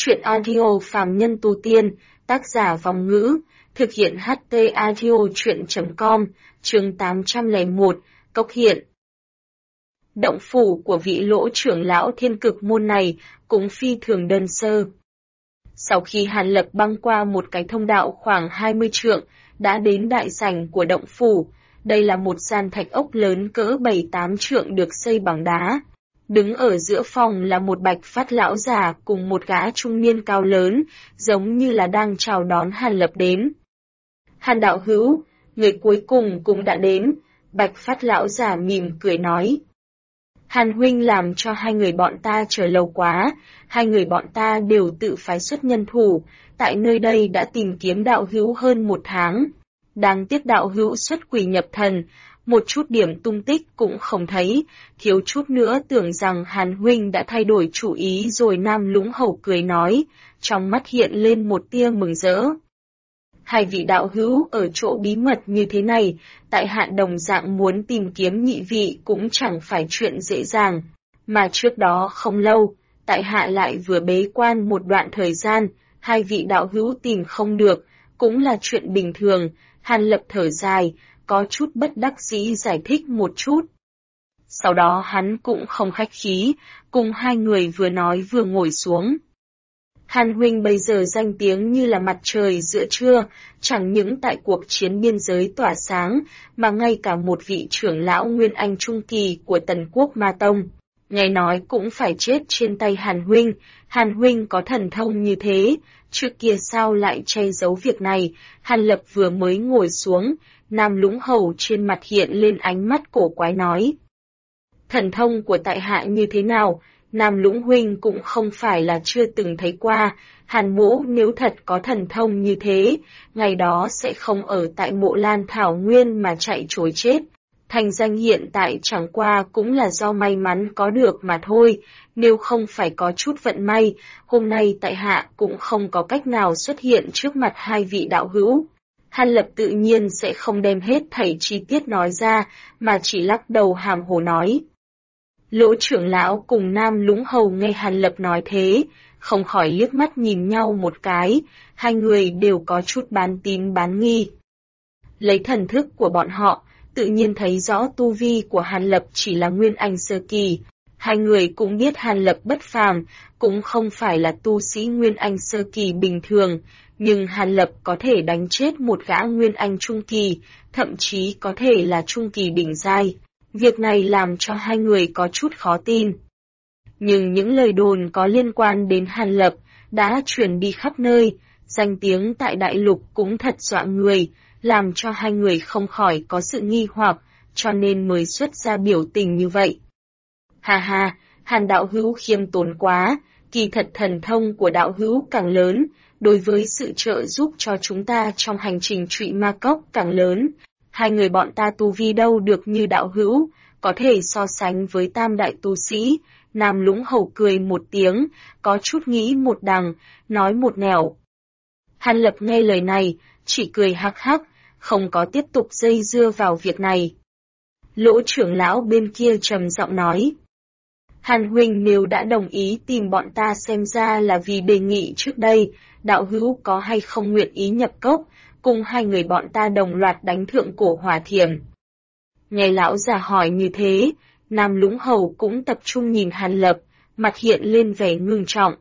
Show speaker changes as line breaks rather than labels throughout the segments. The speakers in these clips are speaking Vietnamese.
Truyện audio phàm nhân tu tiên, tác giả Vòng Ngữ, thực hiện HT audio truyện.com, chương 801, Cốc Hiện. Động phủ của vị lỗ trưởng lão thiên cực môn này cũng phi thường đơn sơ. Sau khi Hàn Lập băng qua một cái thông đạo khoảng 20 trượng, đã đến đại sảnh của động phủ. Đây là một gian thạch ốc lớn cỡ 7-8 trượng được xây bằng đá. Đứng ở giữa phòng là một bạch phát lão già cùng một gã trung niên cao lớn, giống như là đang chào đón Hàn Lập đến. Hàn đạo hữu, người cuối cùng cũng đã đến, bạch phát lão già mỉm cười nói. Hàn huynh làm cho hai người bọn ta chờ lâu quá, hai người bọn ta đều tự phái xuất nhân thủ, tại nơi đây đã tìm kiếm đạo hữu hơn 1 tháng. Đáng tiếc đạo hữu xuất quỷ nhập thần, một chút điểm tung tích cũng không thấy, thiếu chút nữa tưởng rằng Hàn huynh đã thay đổi chủ ý rồi. Nam Lũng Hầu cười nói, trong mắt hiện lên một tia mừng rỡ. Hai vị đạo hữu ở chỗ bí mật như thế này, tại hạ đồng dạng muốn tìm kiếm nhị vị cũng chẳng phải chuyện dễ dàng, mà trước đó không lâu, tại hạ lại vừa bế quan một đoạn thời gian, hai vị đạo hữu tìm không được, cũng là chuyện bình thường. Hàn Lập thở dài, có chút bất đắc dĩ giải thích một chút. Sau đó hắn cũng không khách khí, cùng hai người vừa nói vừa ngồi xuống. Hàn huynh bây giờ danh tiếng như là mặt trời giữa trưa, chẳng những tại cuộc chiến biên giới tỏa sáng, mà ngay cả một vị trưởng lão Nguyên Anh Trung Kỳ của Tần Quốc Ma Tông, nghe nói cũng phải chết trên tay Hàn huynh. Hàn huynh có thần thông như thế, trước kia sao lại che giấu việc này? Hàn Lập vừa mới ngồi xuống, Nam Lũng Hầu trên mặt hiện lên ánh mắt cổ quái nói. Thần thông của tại hạ như thế nào? Nam Lũng huynh cũng không phải là chưa từng thấy qua, Hàn mỗ nếu thật có thần thông như thế, ngày đó sẽ không ở tại Mộ Lan Thảo Nguyên mà chạy trối chết. Thành danh hiện tại chẳng qua cũng là do may mắn có được mà thôi, nếu không phải có chút vận may, hôm nay tại hạ cũng không có cách nào xuất hiện trước mặt hai vị đạo hữu. Hàn Lập tự nhiên sẽ không đem hết thảy chi tiết nói ra, mà chỉ lắc đầu hàm hồ nói. Lỗ trưởng lão cùng Nam Lũng Hầu nghe Hàn Lập nói thế, không khỏi liếc mắt nhìn nhau một cái, hai người đều có chút bán tín bán nghi. Lấy thần thức của bọn họ, tự nhiên thấy rõ tu vi của Hàn Lập chỉ là Nguyên Anh sơ kỳ. Hai người cũng biết Hàn Lập bất phàm, cũng không phải là tu sĩ Nguyên Anh sơ kỳ bình thường, nhưng Hàn Lập có thể đánh chết một gã Nguyên Anh trung kỳ, thậm chí có thể là trung kỳ đỉnh giai. Việc này làm cho hai người có chút khó tin. Nhưng những lời đồn có liên quan đến Hàn Lập đã truyền đi khắp nơi, danh tiếng tại đại lục cũng thật dọa người, làm cho hai người không khỏi có sự nghi hoặc, cho nên mới xuất ra biểu tình như vậy. Ha ha, Hàn đạo hữu khiêm tốn quá, kỳ thật thần thông của đạo hữu càng lớn, đối với sự trợ giúp cho chúng ta trong hành trình trụy ma cốc càng lớn. Hai người bọn ta tu vi đâu được như đạo hữu, có thể so sánh với tam đại tu sĩ. Nam Lũng Hầu cười một tiếng, có chút nghĩ một đằng, nói một nẻo. Hàn Lập nghe lời này, chỉ cười hắc hắc, không có tiếp tục dây dưa vào việc này. Lỗ trưởng lão bên kia trầm giọng nói. Hàn huynh nếu đã đồng ý tìm bọn ta xem ra là vì đề nghị trước đây, đạo hữu có hay không nguyện ý nhập cốc, cùng hai người bọn ta đồng loạt đánh thượng cổ hỏa thiểm. Nghe lão già hỏi như thế, Nam Lũng Hầu cũng tập trung nhìn Hàn Lập, mặt hiện lên vẻ ngưng trọng.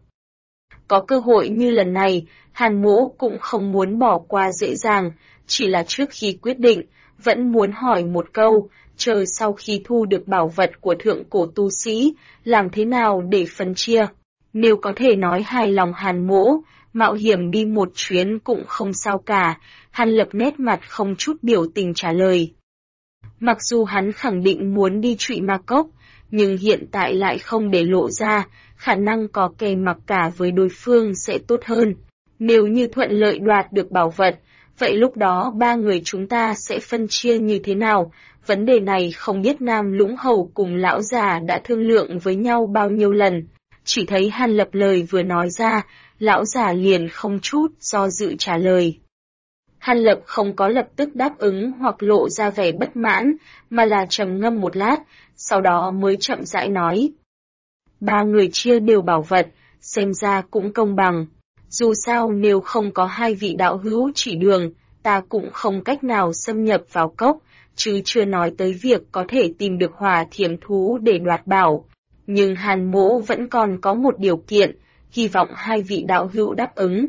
Có cơ hội như lần này, Hàn mỗ cũng không muốn bỏ qua dễ dàng, chỉ là trước khi quyết định, vẫn muốn hỏi một câu, chờ sau khi thu được bảo vật của thượng cổ tu sĩ, làm thế nào để phân chia. Nếu có thể nói hài lòng Hàn mỗ, mạo hiểm đi một chuyến cũng không sao cả. Hàn Lập nét mặt không chút biểu tình trả lời. Mặc dù hắn khẳng định muốn đi trụy ma cốc, nhưng hiện tại lại không để lộ ra, khả năng có kè mặc cả với đối phương sẽ tốt hơn. Nếu như thuận lợi đoạt được bảo vật, vậy lúc đó ba người chúng ta sẽ phân chia như thế nào? Vấn đề này không biết Nam Lũng Hầu cùng lão già đã thương lượng với nhau bao nhiêu lần. Chỉ thấy Hàn Lập lời vừa nói ra, lão già liền không chút do dự trả lời. Hàn Lập không có lập tức đáp ứng hoặc lộ ra vẻ bất mãn, mà là trầm ngâm một lát, sau đó mới chậm rãi nói. Ba người chia đều bảo vật, xem ra cũng công bằng. Dù sao nếu không có hai vị đạo hữu chỉ đường, ta cũng không cách nào xâm nhập vào cốc, chứ chưa nói tới việc có thể tìm được hỏa thiểm thú để đoạt bảo. Nhưng Hàn Mỗ vẫn còn có một điều kiện, hy vọng hai vị đạo hữu đáp ứng.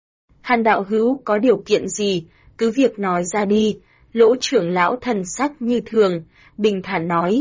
Hàn đạo hữu có điều kiện gì, cứ việc nói ra đi, Lỗ trưởng lão thần sắc như thường, bình thản nói.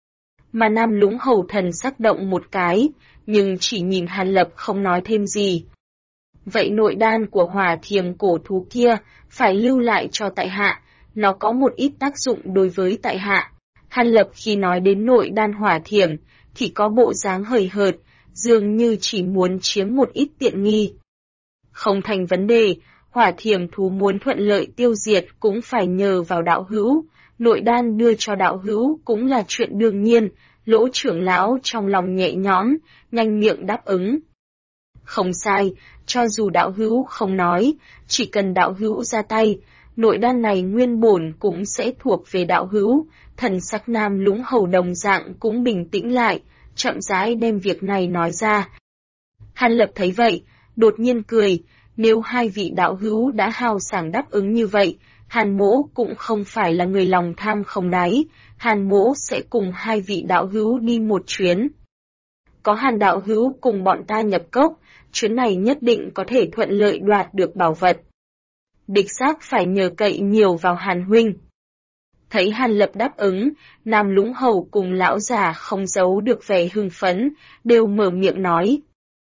Mà Nam Lũng Hầu thần sắc động một cái, nhưng chỉ nhìn Hàn Lập không nói thêm gì. Vậy nội đan của hỏa thiềm cổ thú kia, phải lưu lại cho tại hạ, nó có một ít tác dụng đối với tại hạ. Hàn Lập khi nói đến nội đan hỏa thiềm, thì có bộ dáng hời hợt, dường như chỉ muốn chiếm một ít tiện nghi. Không thành vấn đề, hỏa thiềm thú muốn thuận lợi tiêu diệt cũng phải nhờ vào đạo hữu, nội đan đưa cho đạo hữu cũng là chuyện đương nhiên, Lỗ trưởng lão trong lòng nhẹ nhõm, nhanh miệng đáp ứng. Không sai, cho dù đạo hữu không nói, chỉ cần đạo hữu ra tay, nội đan này nguyên bổn cũng sẽ thuộc về đạo hữu. Thần sắc Nam Lũng Hầu đồng dạng cũng bình tĩnh lại, chậm rãi đem việc này nói ra. Hàn Lập thấy vậy, đột nhiên cười, nếu hai vị đạo hữu đã hào sảng đáp ứng như vậy, Hàn Mỗ cũng không phải là người lòng tham không đáy, Hàn Mỗ sẽ cùng hai vị đạo hữu đi một chuyến. Có Hàn đạo hữu cùng bọn ta nhập cốc, chuyến này nhất định có thể thuận lợi đoạt được bảo vật. Địch xác phải nhờ cậy nhiều vào Hàn huynh. Thấy Hàn Lập đáp ứng, Nam Lũng Hầu cùng lão già không giấu được vẻ hưng phấn, đều mở miệng nói.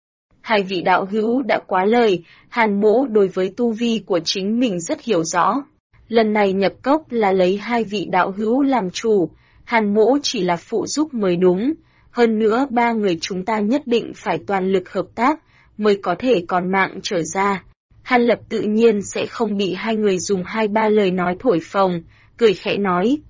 Hai vị đạo hữu đã quá lời, Hàn Mỗ đối với tu vi của chính mình rất hiểu rõ. Lần này nhập cốc là lấy hai vị đạo hữu làm chủ, Hàn Mỗ chỉ là phụ giúp mới đúng. Hơn nữa ba người chúng ta nhất định phải toàn lực hợp tác, mới có thể còn mạng trở ra. Hàn Lập tự nhiên sẽ không bị hai người dùng hai ba lời nói thổi phồng, cười khẽ nói.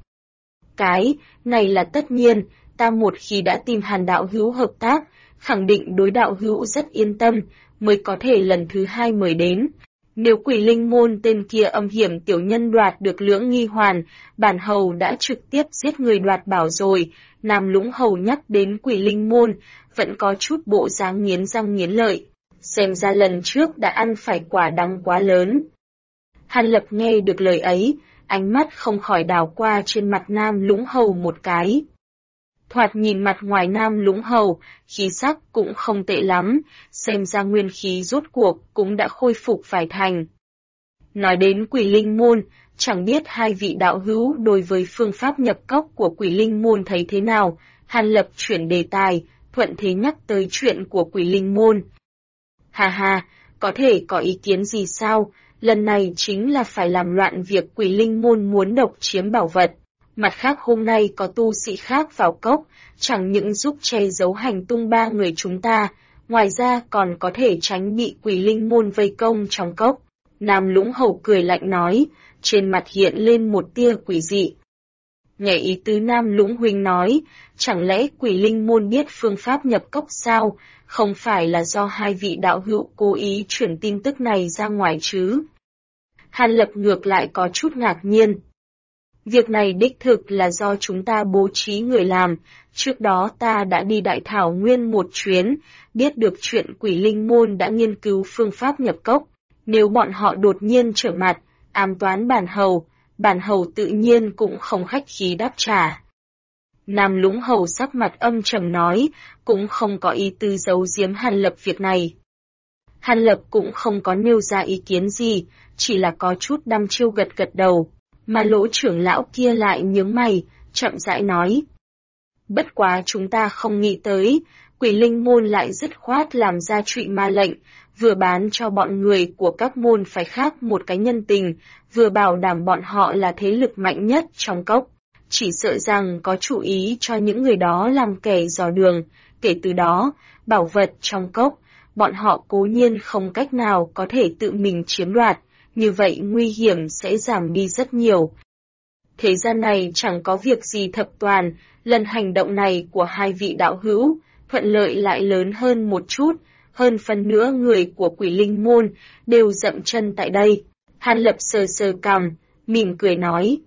Cái này là tất nhiên, ta một khi đã tìm Hàn đạo hữu hợp tác, khẳng định đối đạo hữu rất yên tâm, mới có thể lần thứ hai mời đến. Nếu Quỷ Linh môn tên kia âm hiểm tiểu nhân đoạt được Lưỡng Nghi Hoàn, bản hầu đã trực tiếp giết người đoạt bảo rồi. Nam Lũng Hầu nhắc đến Quỷ Linh môn, vẫn có chút bộ dáng nghiến răng nghiến lợi. Xem ra lần trước đã ăn phải quả đắng quá lớn. Hàn Lập nghe được lời ấy, ánh mắt không khỏi đảo qua trên mặt Nam Lũng Hầu một cái. Thoạt nhìn mặt ngoài Nam Lũng Hầu, khí sắc cũng không tệ lắm, xem ra nguyên khí rốt cuộc cũng đã khôi phục vài thành. Nói đến Quỷ Linh môn, chẳng biết hai vị đạo hữu đối với phương pháp nhập cốc của Quỷ Linh môn thấy thế nào. Hàn Lập chuyển đề tài, thuận thế nhắc tới chuyện của Quỷ Linh môn. Hà hà, có thể có ý kiến gì sao? Lần này chính là phải làm loạn việc Quỷ Linh môn muốn độc chiếm bảo vật. Mặt khác hôm nay có tu sĩ khác vào cốc, chẳng những giúp che giấu hành tung ba người chúng ta, ngoài ra còn có thể tránh bị Quỷ Linh môn vây công trong cốc. Nam Lũng Hầu cười lạnh nói, trên mặt hiện lên một tia quỷ dị. Nghe ý tứ Nam Lũng huynh nói, chẳng lẽ Quỷ Linh môn biết phương pháp nhập cốc sao, không phải là do hai vị đạo hữu cố ý chuyển tin tức này ra ngoài chứ? Hàn Lập ngược lại có chút ngạc nhiên. Việc này đích thực là do chúng ta bố trí người làm, trước đó ta đã đi Đại Thảo Nguyên một chuyến, biết được chuyện Quỷ Linh môn đã nghiên cứu phương pháp nhập cốc, nếu bọn họ đột nhiên trở mặt, ám toán bản hầu tự nhiên cũng không khách khí đáp trả. Nam Lũng Hầu sắc mặt âm trầm nói, cũng không có ý tư giấu giếm Hàn Lập việc này. Hàn Lập cũng không có nêu ra ý kiến gì, chỉ là có chút đăm chiêu gật gật đầu, mà Lỗ trưởng lão kia lại nhướng mày, chậm rãi nói. Bất quá chúng ta không nghĩ tới, Quỷ Linh môn lại dứt khoát làm ra trụy ma lệnh, vừa bán cho bọn người của các môn phái khác một cái nhân tình, vừa bảo đảm bọn họ là thế lực mạnh nhất trong cốc. Chỉ sợ rằng có chủ ý cho những người đó làm kẻ dò đường, kể từ đó, bảo vật trong cốc, bọn họ cố nhiên không cách nào có thể tự mình chiếm đoạt, như vậy nguy hiểm sẽ giảm đi rất nhiều. Thế gian này chẳng có việc gì thập toàn, lần hành động này của hai vị đạo hữu, thuận lợi lại lớn hơn một chút, hơn phần nữa người của Quỷ Linh môn đều dậm chân tại đây. Hàn Lập sờ sờ cằm, mỉm cười nói.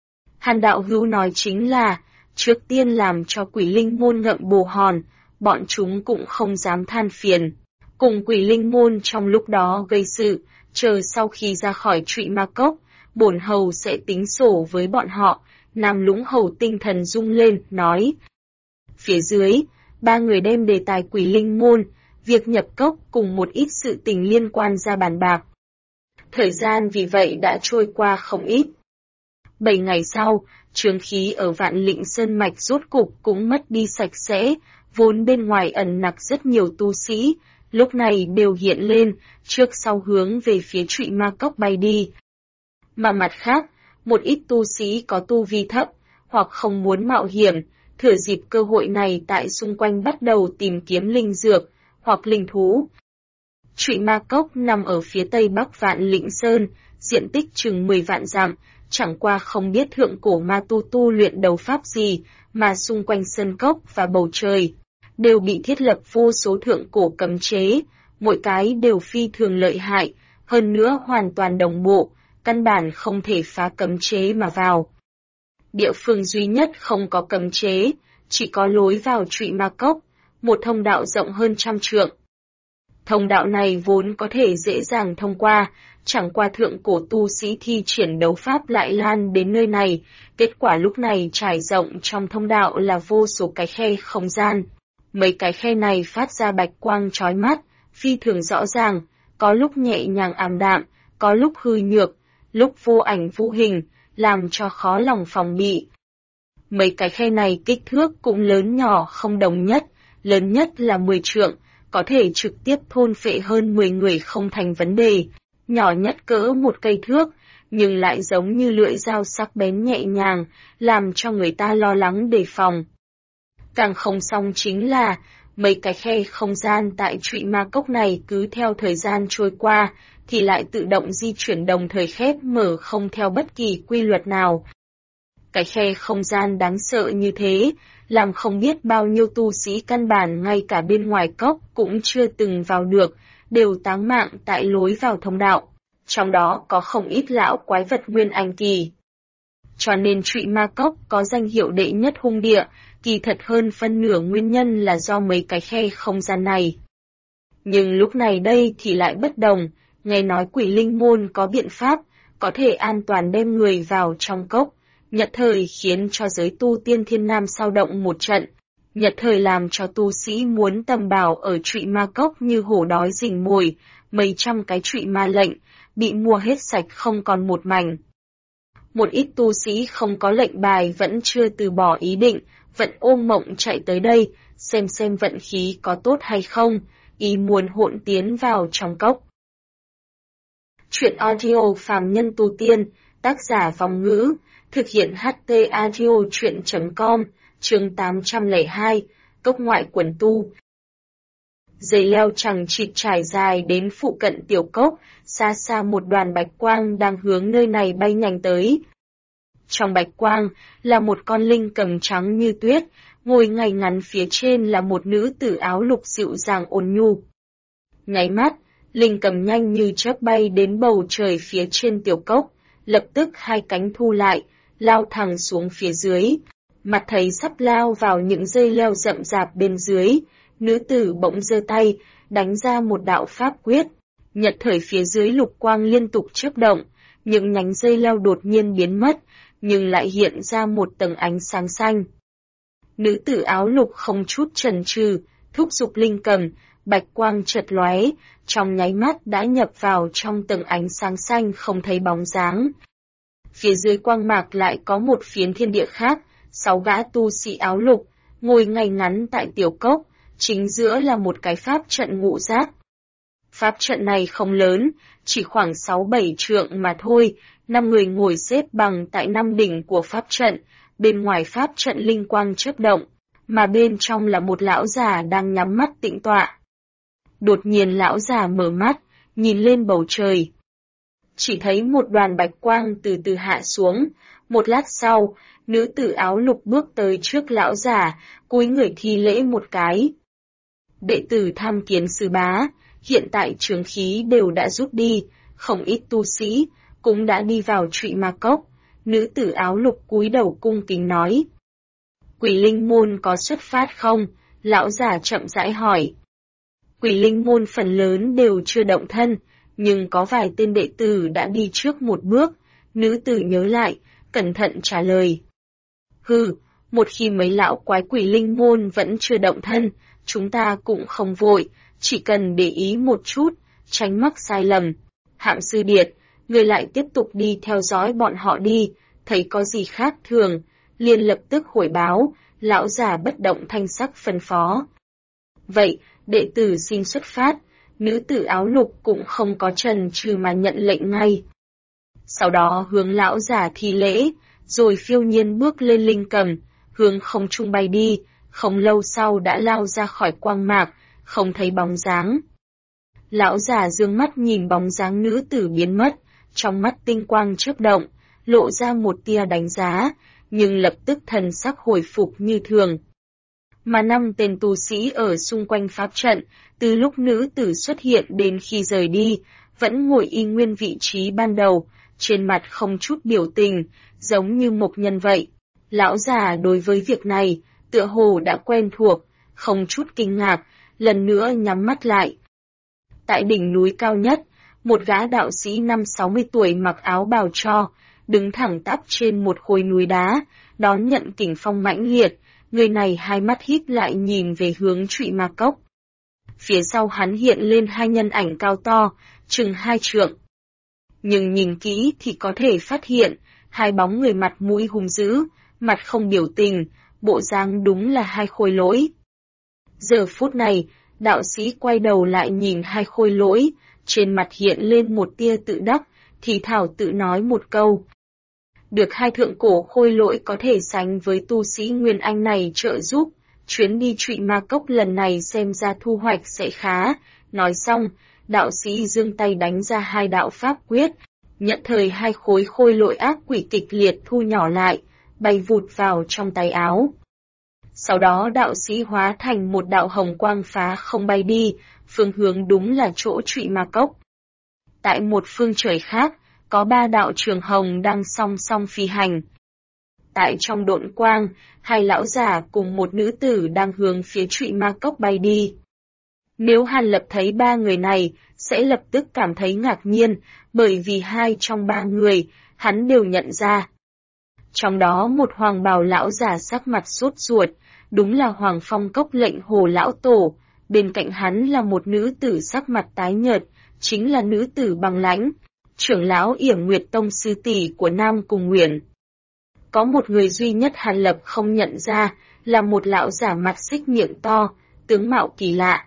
Hàn đạo hữu nói chính là, trước tiên làm cho Quỷ Linh môn ngậm bồ hòn, bọn chúng cũng không dám than phiền. cùng Quỷ Linh môn trong lúc đó gây sự, chờ sau khi ra khỏi Trụy Ma Cốc, bổn hầu sẽ tính sổ với bọn họ. Nam Lũng Hầu tinh thần rung lên, nói. Phía dưới, ba người đem đề tài Quỷ Linh môn, việc nhập cốc cùng một ít sự tình liên quan ra bàn bạc. Thời gian vì vậy đã trôi qua không ít. 7 ngày sau, chướng khí ở Vạn Lĩnh Sơn Mạch rốt cục cũng mất đi sạch sẽ, vốn bên ngoài ẩn nặc rất nhiều tu sĩ, lúc này đều hiện lên, trước sau hướng về phía Trụy Ma Cốc bay đi. Mà mặt khác, một ít tu sĩ có tu vi thấp, hoặc không muốn mạo hiểm, thừa dịp cơ hội này tại xung quanh bắt đầu tìm kiếm linh dược, hoặc linh thú. Trụy Ma Cốc nằm ở phía tây bắc Vạn Lĩnh Sơn, diện tích chừng 10 vạn dặm, chẳng qua không biết thượng cổ ma tu luyện đấu pháp gì, mà xung quanh sơn cốc và bầu trời, đều bị thiết lập vô số thượng cổ cấm chế, mỗi cái đều phi thường lợi hại, hơn nữa hoàn toàn đồng bộ, căn bản không thể phá cấm chế mà vào. Địa phương duy nhất không có cấm chế, chỉ có lối vào Trụy Ma Cốc, một thông đạo rộng hơn 100 trượng. Thông đạo này vốn có thể dễ dàng thông qua, chẳng qua thượng cổ tu sĩ thi triển đấu pháp lại lan đến nơi này, kết quả lúc này trải rộng trong thông đạo là vô số cái khe không gian. Mấy cái khe này phát ra bạch quang chói mắt, phi thường rõ ràng, có lúc nhẹ nhàng ảm đạm, có lúc hư nhược, lúc vô ảnh vô hình, làm cho khó lòng phòng bị. Mấy cái khe này kích thước cũng lớn nhỏ không đồng nhất, lớn nhất là 10 trượng, có thể trực tiếp thôn phệ hơn 10 người không thành vấn đề, nhỏ nhất cỡ một cây thước, nhưng lại giống như lưỡi dao sắc bén nhẹ nhàng, làm cho người ta lo lắng đề phòng. Càng không xong chính là, mấy cái khe không gian tại Trụy Ma Cốc này cứ theo thời gian trôi qua, thì lại tự động di chuyển đồng thời khép mở không theo bất kỳ quy luật nào. Cái khe không gian đáng sợ như thế, làm không biết bao nhiêu tu sĩ căn bản ngay cả bên ngoài cốc cũng chưa từng vào được, đều táng mạng tại lối vào thông đạo. Trong đó có không ít lão quái vật nguyên anh kỳ. Cho nên Trụy Ma Cốc có danh hiệu đệ nhất hung địa, kỳ thật hơn phân nửa nguyên nhân là do mấy cái khe không gian này. Nhưng lúc này đây thì lại bất đồng, nghe nói Quỷ Linh môn có biện pháp, có thể an toàn đem người vào trong cốc, nhất thời khiến cho giới tu tiên thiên nam sao động một trận, nhất thời làm cho tu sĩ muốn tầm bảo ở Trụy Ma Cốc như hổ đói rình mồi, mấy trăm cái Trụy Ma lệnh, bị mua hết sạch không còn một mảnh. Một ít tu sĩ không có lệnh bài vẫn chưa từ bỏ ý định, vẫn ôm mộng chạy tới đây, xem vận khí có tốt hay không, ý muốn hỗn tiến vào trong cốc. Chuyện audio phàm nhân tu tiên, tác giả Vong Ngữ, thực hiện HT audio chuyện.com, chương 802, cốc ngoại quần tu. Dây leo chằng chịt trải dài đến phụ cận tiểu cốc, xa xa một đoàn bạch quang đang hướng nơi này bay nhanh tới. Trong bạch quang là một con linh cầm trắng như tuyết, ngồi ngay ngắn phía trên là một nữ tử áo lục dịu dàng ôn nhu. Nháy mắt, linh cầm nhanh như chớp bay đến bầu trời phía trên tiểu cốc, lập tức hai cánh thu lại, lao thẳng xuống phía dưới. Mặt thấy sắp lao vào những dây leo rậm rạp bên dưới, nữ tử bỗng giơ tay, đánh ra một đạo pháp quyết. Nhật thời phía dưới lục quang liên tục chớp động, những nhánh dây leo đột nhiên biến mất, nhưng lại hiện ra một tầng ánh sáng xanh. Nữ tử áo lục không chút chần chừ, thúc giục linh cầm, bạch quang chợt lóe, trong nháy mắt đã nhập vào trong tầng ánh sáng xanh không thấy bóng dáng. Phía dưới quang mạc lại có một phiến thiên địa khác, 6 gã tu sĩ áo lục, ngồi ngay ngắn tại tiểu cốc, chính giữa là một cái pháp trận ngũ giác. Pháp trận này không lớn, chỉ khoảng 6-7 trượng mà thôi, 5 người ngồi xếp bằng tại 5 đỉnh của pháp trận, bên ngoài pháp trận linh quang chớp động, mà bên trong là một lão già đang nhắm mắt tĩnh tọa. Đột nhiên lão già mở mắt, nhìn lên bầu trời. Chỉ thấy một đoàn bạch quang từ từ hạ xuống, một lát sau, nữ tử áo lục bước tới trước lão già, cúi người thi lễ một cái. Đệ tử tham kiến sư bá, hiện tại chướng khí đều đã rút đi, không ít tu sĩ cũng đã đi vào Trụy Ma Cốc. Nữ tử áo lục cúi đầu cung kính nói. Quỷ Linh môn có xuất phát không? Lão già chậm rãi hỏi. Quỷ linh môn phần lớn đều chưa động thân, nhưng có vài tên đệ tử đã đi trước một bước. Nữ tử nhớ lại, cẩn thận trả lời. Hừ, một khi mấy lão quái quỷ linh môn vẫn chưa động thân, chúng ta cũng không vội, chỉ cần để ý một chút, tránh mắc sai lầm. Hạm Sư Điệt, người lại tiếp tục đi theo dõi bọn họ đi, thấy có gì khác thường, liền lập tức hồi báo, lão già bất động thanh sắc phân phó. Vậy, đệ tử xin xuất phát, nữ tử áo lục cũng không có chần chừ mà nhận lệnh ngay. Sau đó hướng lão già thi lễ, rồi phiêu nhiên bước lên linh cầm, hướng không trung bay đi, không lâu sau đã lao ra khỏi quang mạc, không thấy bóng dáng. Lão già dương mắt nhìn bóng dáng nữ tử biến mất, trong mắt tinh quang chớp động, lộ ra một tia đánh giá, nhưng lập tức thần sắc hồi phục như thường. Mà 5 tên tu sĩ ở xung quanh pháp trận, từ lúc nữ tử xuất hiện đến khi rời đi, vẫn ngồi y nguyên vị trí ban đầu, trên mặt không chút biểu tình, giống như một nhân vậy. Lão già đối với việc này, tựa hồ đã quen thuộc, không chút kinh ngạc, lần nữa nhắm mắt lại. Tại đỉnh núi cao nhất, một gã đạo sĩ 50-60 tuổi mặc áo bào tro, đứng thẳng tắp trên một khối núi đá, đón nhận kình phong mãnh liệt, người này hai mắt híp lại nhìn về hướng Trụy Ma Cốc. Phía sau hắn hiện lên 2 nhân ảnh cao to, chừng 2 trượng. Nhưng nhìn kỹ thì có thể phát hiện, 2 bóng người mặt mũi hung dữ, mặt không biểu tình, bộ dáng đúng là 2 khôi lỗi. Giờ phút này, đạo sĩ quay đầu lại nhìn 2 khôi lỗi, trên mặt hiện lên một tia tự đắc, thì thảo tự nói một câu. Được 2 thượng cổ khôi lỗi có thể sánh với tu sĩ Nguyên Anh này trợ giúp, chuyến đi Trụy Ma Cốc lần này xem ra thu hoạch sẽ khá. Nói xong, đạo sĩ giương tay đánh ra 2 đạo pháp quyết, nhận thời 2 khối khôi lỗi ác quỷ kịch liệt thu nhỏ lại, bay vụt vào trong tay áo. Sau đó đạo sĩ hóa thành một đạo hồng quang phá không bay đi, phương hướng đúng là chỗ Trụy Ma Cốc. Tại một phương trời khác, có 3 đạo trường hồng đang song song phi hành. Tại trong độn quang, 2 lão già cùng một nữ tử đang hướng phía Trụy Ma Cốc bay đi. Nếu Hàn Lập thấy 3 người này, sẽ lập tức cảm thấy ngạc nhiên, bởi vì 2 trong 3 người, hắn đều nhận ra. Trong đó một hoàng bào lão già sắc mặt sốt ruột, đúng là Hoàng Phong Cốc lệnh Hồ Lão Tổ, bên cạnh hắn là một nữ tử sắc mặt tái nhợt, chính là nữ tử Băng Lãnh, trưởng lão Yểm Nguyệt Tông sư tỷ của Nam Cùng Nguyền. Có một người duy nhất Hàn Lập không nhận ra, là một lão giả mặt xích miệng to, tướng mạo kỳ lạ.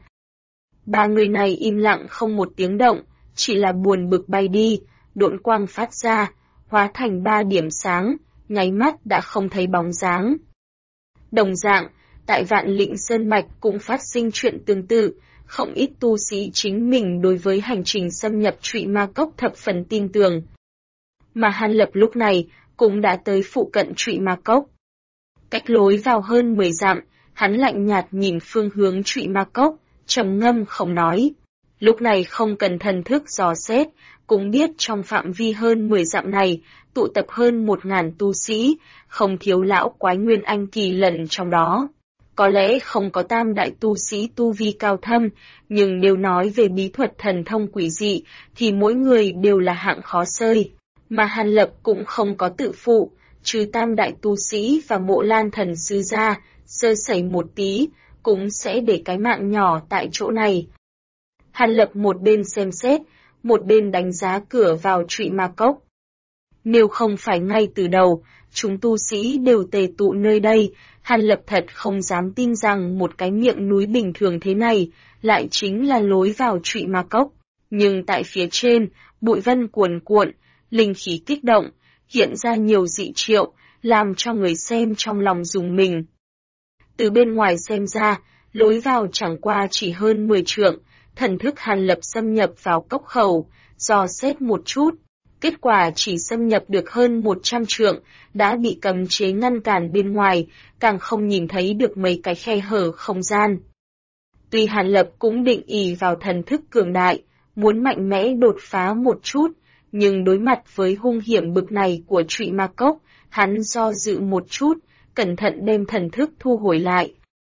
3 người này im lặng không một tiếng động, chỉ là buồn bực bay đi, độn quang phát ra, hóa thành 3 điểm sáng, nháy mắt đã không thấy bóng dáng. Đồng dạng, tại Vạn Lĩnh Sơn Mạch cũng phát sinh chuyện tương tự, không ít tu sĩ chính mình đối với hành trình xâm nhập Trụy Ma Cốc thập phần tin tưởng. Mà Hàn Lập lúc này cũng đã tới phụ cận Trụy Ma Cốc. Cách lối vào hơn 10 dặm, hắn lạnh nhạt nhìn phương hướng Trụy Ma Cốc, trầm ngâm không nói. Lúc này không cần thần thức dò xét, cũng biết trong phạm vi hơn 10 dặm này, tụ tập hơn 1000 tu sĩ, không thiếu lão quái Nguyên Anh kỳ lần trong đó. Có lẽ không có tam đại tu sĩ tu vi cao thâm, nhưng nếu nói về bí thuật thần thông quỷ dị, thì mỗi người đều là hạng khó sơi. Mà Hàn Lập cũng không có tự phụ, trừ tam đại tu sĩ và Mộ Lan thần sư ra, sơ sẩy một tí, cũng sẽ để cái mạng nhỏ tại chỗ này. Hàn Lập một bên xem xét, một bên đánh giá cửa vào Trụy Ma Cốc. Nếu không phải ngay từ đầu, chúng tu sĩ đều tề tụ nơi đây, Hàn Lập thật không dám tin rằng một cái miệng núi bình thường thế này, lại chính là lối vào Trụy Ma Cốc. Nhưng tại phía trên, bụi vân cuồn cuộn, linh khí kích động, hiện ra nhiều dị triệu, làm cho người xem trong lòng rùng mình. Từ bên ngoài xem ra, lối vào chẳng qua chỉ hơn 10 trượng, thần thức Hàn Lập xâm nhập vào cốc khẩu, dò xét một chút. Kết quả chỉ xâm nhập được hơn 100 trượng, đã bị cấm chế ngăn cản bên ngoài, càng không nhìn thấy được mấy cái khe hở không gian. Tuy Hàn Lập cũng định ỷ vào thần thức cường đại, muốn mạnh mẽ đột phá một chút, nhưng đối mặt với hung hiểm bực này của Trụy Ma Cốc, hắn do dự một chút, cẩn thận đem thần thức thu hồi lại.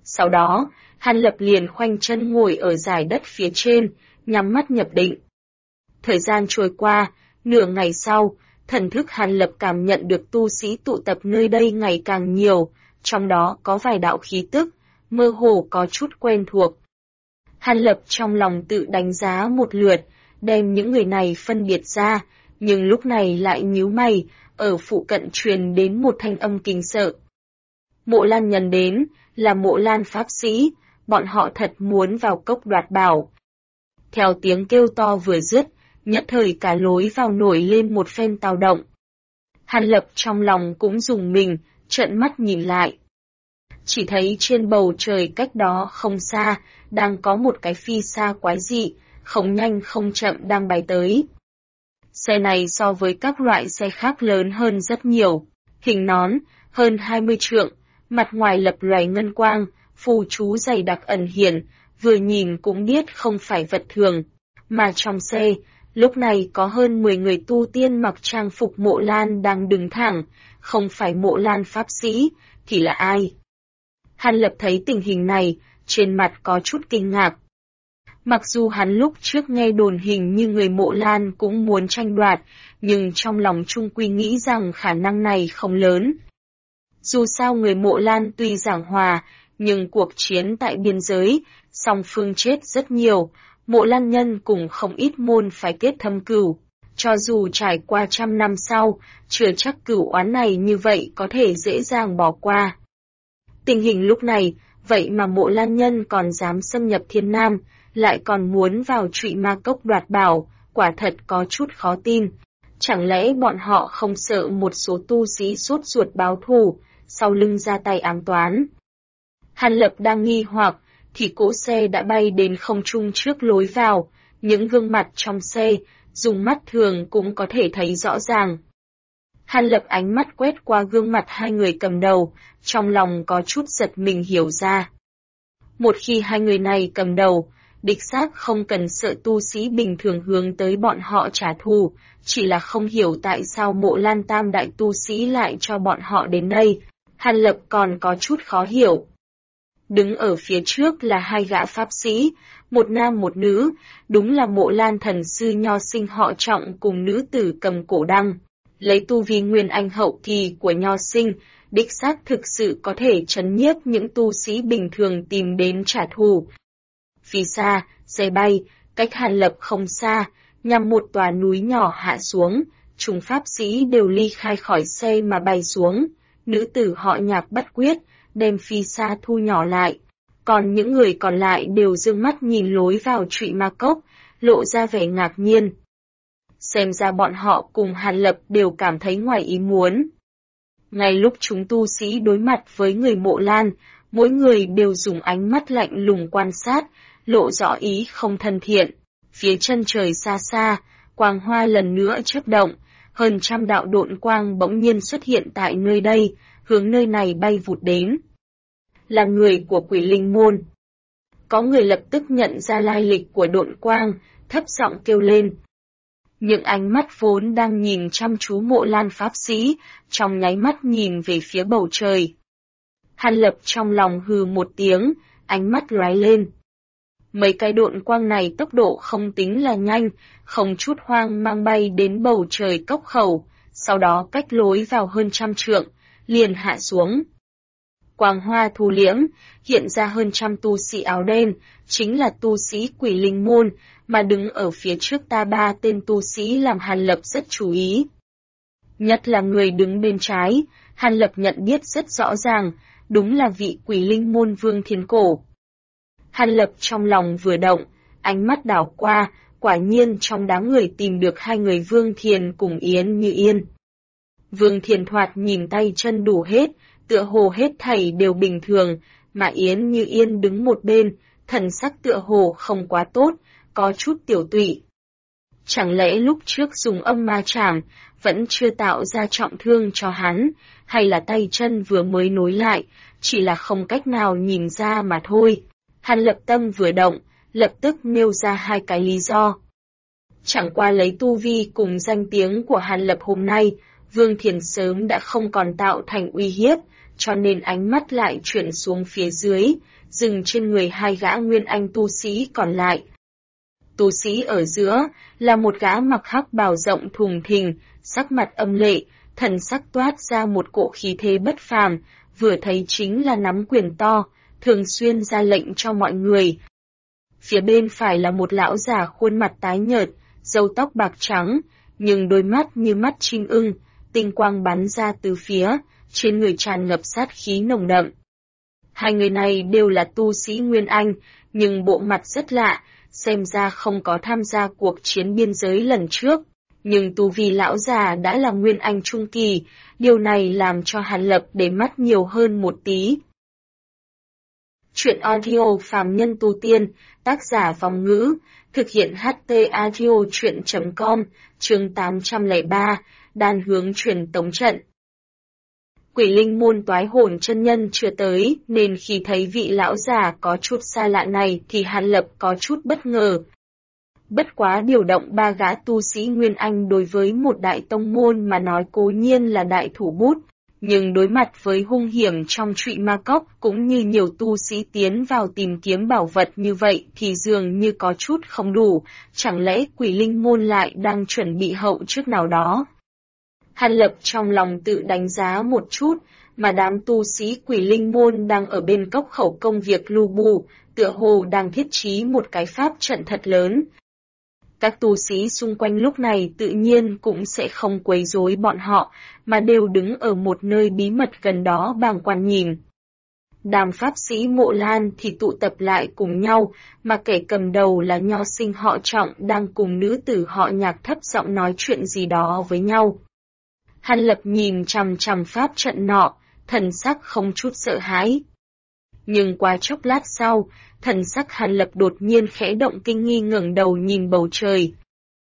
Sau đó, Hàn Lập liền khoanh chân ngồi ở dải đất phía trên, nhắm mắt nhập định. Thời gian trôi qua, nửa ngày sau, thần thức Hàn Lập cảm nhận được tu sĩ tụ tập nơi đây ngày càng nhiều, trong đó có vài đạo khí tức, mơ hồ có chút quen thuộc. Hàn Lập trong lòng tự đánh giá một lượt, đem những người này phân biệt ra, nhưng lúc này lại nhíu mày, ở phụ cận truyền đến một thanh âm kinh sợ. Mộ Lan Nhân đến, là Mộ Lan Pháp Sĩ, bọn họ thật muốn vào cốc đoạt bảo. Theo tiếng kêu to vừa dứt, nhất thời cả lối vào nổi lên một phen tao động. Hàn Lập trong lòng cũng rùng mình, trợn mắt nhìn lại. Chỉ thấy trên bầu trời cách đó không xa, đang có một cái phi xa quái dị, không nhanh không chậm đang bay tới. Xe này so với các loại xe khác lớn hơn rất nhiều, hình nón, hơn 20 trượng, mặt ngoài lập loài ngân quang, phù chú dày đặc ẩn hiện, vừa nhìn cũng biết không phải vật thường. Mà trong xe, lúc này có hơn 10 người tu tiên mặc trang phục Mộ Lan đang đứng thẳng, không phải Mộ Lan Pháp Sĩ, thì là ai? Hàn Lập thấy tình hình này, trên mặt có chút kinh ngạc. Mặc dù hắn lúc trước nghe đồn hình như người Mộ Lan cũng muốn tranh đoạt, nhưng trong lòng chung quy nghĩ rằng khả năng này không lớn. Dù sao người Mộ Lan tuy giảng hòa, nhưng cuộc chiến tại biên giới, song phương chết rất nhiều, Mộ Lan nhân cùng không ít môn phải kết thâm cửu. Cho dù trải qua 100 năm sau, chưa chắc cửu oán này như vậy có thể dễ dàng bỏ qua. Tình hình lúc này, vậy mà Mộ Lan nhân còn dám xâm nhập Thiên Nam, lại còn muốn vào Trụy Ma Cốc đoạt bảo, quả thật có chút khó tin. Chẳng lẽ bọn họ không sợ một số tu sĩ sốt ruột báo thù, sau lưng ra tay ám toán? Hàn Lập đang nghi hoặc, thì cỗ xe đã bay đến không trung trước lối vào, những gương mặt trong xe, dùng mắt thường cũng có thể thấy rõ ràng. Hàn Lập ánh mắt quét qua gương mặt hai người cầm đầu, trong lòng có chút giật mình hiểu ra. Một khi hai người này cầm đầu, đích xác không cần sợ tu sĩ bình thường hướng tới bọn họ trả thù, chỉ là không hiểu tại sao Mộ Lan tam đại tu sĩ lại cho bọn họ đến đây. Hàn Lập còn có chút khó hiểu. Đứng ở phía trước là hai gã pháp sĩ, một nam một nữ, đúng là Mộ Lan thần sư nho sinh họ Trọng cùng nữ tử cầm cổ đăng. Lấy tu vi nguyên anh hậu kỳ của nho sinh, đích xác thực sự có thể trấn nhiếp những tu sĩ bình thường tìm đến trả thù. Phía xa, xe bay, cách Hàn Lập không xa, nhằm một tòa núi nhỏ hạ xuống, chúng pháp sĩ đều ly khai khỏi xe mà bay xuống. Nữ tử họ Nhạc bắt quyết, đem phi xa thu nhỏ lại. Còn những người còn lại đều dương mắt nhìn lối vào Trụy Ma Cốc, lộ ra vẻ ngạc nhiên. Xem ra bọn họ cùng Hàn Lập đều cảm thấy ngoài ý muốn. Ngay lúc chúng tu sĩ đối mặt với người Mộ Lan, mỗi người đều dùng ánh mắt lạnh lùng quan sát, lộ rõ ý không thân thiện. Phía chân trời xa xa, quang hoa lần nữa chớp động, hơn 100 đạo độn quang bỗng nhiên xuất hiện tại nơi đây, hướng nơi này bay vụt đến. Là người của Quỷ Linh môn. Có người lập tức nhận ra lai lịch của độn quang, thấp giọng kêu lên. Những ánh mắt vốn đang nhìn chăm chú Mộ Lan pháp sĩ, trong nháy mắt nhìn về phía bầu trời. Hàn Lập trong lòng hừ một tiếng, ánh mắt lóe lên. Mấy cái độn quang này tốc độ không tính là nhanh, không chút hoang mang bay đến bầu trời cốc khẩu, sau đó cách lối vào hơn 100 trượng, liền hạ xuống. Quang hoa thu liễm, hiện ra hơn 100 tu sĩ áo đen, chính là tu sĩ Quỷ Linh môn, mà đứng ở phía trước ta 3 tên tu sĩ làm Hàn Lập rất chú ý. Nhất là người đứng bên trái, Hàn Lập nhận biết rất rõ ràng, đúng là vị Quỷ Linh môn Vương Thiên Cổ. Hàn Lập trong lòng vừa động, ánh mắt đảo qua, quả nhiên trong đám người tìm được hai người Vương Thiền cùng Yến Như Yên. Vương Thiền thoạt nhìn tay chân đủ hết, tựa hồ hết thảy đều bình thường, mà Yến Như Yên đứng một bên, thần sắc tựa hồ không quá tốt, có chút tiểu tụy. Chẳng lẽ lúc trước dùng âm ma trảm, vẫn chưa tạo ra trọng thương cho hắn, hay là tay chân vừa mới nối lại, chỉ là không cách nào nhìn ra mà thôi. Hàn Lập tâm vừa động, lập tức nêu ra hai cái lý do. Chẳng qua lấy tu vi cùng danh tiếng của Hàn Lập hôm nay, Vương Thiền sớm đã không còn tạo thành uy hiếp, cho nên ánh mắt lại chuyển xuống phía dưới, dừng trên người hai gã nguyên anh tu sĩ còn lại. Tu sĩ ở giữa là một gã mặc hắc bào rộng thùng thình, sắc mặt âm lệ, thần sắc toát ra một cỗ khí thế bất phàm, vừa thấy chính là nắm quyền to, thường xuyên ra lệnh cho mọi người. Phía bên phải là một lão già khuôn mặt tái nhợt, râu tóc bạc trắng, nhưng đôi mắt như mắt chim ưng, tinh quang bắn ra từ phía, trên người tràn ngập sát khí nồng đậm. Hai người này đều là tu sĩ Nguyên Anh, nhưng bộ mặt rất lạ, xem ra không có tham gia cuộc chiến biên giới lần trước. Nhưng tu vi lão già đã là Nguyên Anh trung kỳ, điều này làm cho Hàn Lập để mắt nhiều hơn một tí. Chuyện audio phàm nhân tu tiên, tác giả Vong Ngữ, thực hiện HT audio chuyện.com, chương 803, đan hướng truyền tống trận. Quỷ linh môn toái hồn chân nhân chưa tới, nên khi thấy vị lão già có chút xa lạ này thì Hàn Lập có chút bất ngờ. Bất quá điều động ba gã tu sĩ Nguyên Anh đối với một đại tông môn mà nói cố nhiên là đại thủ bút, nhưng đối mặt với hung hiểm trong Trụy Ma Cốc cũng như nhiều tu sĩ tiến vào tìm kiếm bảo vật như vậy thì dường như có chút không đủ, chẳng lẽ quỷ linh môn lại đang chuẩn bị hậu trước nào đó. Hàn Lập trong lòng tự đánh giá một chút, mà đám tu sĩ quỷ linh môn đang ở bên cốc khẩu công việc lu bù, tựa hồ đang thiết trí một cái pháp trận thật lớn. Các tu sĩ xung quanh lúc này tự nhiên cũng sẽ không quấy rối bọn họ, mà đều đứng ở một nơi bí mật gần đó bàng quan nhìn. Đám pháp sĩ Mộ Lan thì tụ tập lại cùng nhau, mà kẻ cầm đầu là nho sinh họ Trọng đang cùng nữ tử họ Nhạc thấp giọng nói chuyện gì đó với nhau. Hàn Lập nhìn chằm chằm pháp trận nọ, thần sắc không chút sợ hãi. Nhưng qua chốc lát sau, thần sắc Hàn Lập đột nhiên khẽ động kinh nghi ngẩng đầu nhìn bầu trời.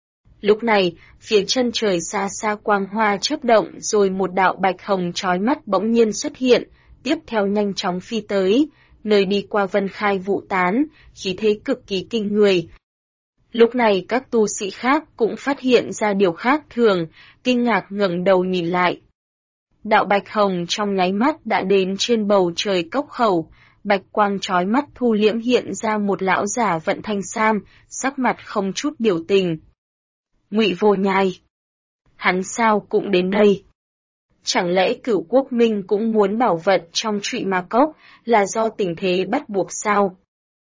Lúc này, phía chân trời xa xa quang hoa chớp động rồi một đạo bạch hồng chói mắt bỗng nhiên xuất hiện, tiếp theo nhanh chóng phi tới, nơi đi qua vân khai vụ tán, khí thế cực kỳ kinh người. Lúc này các tu sĩ khác cũng phát hiện ra điều khác thường, kinh ngạc ngẩng đầu nhìn lại. Đạo bạch hồng trong nháy mắt đã đến trên bầu trời cốc khẩu, bạch quang chói mắt thu liễm hiện ra một lão giả vận thanh sam, sắc mặt không chút biểu tình. Ngụy Vô Nhai. Hắn sao cũng đến đây? Chẳng lẽ Cửu Quốc Minh cũng muốn bảo vật trong Trụy Ma Cốc, là do tình thế bắt buộc sao?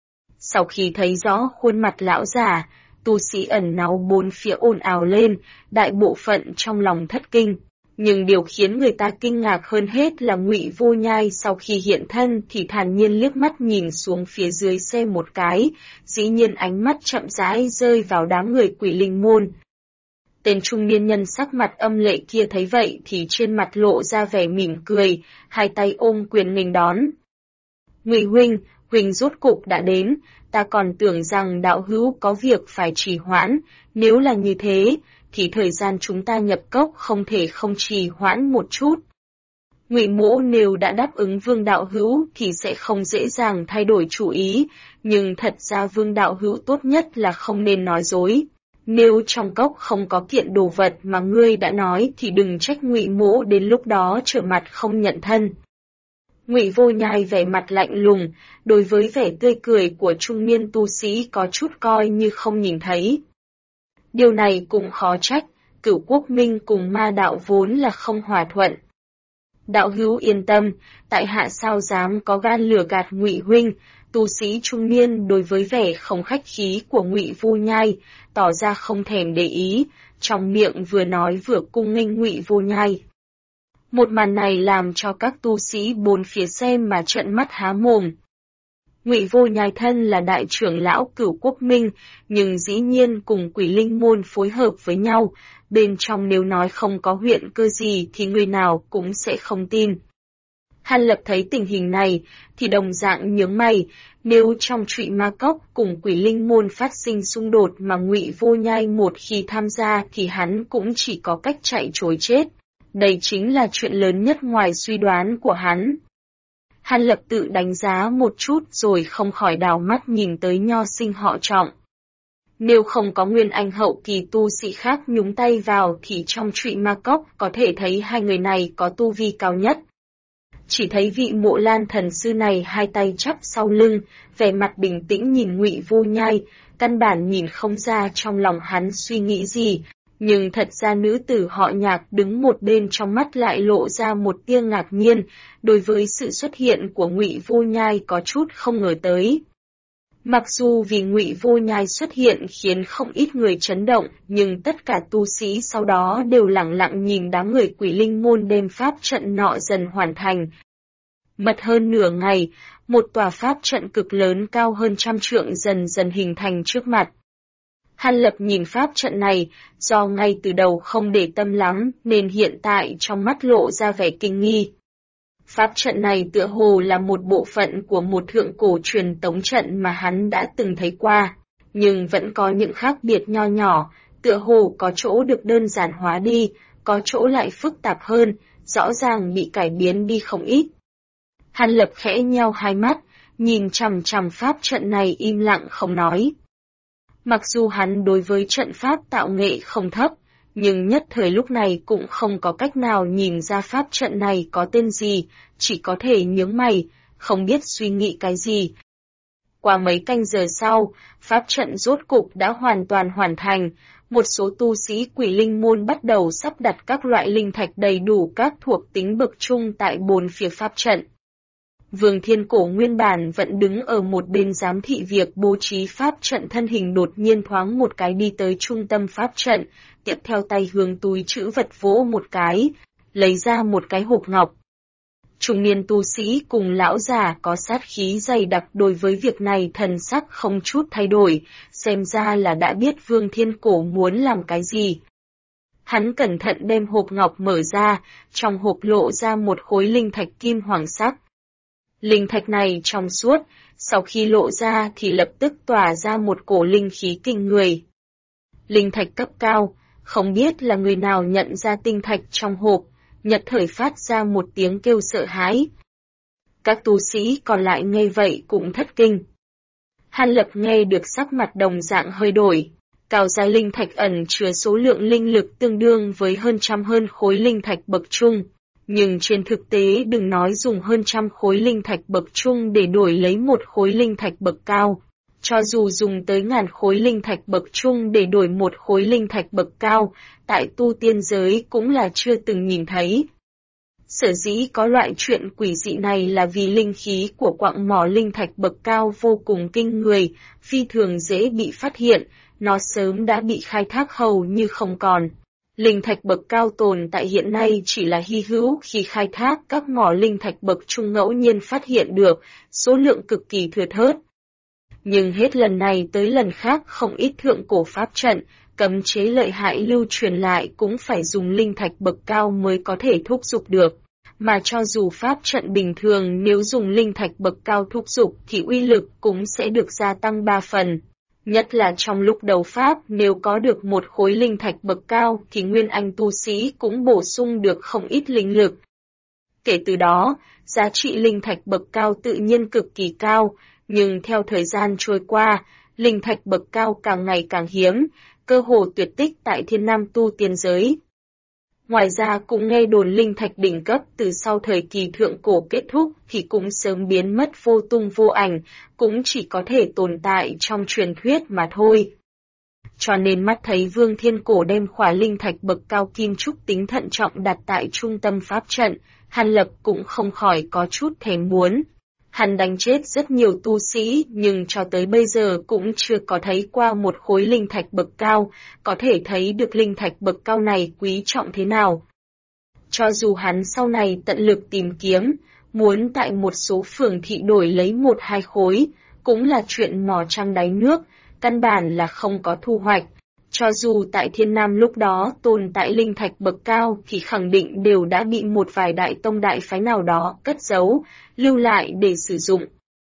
Sau khi thấy rõ khuôn mặt lão giả, tu sĩ ẩn náu bốn phía ồn ào lên, đại bộ phận trong lòng thất kinh. Nhưng điều khiến người ta kinh ngạc hơn hết là Ngụy Vô Nhai sau khi hiện thân thì thản nhiên liếc mắt nhìn xuống phía dưới xe một cái, dĩ nhiên ánh mắt chậm rãi rơi vào đám người quỷ linh môn. Tên trung niên nhân sắc mặt âm lệ kia thấy vậy thì trên mặt lộ ra vẻ mỉm cười, hai tay ôm quyền nghênh đón. Ngụy huynh, huynh rốt cục đã đến, ta còn tưởng rằng đạo hữu có việc phải trì hoãn, nếu là như thế, thì thời gian chúng ta nhập cốc không thể không trì hoãn một chút. Ngụy Mỗ nếu đã đáp ứng Vương đạo hữu thì sẽ không dễ dàng thay đổi chủ ý, nhưng thật ra Vương đạo hữu tốt nhất là không nên nói dối. Nếu trong cốc không có kiện đồ vật mà ngươi đã nói thì đừng trách Ngụy Mỗ đến lúc đó trở mặt không nhận thân. Ngụy Vô Nhai vẻ mặt lạnh lùng, đối với vẻ tươi cười của trung niên tu sĩ có chút coi như không nhìn thấy. Điều này cũng khó trách, Cửu Quốc Minh cùng ma đạo vốn là không hòa thuận. Đạo hữu yên tâm, tại hạ sao dám có gan lừa gạt Ngụy huynh. Tu sĩ trung niên đối với vẻ không khách khí của Ngụy Vô Nhai, tỏ ra không thèm để ý, trong miệng vừa nói vừa cung nghênh Ngụy Vô Nhai. Một màn này làm cho các tu sĩ bốn phía xem mà trợn mắt há mồm. Ngụy Vô Nhai thân là đại trưởng lão Cửu Quốc Minh, nhưng dĩ nhiên cùng quỷ linh môn phối hợp với nhau, bên trong nếu nói không có huyện cơ gì thì người nào cũng sẽ không tin. Hàn Lập thấy tình hình này, thì đồng dạng nhướng mày, nếu trong Trụy Ma Cốc cùng quỷ linh môn phát sinh xung đột mà Ngụy Vô Nhai một khi tham gia thì hắn cũng chỉ có cách chạy trối chết. Đây chính là chuyện lớn nhất ngoài suy đoán của hắn. Hàn Lập tự đánh giá một chút rồi không khỏi đảo mắt nhìn tới nho sinh họ Trọng. Nếu không có nguyên anh hậu kỳ tu sĩ khác nhúng tay vào thì trong Trụy Ma Cốc có thể thấy hai người này có tu vi cao nhất. chỉ thấy vị Mộ Lan thần sư này hai tay chắp sau lưng, vẻ mặt bình tĩnh nhìn Ngụy Vô Nhai, căn bản nhìn không ra trong lòng hắn suy nghĩ gì. Nhưng thật ra nữ tử họ Nhạc đứng một bên trong mắt lại lộ ra một tia ngạc nhiên, đối với sự xuất hiện của Ngụy Vô Nhai có chút không ngờ tới. Mặc dù vì Ngụy Vô Nhai xuất hiện khiến không ít người chấn động, nhưng tất cả tu sĩ sau đó đều lặng lặng nhìn đám người Quỷ Linh môn đem pháp trận nọ dần hoàn thành. Mất hơn nửa ngày, một tòa pháp trận cực lớn cao hơn 100 trượng dần dần hình thành trước mặt. Hàn Lập nhìn pháp trận này, do ngay từ đầu không để tâm lắm nên hiện tại trong mắt lộ ra vẻ kinh nghi. Pháp trận này tựa hồ là một bộ phận của một thượng cổ truyền tống trận mà hắn đã từng thấy qua, nhưng vẫn có những khác biệt nho nhỏ, tựa hồ có chỗ được đơn giản hóa đi, có chỗ lại phức tạp hơn, rõ ràng bị cải biến đi không ít. Hàn Lập khẽ nheo hai mắt, nhìn chằm chằm pháp trận này im lặng không nói. Mặc dù hắn đối với trận pháp tạo nghệ không thấp, nhưng nhất thời lúc này cũng không có cách nào nhìn ra pháp trận này có tên gì, chỉ có thể nhướng mày, không biết suy nghĩ cái gì. Qua mấy canh giờ sau, pháp trận rốt cục đã hoàn toàn hoàn thành, một số tu sĩ Quỷ Linh môn bắt đầu sắp đặt các loại linh thạch đầy đủ các thuộc tính bậc trung tại bốn phía pháp trận. Vương Thiên Cổ nguyên bản vẫn đứng ở một bên giám thị việc bố trí pháp trận, thân hình đột nhiên thoáng một cái đi tới trung tâm pháp trận, tiếp theo tay hướng túi trữ vật vỗ một cái, lấy ra một cái hộp ngọc. Trung niên tu sĩ cùng lão già có sát khí dày đặc đối với việc này thần sắc không chút thay đổi, xem ra là đã biết Vương Thiên Cổ muốn làm cái gì. Hắn cẩn thận đem hộp ngọc mở ra, trong hộp lộ ra một khối linh thạch kim hoàng sắc. Linh thạch này trong suốt, sau khi lộ ra thì lập tức tỏa ra một cổ linh khí kinh người. Linh thạch cấp cao, không biết là người nào nhận ra tinh thạch trong hộp, nhất thời phát ra một tiếng kêu sợ hãi. Các tu sĩ còn lại nghe vậy cũng thất kinh. Hàn Lập nghe được sắc mặt đồng dạng hơi đổi. Cao giai linh thạch ẩn chứa số lượng linh lực tương đương với hơn khối linh thạch bậc trung. Nhưng trên thực tế đừng nói dùng hơn 100 khối linh thạch bậc trung để đổi lấy một khối linh thạch bậc cao. Cho dù dùng tới 1000 khối linh thạch bậc trung để đổi một khối linh thạch bậc cao, tại tu tiên giới cũng là chưa từng nhìn thấy. Sở dĩ có loại chuyện quỷ dị này là vì linh khí của quặng mỏ linh thạch bậc cao vô cùng kinh người, phi thường dễ bị phát hiện, nó sớm đã bị khai thác hầu như không còn. Linh thạch bậc cao tồn tại hiện nay chỉ là hy hữu khi khai thác các mỏ linh thạch bậc trung ngẫu nhiên phát hiện được, số lượng cực kỳ thưa thớt. Nhưng hết lần này tới lần khác không ít thượng cổ pháp trận, cấm chế lợi hại lưu truyền lại cũng phải dùng linh thạch bậc cao mới có thể thúc giục được. Mà cho dù pháp trận bình thường nếu dùng linh thạch bậc cao thúc giục thì uy lực cũng sẽ được gia tăng 3 phần. Nhất là trong lúc đầu pháp nếu có được một khối linh thạch bậc cao thì nguyên anh tu sĩ cũng bổ sung được không ít linh lực. Kể từ đó, giá trị linh thạch bậc cao tự nhiên cực kỳ cao, nhưng theo thời gian trôi qua, linh thạch bậc cao càng ngày càng hiếm, cơ hồ tuyệt tích tại Thiên Nam tu tiên giới. Ngoài ra cũng nghe đồn linh thạch đỉnh cấp từ sau thời kỳ thượng cổ kết thúc thì cũng sớm biến mất vô tung vô ảnh, cũng chỉ có thể tồn tại trong truyền thuyết mà thôi. Cho nên mắt thấy Vương Thiên Cổ đem khỏa linh thạch bậc cao kim trúc tính thận trọng đặt tại trung tâm pháp trận, Hàn Lập cũng không khỏi có chút thèm muốn. Hắn đánh chết rất nhiều tu sĩ nhưng cho tới bây giờ cũng chưa có thấy qua một khối linh thạch bậc cao, có thể thấy được linh thạch bậc cao này quý trọng thế nào. Cho dù hắn sau này tận lực tìm kiếm, muốn tại một số phường thị đổi lấy 1-2 khối, cũng là chuyện mò trăng đáy nước, căn bản là không có thu hoạch. Cho dù tại Thiên Nam lúc đó tồn tại linh thạch bậc cao thì khẳng định đều đã bị một vài đại tông đại phái nào đó cất giấu, lưu lại để sử dụng.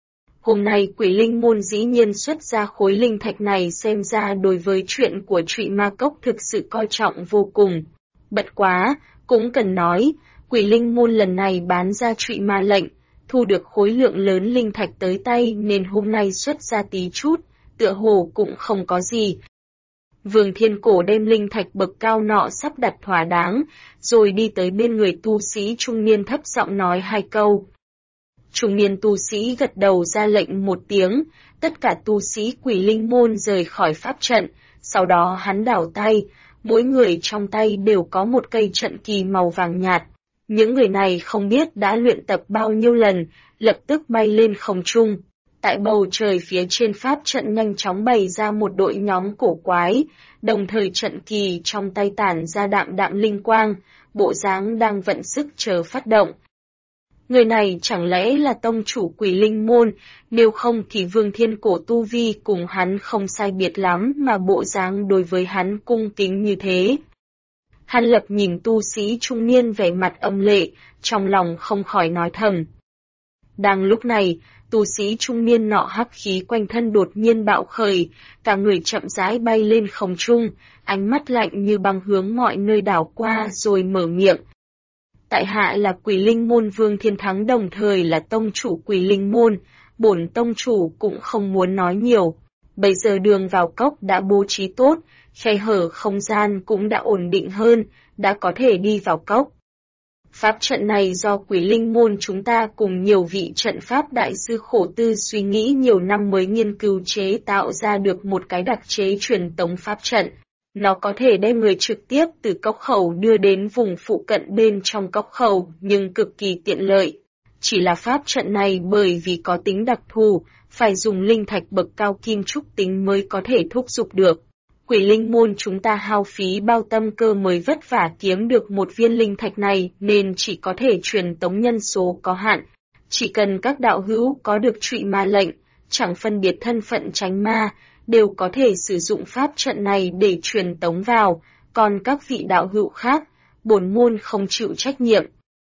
Hôm nay Quỷ Linh môn dĩ nhiên xuất ra khối linh thạch này, xem ra đối với chuyện của Trụy Ma Cốc thực sự coi trọng vô cùng. Bất quá, cũng cần nói, Quỷ Linh môn lần này bán ra Trụy Ma lệnh, thu được khối lượng lớn linh thạch tới tay nên hôm nay xuất ra tí chút, tựa hồ cũng không có gì. Vương Thiên Cổ đem linh thạch bậc cao nọ sắp đặt thỏa đáng, rồi đi tới bên người tu sĩ trung niên thấp giọng nói 2 câu. Trung niên tu sĩ gật đầu ra lệnh một tiếng, tất cả tu sĩ Quỷ Linh môn rời khỏi pháp trận, sau đó hắn đảo tay, mỗi người trong tay đều có một cây trận kỳ màu vàng nhạt. Những người này không biết đã luyện tập bao nhiêu lần, lập tức bay lên không trung. Tại bầu trời phía trên pháp trận nhanh chóng bày ra một đội nhóm cổ quái, đồng thời trận kỳ trong tay tản ra đạm đạm linh quang, bộ dáng đang vận sức chờ phát động. Người này chẳng lẽ là tông chủ Quỷ Linh môn, nếu không thì Vương Thiên Cổ tu vi cùng hắn không sai biệt lắm mà bộ dáng đối với hắn cung kính như thế. Hàn Lập nhìn tu sĩ trung niên vẻ mặt âm lệ, trong lòng không khỏi nói thầm. Đang lúc này, tu sĩ trung niên nọ hắc khí quanh thân đột nhiên bạo khởi, cả người chậm rãi bay lên không trung, ánh mắt lạnh như băng hướng mọi nơi đảo qua rồi mở miệng. Tại hạ là Quỷ Linh môn Vương Thiên Thắng, đồng thời là tông chủ Quỷ Linh môn, bổn tông chủ cũng không muốn nói nhiều. Bây giờ đường vào cốc đã bố trí tốt, khe hở không gian cũng đã ổn định hơn, đã có thể đi vào cốc. Pháp trận này do Quỷ Linh môn chúng ta cùng nhiều vị trận pháp đại sư khổ tư suy nghĩ nhiều năm mới nghiên cứu chế tạo ra được một cái đặc chế truyền tống pháp trận. Nó có thể đem người trực tiếp từ cốc khẩu đưa đến vùng phụ cận bên trong cốc khẩu, nhưng cực kỳ tiện lợi. Chỉ là pháp trận này bởi vì có tính đặc thù, phải dùng linh thạch bậc cao kim trúc tính mới có thể thúc giục được. Quỷ Linh môn chúng ta hao phí bao tâm cơ mới vất vả kiếm được một viên linh thạch này nên chỉ có thể truyền tống nhân số có hạn. Chỉ cần các đạo hữu có được trụy ma lệnh, chẳng phân biệt thân phận tránh ma, đều có thể sử dụng pháp trận này để truyền tống vào, còn các vị đạo hữu khác, bổn môn không chịu trách nhiệm.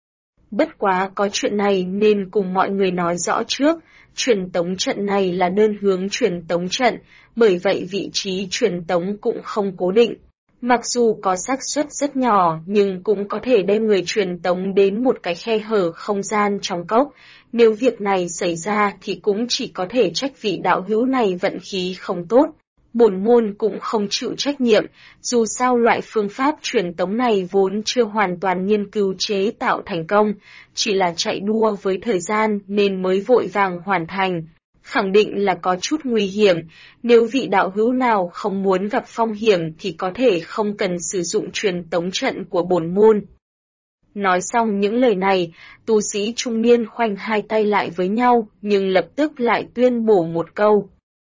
Bất quá có chuyện này nên cùng mọi người nói rõ trước, truyền tống trận này là đơn hướng truyền tống trận, bởi vậy vị trí truyền tống cũng không cố định. Mặc dù có xác suất rất nhỏ nhưng cũng có thể đem người truyền tống đến một cái khe hở không gian trong cốc. Nếu việc này xảy ra thì cũng chỉ có thể trách vị đạo hữu này vận khí không tốt. Bổn môn cũng không chịu trách nhiệm, dù sao loại phương pháp truyền tống này vốn chưa hoàn toàn nghiên cứu chế tạo thành công, chỉ là chạy đua với thời gian nên mới vội vàng hoàn thành. Khẳng định là có chút nguy hiểm, nếu vị đạo hữu nào không muốn gặp phong hiểm thì có thể không cần sử dụng truyền tống trận của bổn môn. Nói xong những lời này, tu sĩ trung niên khoanh hai tay lại với nhau, nhưng lập tức lại tuyên bổ một câu.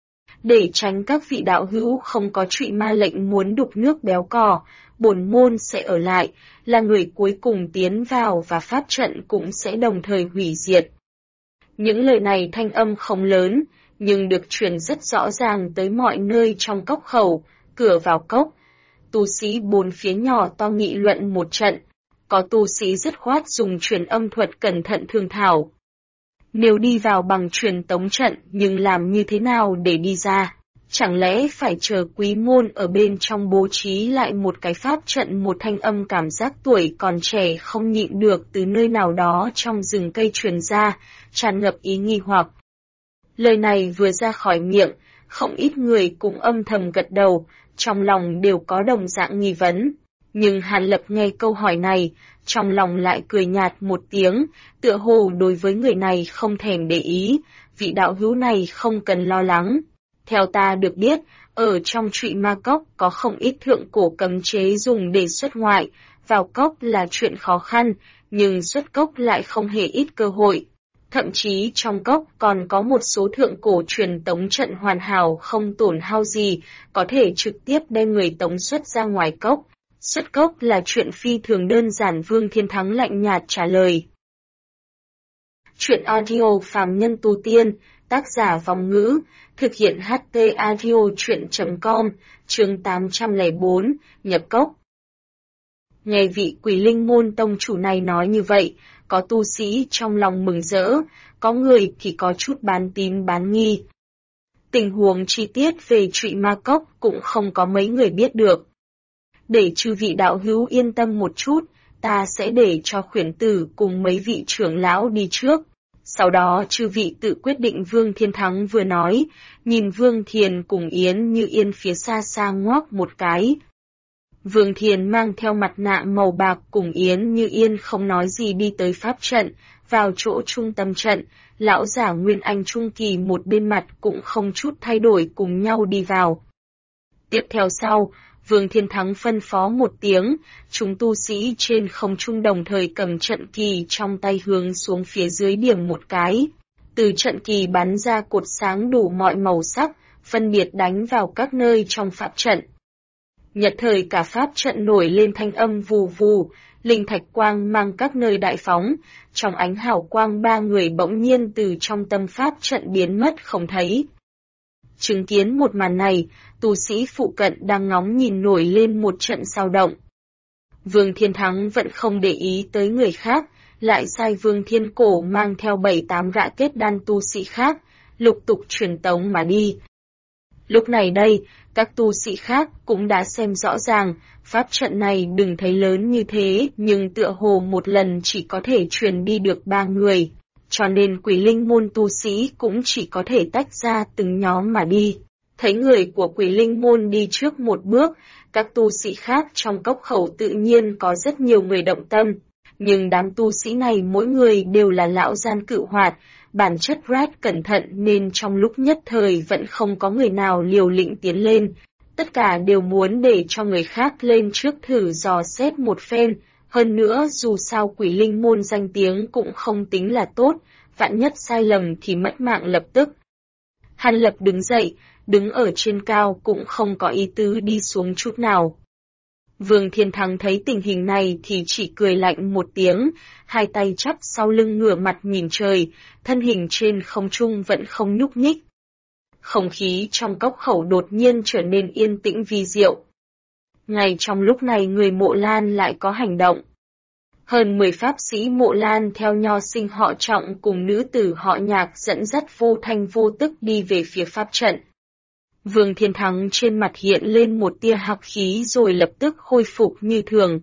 Để tránh các vị đạo hữu không có trụy ma lệnh muốn đục nước béo cò, bổn môn sẽ ở lại, là người cuối cùng tiến vào và pháp trận cũng sẽ đồng thời hủy diệt. Những lời này thanh âm không lớn, nhưng được truyền rất rõ ràng tới mọi nơi trong cốc khẩu, cửa vào cốc. Tu sĩ bốn phía nhỏ to nghị luận một trận, có tu sĩ dứt khoát dùng truyền âm thuật cẩn thận thương thảo. Nếu đi vào bằng truyền tống trận nhưng làm như thế nào để đi ra? Chẳng lẽ phải chờ quý môn ở bên trong bố trí lại một cái pháp trận? Một thanh âm cảm giác tuổi còn trẻ không nhịn được từ nơi nào đó trong rừng cây truyền ra, tràn ngập ý nghi hoặc. Lời này vừa ra khỏi miệng, không ít người cũng âm thầm gật đầu, trong lòng đều có đồng dạng nghi vấn. Nhưng Hàn Lập nghe câu hỏi này, trong lòng lại cười nhạt một tiếng, tựa hồ đối với người này không thèm để ý, vị đạo hữu này không cần lo lắng. Theo ta được biết, ở trong trụy ma cốc có không ít thượng cổ cấm chế dùng để xuất ngoại, vào cốc là chuyện khó khăn, nhưng xuất cốc lại không hề ít cơ hội. Thậm chí trong cốc còn có một số thượng cổ truyền tống trận hoàn hảo không tổn hao gì, có thể trực tiếp đem người tống xuất ra ngoài cốc. Xuất cốc là chuyện phi thường đơn giản. Vương Thiên Thắng lạnh nhạt trả lời. Chuyện audio phàm nhân tu tiên, tác giả Vong Ngữ, thực hiện HT audio chuyện.com, chương 804, nhập cốc. Nghe vị Quỷ Linh môn tông chủ này nói như vậy, có tu sĩ trong lòng mừng rỡ, có người thì có chút bán tín bán nghi. Tình huống chi tiết về trụy ma cốc cũng không có mấy người biết được. Để chư vị đạo hữu yên tâm một chút, ta sẽ để cho khuyển tử cùng mấy vị trưởng lão đi trước. Sau đó chư vị tự quyết định. Vương Thiên Thắng vừa nói, nhìn Vương Thiền cùng Yến Như Yên phía xa xa ngoác một cái. Vương Thiền mang theo mặt nạ màu bạc cùng Yến Như Yên không nói gì đi tới pháp trận, vào chỗ trung tâm trận, lão giả Nguyên Anh Trung Kỳ một bên mặt cũng không chút thay đổi cùng nhau đi vào. Tiếp theo sau, Vương Thiên Thắng phân phó một tiếng, chúng tu sĩ trên không trung đồng thời cầm trận kỳ trong tay hướng xuống phía dưới điểm một cái. Từ trận kỳ bắn ra cột sáng đủ mọi màu sắc, phân biệt đánh vào các nơi trong pháp trận. Nhất thời cả pháp trận nổi lên thanh âm vù vù, linh thạch quang mang các nơi đại phóng, trong ánh hào quang ba người bỗng nhiên từ trong tâm pháp trận biến mất không thấy. Chứng kiến một màn này, tu sĩ phụ cận đang ngóng nhìn nổi lên một trận sao động. Vương Thiên Thắng vẫn không để ý tới người khác, lại sai Vương Thiên Cổ mang theo 7-8 gã kết đan tu sĩ khác, lục tục truyền tống mà đi. Lúc này đây, các tu sĩ khác cũng đã xem rõ ràng, pháp trận này đừng thấy lớn như thế, nhưng tựa hồ một lần chỉ có thể truyền đi được 3 người, cho nên Quỷ Linh môn tu sĩ cũng chỉ có thể tách ra từng nhóm mà đi. Thấy người của Quỷ Linh môn đi trước một bước, các tu sĩ khác trong cốc khẩu tự nhiên có rất nhiều người động tâm, nhưng đám tu sĩ này mỗi người đều là lão gian cự hoạt, bản chất rất cẩn thận nên trong lúc nhất thời vẫn không có người nào liều lĩnh tiến lên, tất cả đều muốn để cho người khác lên trước thử dò xét một phen, hơn nữa dù sao Quỷ Linh môn danh tiếng cũng không tính là tốt, vạn nhất sai lầm thì mất mạng lập tức. Hàn Lập đứng dậy, đứng ở trên cao cũng không có ý tứ đi xuống chút nào. Vương Thiên Thắng thấy tình hình này thì chỉ cười lạnh một tiếng, hai tay chắp sau lưng ngửa mặt nhìn trời, thân hình trên không trung vẫn không nhúc nhích. Không khí trong cốc khẩu đột nhiên trở nên yên tĩnh vi diệu. Ngay trong lúc này người Mộ Lan lại có hành động. Hơn 10 pháp sĩ Mộ Lan theo nho sinh họ Trọng cùng nữ tử họ Nhạc dẫn dắt vô thanh vô tức đi về phía pháp trận. Vương Thiên Thắng trên mặt hiện lên một tia hắc khí rồi lập tức khôi phục như thường.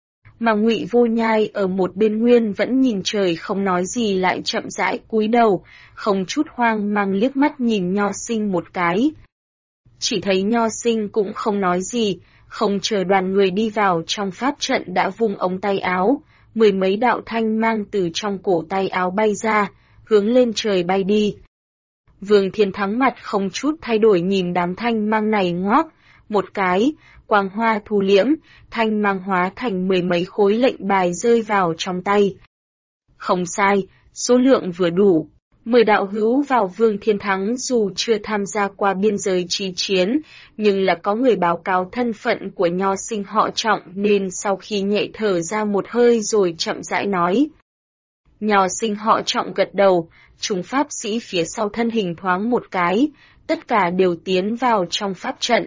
Mà Ngụy Vô Nhai ở một bên nguyên vẫn nhìn trời không nói gì lại chậm rãi cúi đầu, không chút hoang mang liếc mắt nhìn nho sinh một cái. Chỉ thấy nho sinh cũng không nói gì, không chờ đoàn người đi vào trong pháp trận đã vung ống tay áo, 10 mấy đạo thanh mang từ trong cổ tay áo bay ra, hướng lên trời bay đi. Vương Thiên Thắng mặt không chút thay đổi nhìn đám thanh mang này ngoác, một cái, quang hoa thu liễm, thanh mang hóa thành 10 mấy khối lệnh bài rơi vào trong tay. Không sai, số lượng vừa đủ. 10 đạo hữu vào Vương Thiên Thắng dù chưa tham gia qua biên giới chi chiến, nhưng là có người báo cáo thân phận của nho sinh họ Trọng nên sau khi nhẹ thở ra một hơi rồi chậm rãi nói. Nho sinh họ Trọng gật đầu, chúng pháp sĩ phía sau thân hình thoáng một cái, tất cả đều tiến vào trong pháp trận.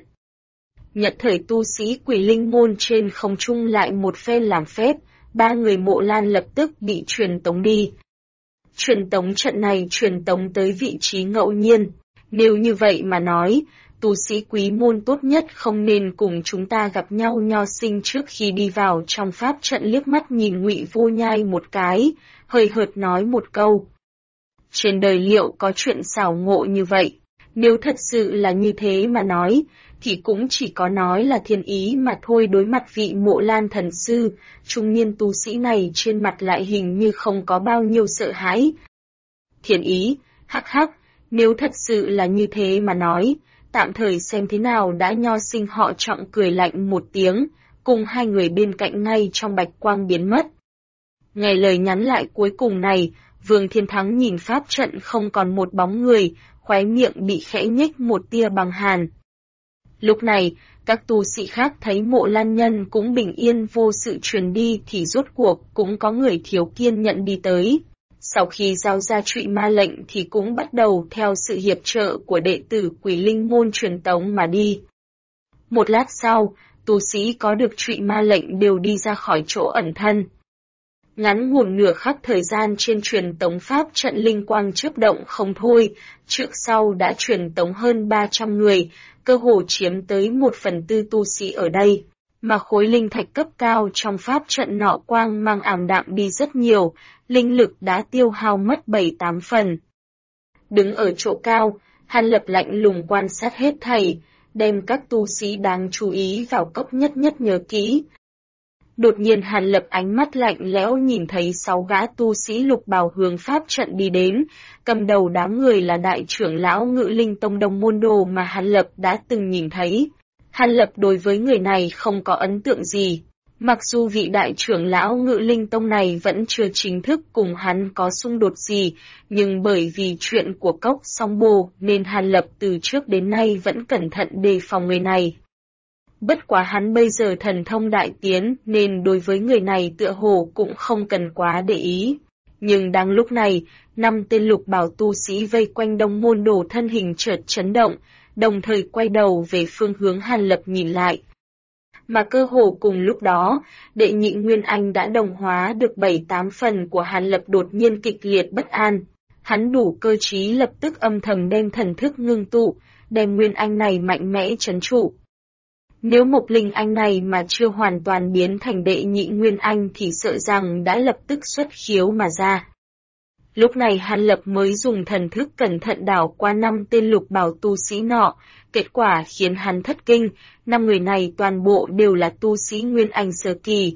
Nhật thời tu sĩ Quỷ Linh môn trên không trung lại một phen làm phép, 3 người Mộ Lan lập tức bị truyền tống đi. Truyền tống trận này truyền tống tới vị trí ngẫu nhiên, nếu như vậy mà nói, tu sĩ Quý môn tốt nhất không nên cùng chúng ta gặp nhau. Nho sinh trước khi đi vào trong pháp trận liếc mắt nhìn Ngụy Vô Nhai một cái, hơi hợt nói một câu. Trên đời liệu có chuyện xảo ngộ như vậy, nếu thật sự là như thế mà nói, thì cũng chỉ có nói là thiên ý mà thôi. Đối mặt vị Mộ Lan thần sư, trung niên tu sĩ này trên mặt lại hình như không có bao nhiêu sợ hãi. Thiên ý, hắc hắc, nếu thật sự là như thế mà nói, tạm thời xem thế nào đã. Nho sinh họ Trọng cười lạnh một tiếng, cùng 2 người bên cạnh ngay trong bạch quang biến mất. Nghe lời nhắn lại cuối cùng này, Vương Thiên Thắng nhìn pháp trận không còn một bóng người, khóe miệng bị khẽ nhếch một tia băng hàn. Lúc này, các tu sĩ khác thấy Mộ Lan nhân cũng bình yên vô sự truyền đi thì rốt cuộc cũng có người thiếu kiên nhẫn đi tới. Sau khi giao ra trụy ma lệnh thì cũng bắt đầu theo sự hiệp trợ của đệ tử Quỷ Linh môn truyền tống mà đi. Một lát sau, tu sĩ có được trụy ma lệnh đều đi ra khỏi chỗ ẩn thân. Ngắn ngủn nửa khắc thời gian trên truyền tống pháp trận linh quang chớp động không thôi, trước sau đã truyền tống hơn 300 người, cơ hồ chiếm tới 1/4 tu sĩ ở đây. mà khối linh thạch cấp cao trong pháp trận nọ quang mang ảm đạm đi rất nhiều, linh lực đã tiêu hao mất 7-8 phần. Đứng ở chỗ cao, Hàn Lập lạnh lùng quan sát hết thảy, đem các tu sĩ đáng chú ý vào cốc nhất nhất nhớ kỹ. Đột nhiên Hàn Lập ánh mắt lạnh lẽo nhìn thấy 6 gã tu sĩ lục bào hướng pháp trận đi đến, cầm đầu đám người là đại trưởng lão Ngự Linh Tông Đông Môn Đồ mà Hàn Lập đã từng nhìn thấy. Hàn Lập đối với người này không có ấn tượng gì. Mặc dù vị đại trưởng lão Ngự Linh Tông này vẫn chưa chính thức cùng hắn có xung đột gì, nhưng bởi vì chuyện của cốc song bồ nên Hàn Lập từ trước đến nay vẫn cẩn thận đề phòng người này. Bất quá hắn bây giờ thần thông đại tiến nên đối với người này tựa hồ cũng không cần quá để ý. Nhưng đang lúc này, 5 tên lục bảo tu sĩ vây quanh Đông Môn Đồ thân hình chợt chấn động, đồng thời quay đầu về phương hướng Hàn Lập nhìn lại. Mà cơ hồ cùng lúc đó, đệ nhị Nguyên Anh đã đồng hóa được 7-8 phần của Hàn Lập đột nhiên kịch liệt bất an. Hắn đủ cơ trí lập tức âm thầm đem thần thức ngưng tụ, đem Nguyên Anh này mạnh mẽ trấn trụ. Nếu một linh anh này mà chưa hoàn toàn biến thành đệ nhị Nguyên Anh thì sợ rằng đã lập tức xuất khiếu mà ra. Lúc này Hàn Lập mới dùng thần thức cẩn thận đảo qua 5 tên lục bảo tu sĩ nọ, kết quả khiến hắn thất kinh, 5 người này toàn bộ đều là tu sĩ Nguyên Anh sơ kỳ.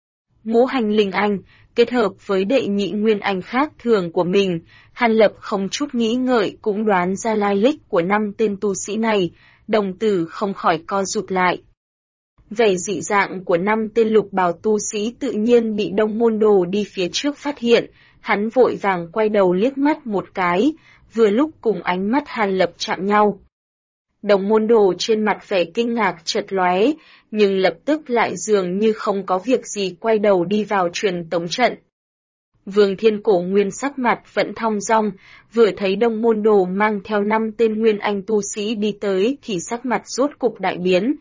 Ngũ hành linh anh, kết hợp với đệ nhị Nguyên Anh khác thường của mình, Hàn Lập không chút nghĩ ngợi cũng đoán ra lai lịch của 5 tên tu sĩ này, đồng tử không khỏi co rụt lại. Vẻ dị dạng của 5 tên lục bào tu sĩ tự nhiên bị Đông Môn Đồ đi phía trước phát hiện, hắn vội vàng quay đầu liếc mắt một cái, vừa lúc cùng ánh mắt Hàn Lập chạm nhau. Đông Môn Đồ trên mặt vẻ kinh ngạc chợt lóe, nhưng lập tức lại dường như không có việc gì quay đầu đi vào truyền tống trận. Vương Thiên Cổ Nguyên sắc mặt vẫn thong dong, vừa thấy Đông Môn Đồ mang theo 5 tên Nguyên Anh tu sĩ đi tới thì sắc mặt rốt cục đại biến.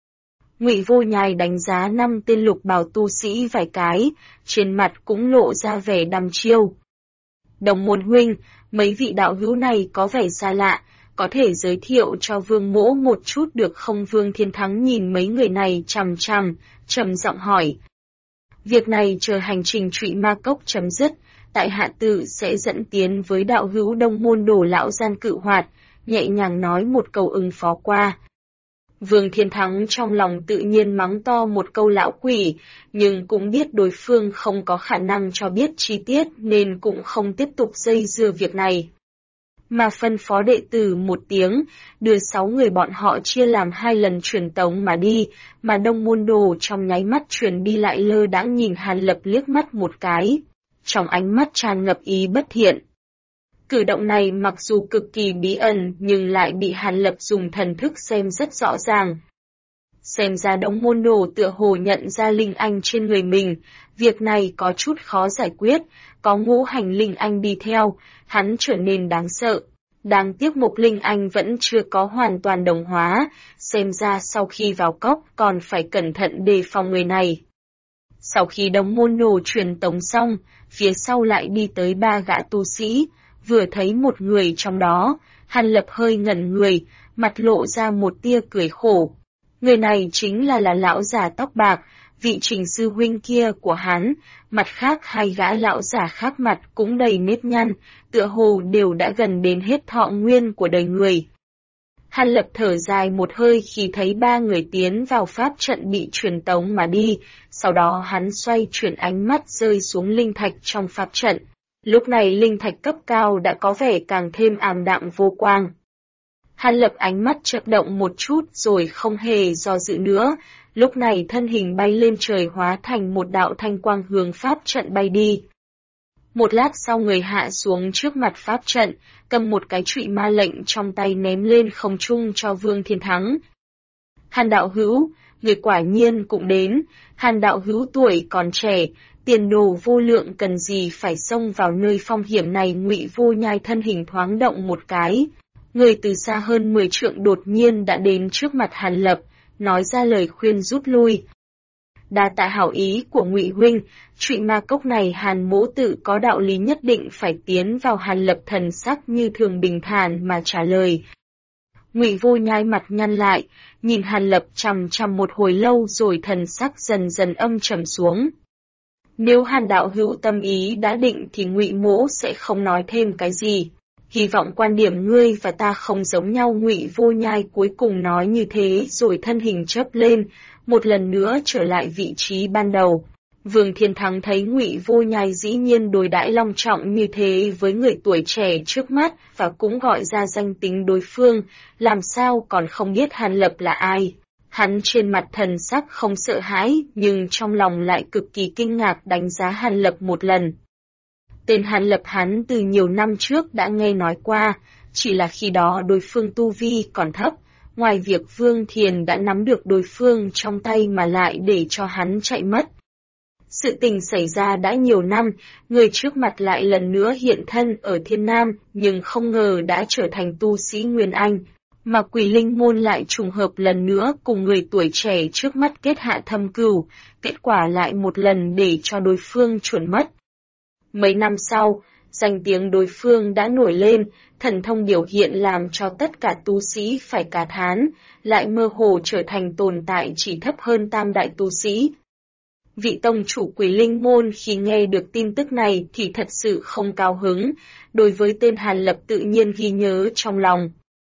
Ngụy Vô Nhai đánh giá 5 tên lục bào tu sĩ vài cái, trên mặt cũng lộ ra vẻ đăm chiêu. Đồng Môn huynh, mấy vị đạo hữu này có vẻ xa lạ, có thể giới thiệu cho Vương Mỗ một chút được không? Vương Thiên Thắng nhìn mấy người này chằm chằm, trầm giọng hỏi. Việc này chờ hành trình Trụy Ma Cốc chấm dứt, tại hạ tự sẽ dẫn tiến với đạo hữu Đông Môn Đồ lão gian Cự Hoạt, nhẹ nhàng nói một câu ứng phó qua. Vương Thiên Thắng trong lòng tự nhiên mắng to một câu lão quỷ, nhưng cũng biết đối phương không có khả năng cho biết chi tiết nên cũng không tiếp tục dây dưa việc này. Mà phân phó đệ tử một tiếng, đưa 6 người bọn họ chia làm 2 lần truyền tống mà đi, mà Đông Môn Đồ trong nháy mắt truyền đi lại lơ đãng nhìn Hàn Lập liếc mắt một cái, trong ánh mắt tràn ngập ý bất thiện. Cử động này mặc dù cực kỳ bí ẩn nhưng lại bị Hàn Lập dùng thần thức xem rất rõ ràng. Xem ra Đông Môn Đồ tựa hồ nhận ra linh anh trên người mình, việc này có chút khó giải quyết, có ngũ hành linh anh đi theo, hắn trở nên đáng sợ. Đáng tiếc một linh anh vẫn chưa có hoàn toàn đồng hóa, xem ra sau khi vào cốc còn phải cẩn thận đề phòng người này. Sau khi Đông Môn Đồ truyền tống xong, phía sau lại đi tới 3 gã tu sĩ, vừa thấy một người trong đó, Hàn Lập hơi ngẩn người, mặt lộ ra một tia cười khổ. Người này chính là lão già tóc bạc, vị Trình sư huynh kia của hắn, mặt khác 2 gã lão già khác mặt cũng đầy nếp nhăn, tựa hồ đều đã gần đến hết thọ nguyên của đời người. Hàn Lập thở dài một hơi khi thấy 3 người tiến vào pháp trận bị truyền tống mà đi, sau đó hắn xoay chuyển ánh mắt rơi xuống linh thạch trong pháp trận. Lúc này linh thạch cấp cao đã có vẻ càng thêm ảm đạm vô quang. Hàn Lập ánh mắt chợt động một chút rồi không hề do dự nữa, lúc này thân hình bay lên trời hóa thành một đạo thanh quang hướng pháp trận bay đi. Một lát sau người hạ xuống trước mặt pháp trận, cầm một cái trụy ma lệnh trong tay ném lên không trung cho Vương Thiên Thắng. Hàn đạo hữu, người quả nhiên cũng đến, Hàn đạo hữu tuổi còn trẻ, tiền đồ vô lượng cần gì phải xông vào nơi phong hiểm này. Ngụy Vô Nhai thân hình thoáng động một cái, người từ xa hơn 10 trượng đột nhiên đã đến trước mặt Hàn Lập, nói ra lời khuyên rút lui. Đa tạ hảo ý của Ngụy huynh, Trụy Ma Cốc này Hàn mỗ tự có đạo lý nhất định phải tiến vào. Hàn Lập thần sắc như thường bình thản mà trả lời. Ngụy Vô Nhai mặt nhăn lại, nhìn Hàn Lập chằm chằm một hồi lâu rồi thần sắc dần dần âm trầm xuống. Nếu Hàn đạo hữu tâm ý đã định thì Ngụy mỗ sẽ không nói thêm cái gì. Hy vọng quan điểm ngươi và ta không giống nhau. Ngụy Vô Nhai cuối cùng nói như thế rồi thân hình chớp lên, một lần nữa trở lại vị trí ban đầu. Vương Thiên Thắng thấy Ngụy Vô Nhai dĩ nhiên đối đãi long trọng như thế với người tuổi trẻ trước mắt và cũng gọi ra danh tính đối phương, làm sao còn không biết Hàn Lập là ai. Hắn trên mặt thần sắc không sợ hãi nhưng trong lòng lại cực kỳ kinh ngạc đánh giá Hàn Lập một lần. Tên Hàn Lập hắn từ nhiều năm trước đã nghe nói qua, chỉ là khi đó đối phương tu vi còn thấp, ngoài việc Vương Thiền đã nắm được đối phương trong tay mà lại để cho hắn chạy mất. Sự tình xảy ra đã nhiều năm, người trước mặt lại lần nữa hiện thân ở Thiên Nam, nhưng không ngờ đã trở thành tu sĩ Nguyên Anh, mà Quỷ Linh Môn lại trùng hợp lần nữa cùng người tuổi trẻ trước mắt kết hạ thâm cừu, kết quả lại một lần để cho đối phương chuẩn mất. Mấy năm sau, danh tiếng đối phương đã nổi lên, thần thông biểu hiện làm cho tất cả tu sĩ phải cả thán, lại mơ hồ trở thành tồn tại chỉ thấp hơn tam đại tu sĩ. Vị tông chủ Quỷ Linh Môn khi nghe được tin tức này thì thật sự không cao hứng, đối với tên Hàn Lập tự nhiên ghi nhớ trong lòng.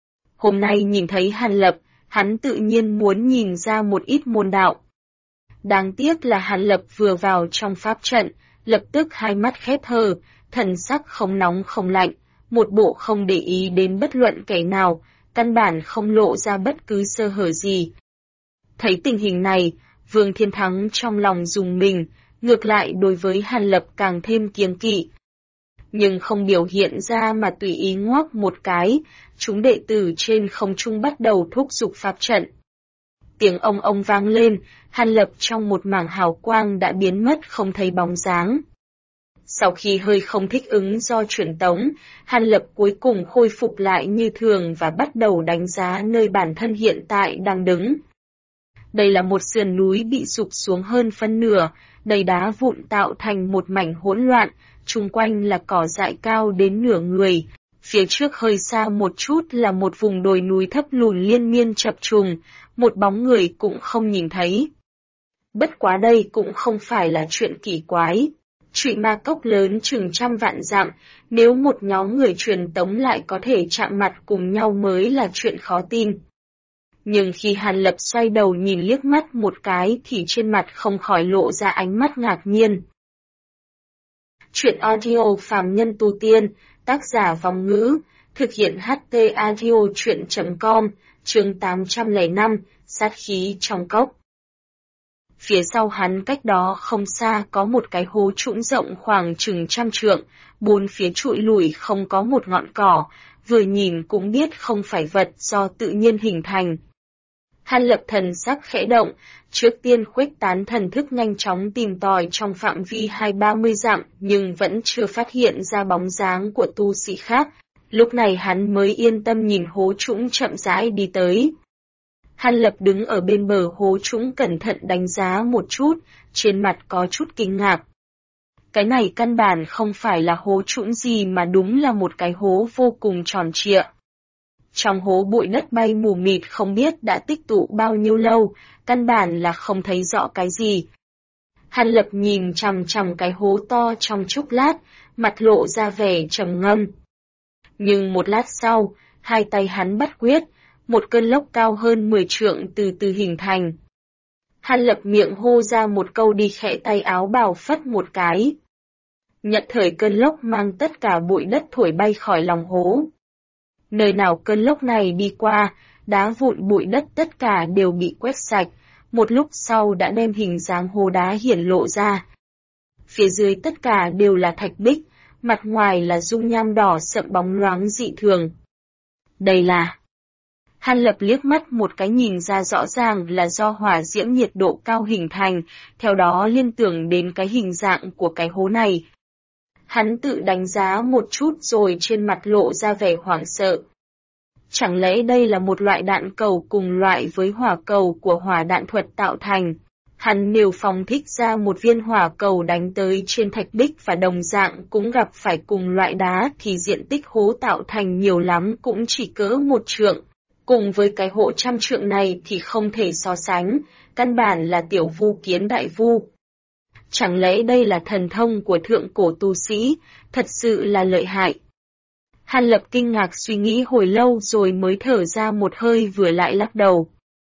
Hôm nay nhìn thấy Hàn Lập, hắn tự nhiên muốn nhìn ra một ít môn đạo. Đáng tiếc là Hàn Lập vừa vào trong pháp trận, lập tức hai mắt khép hờ, thần sắc không nóng không lạnh, một bộ không để ý đến bất luận kẻ nào, căn bản không lộ ra bất cứ sơ hở gì. Thấy tình hình này, Vương Thiên Thắng trong lòng rùng mình, ngược lại đối với Hàn Lập càng thêm kiêng kỵ. Nhưng không biểu hiện ra mà tùy ý ngoác một cái, chúng đệ tử trên không trung bắt đầu thúc giục pháp trận. Tiếng ông vang lên, Hàn Lập trong một mảng hào quang đã biến mất không thấy bóng dáng. Sau khi hơi không thích ứng do truyền tống, Hàn Lập cuối cùng khôi phục lại như thường và bắt đầu đánh giá nơi bản thân hiện tại đang đứng. Đây là một sườn núi bị sụp xuống hơn phân nửa, đầy đá vụn tạo thành một mảnh hỗn loạn, chung quanh là cỏ dại cao đến nửa người. Phía trước hơi xa một chút là một vùng đồi núi thấp lùn liên miên chập trùng, một bóng người cũng không nhìn thấy. Bất quá đây cũng không phải là chuyện kỳ quái. Trụy Ma Cốc lớn chừng 100 vạn dặm, nếu một nhóm người truyền tống lại có thể chạm mặt cùng nhau mới là chuyện khó tin. Nhưng khi Hàn Lập xoay đầu nhìn liếc mắt một cái thì trên mặt không khỏi lộ ra ánh mắt ngạc nhiên. Chuyện audio phàm nhân tu tiên, tác giả Vong Ngữ, thực hiện HT audio chuyện.com, chương 805, sát khí trong cốc. Phía sau hắn cách đó không xa có một cái hố trũng rộng khoảng chừng 100 trượng, bốn phía trụi lủi không có một ngọn cỏ, vừa nhìn cũng biết không phải vật do tự nhiên hình thành. Hàn Lập thần sắc khẽ động, trước tiên khuếch tán thần thức nhanh chóng tìm tòi trong phạm vi 20-30 dặm nhưng vẫn chưa phát hiện ra bóng dáng của tu sĩ khác, lúc này hắn mới yên tâm nhìn hố trũng chậm rãi đi tới. Hàn Lập đứng ở bên bờ hố trũng cẩn thận đánh giá một chút, trên mặt có chút kinh ngạc. Cái này căn bản không phải là hố trũng gì mà đúng là một cái hố vô cùng tròn trịa. Trong hố bụi đất bay mù mịt không biết đã tích tụ bao nhiêu lâu, căn bản là không thấy rõ cái gì. Hàn Lập nhìn chằm chằm cái hố to trong chốc lát, mặt lộ ra vẻ trầm ngâm. Nhưng một lát sau, hai tay hắn bắt quyết, một cơn lốc cao hơn 10 trượng từ từ hình thành. Hàn Lập miệng hô ra một câu đi khẽ tay áo bào phất một cái. Nhận thời cơn lốc mang tất cả bụi đất thổi bay khỏi lòng hố. Nơi nào cơn lốc này đi qua, đá vụn bụi đất tất cả đều bị quét sạch, một lúc sau đã đem hình dáng hố đá hiển lộ ra. Phía dưới tất cả đều là thạch bích, mặt ngoài là dung nham đỏ sậm bóng loáng dị thường. Đây là... Hàn Lập liếc mắt một cái nhìn ra rõ ràng là do hỏa diễm nhiệt độ cao hình thành, theo đó liên tưởng đến cái hình dạng của cái hố này. Hắn tự đánh giá một chút rồi trên mặt lộ ra vẻ hoảng sợ. Chẳng lẽ đây là một loại đạn cầu cùng loại với hỏa cầu của hỏa đạn thuật tạo thành? Hắn nếu phóng thích ra một viên hỏa cầu đánh tới trên thạch bích và đồng dạng cũng gặp phải cùng loại đá thì diện tích hố tạo thành nhiều lắm cũng chỉ cỡ 1 trượng. cùng với cái hộ 100 trượng này thì không thể so sánh, căn bản là tiểu vu kiến đại vu. Chẳng lẽ đây là thần thông của thượng cổ tu sĩ, thật sự là lợi hại. Hàn Lập kinh ngạc suy nghĩ hồi lâu rồi mới thở ra một hơi vừa lại lắc đầu.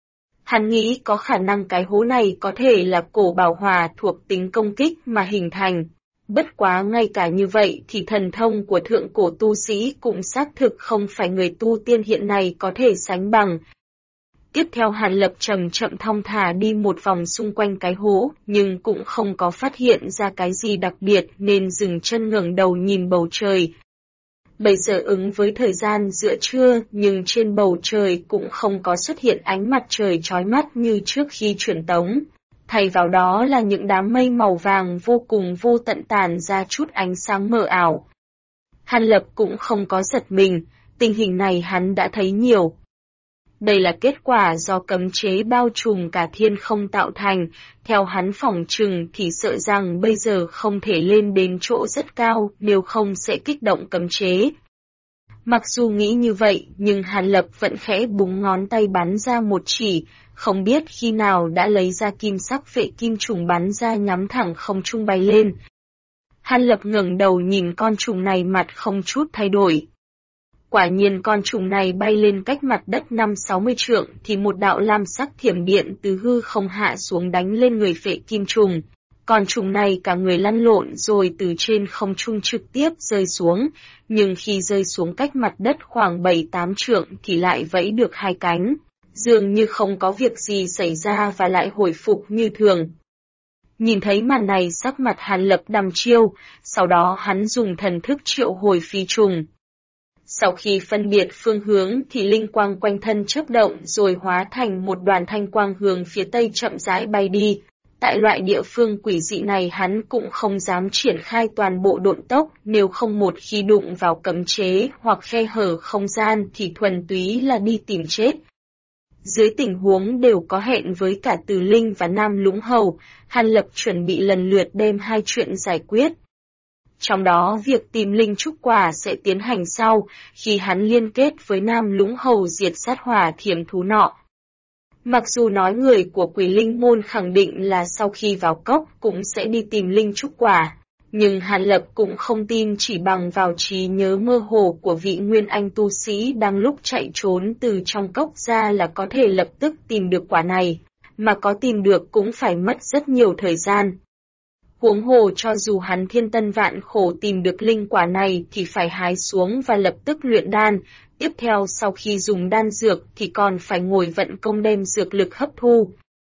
Hắn nghĩ có khả năng cái hố này có thể là cổ bảo hòa thuộc tính công kích mà hình thành. Bất quá ngay cả như vậy thì thần thông của thượng cổ tu sĩ cũng xác thực không phải người tu tiên hiện nay có thể sánh bằng. Tiếp theo Hàn Lập chậm chậm thong thả đi một vòng xung quanh cái hố, nhưng cũng không có phát hiện ra cái gì đặc biệt nên dừng chân ngẩng đầu nhìn bầu trời. Bây giờ ứng với thời gian giữa trưa nhưng trên bầu trời cũng không có xuất hiện ánh mặt trời chói mắt như trước khi truyền tống. Thay vào đó là những đám mây màu vàng vô cùng vô tận tàn ra chút ánh sáng mờ ảo. Hàn Lập cũng không có giật mình, tình hình này hắn đã thấy nhiều. Đây là kết quả do cấm chế bao trùm cả thiên không tạo thành, theo hắn phỏng chừng thì sợ rằng bây giờ không thể lên đến chỗ rất cao nếu không sẽ kích động cấm chế. Mặc dù nghĩ như vậy nhưng Hàn Lập vẫn khẽ búng ngón tay bắn ra một chỉ, không biết khi nào đã lấy ra kim sắc vệ kim trùng bắn ra nhắm thẳng không trung bay lên. Hàn Lập ngẩng đầu nhìn con trùng này mặt không chút thay đổi. Quả nhiên con trùng này bay lên cách mặt đất 50-60 trượng thì một đạo lam sắc thiểm điện từ hư không hạ xuống đánh lên người phệ kim trùng. Con trùng này cả người lăn lộn rồi từ trên không trung trực tiếp rơi xuống, nhưng khi rơi xuống cách mặt đất khoảng 7-8 trượng thì lại vẫy được hai cánh, dường như không có việc gì xảy ra và lại hồi phục như thường. Nhìn thấy màn này sắc mặt Hàn Lập đăm chiêu, sau đó hắn dùng thần thức triệu hồi phi trùng. Sau khi phân biệt phương hướng thì linh quang quanh thân chớp động rồi hóa thành một đoàn thanh quang hướng phía tây chậm rãi bay đi. Tại loại địa phương quỷ dị này hắn cũng không dám triển khai toàn bộ độn tốc, nếu không một khi đụng vào cấm chế hoặc khe hở không gian thì thuần túy là đi tìm chết. Dưới tình huống đều có hẹn với cả Từ Linh và Nam Lũng Hầu, Hàn Lập chuẩn bị lần lượt đem hai chuyện giải quyết. Trong đó việc tìm linh trúc quả sẽ tiến hành sau, khi hắn liên kết với Nam Lũng Hầu diệt sát hỏa thiểm thú nọ. Mặc dù nói người của Quỷ Linh môn khẳng định là sau khi vào cốc cũng sẽ đi tìm linh trúc quả, nhưng Hàn Lập cũng không tin chỉ bằng vào trí nhớ mơ hồ của vị nguyên anh tu sĩ đang lúc chạy trốn từ trong cốc ra là có thể lập tức tìm được quả này, mà có tìm được cũng phải mất rất nhiều thời gian. Huống hồ cho dù hắn thiên tân vạn khổ tìm được linh quả này thì phải hái xuống và lập tức luyện đan, tiếp theo sau khi dùng đan dược thì còn phải ngồi vận công đem dược lực hấp thu.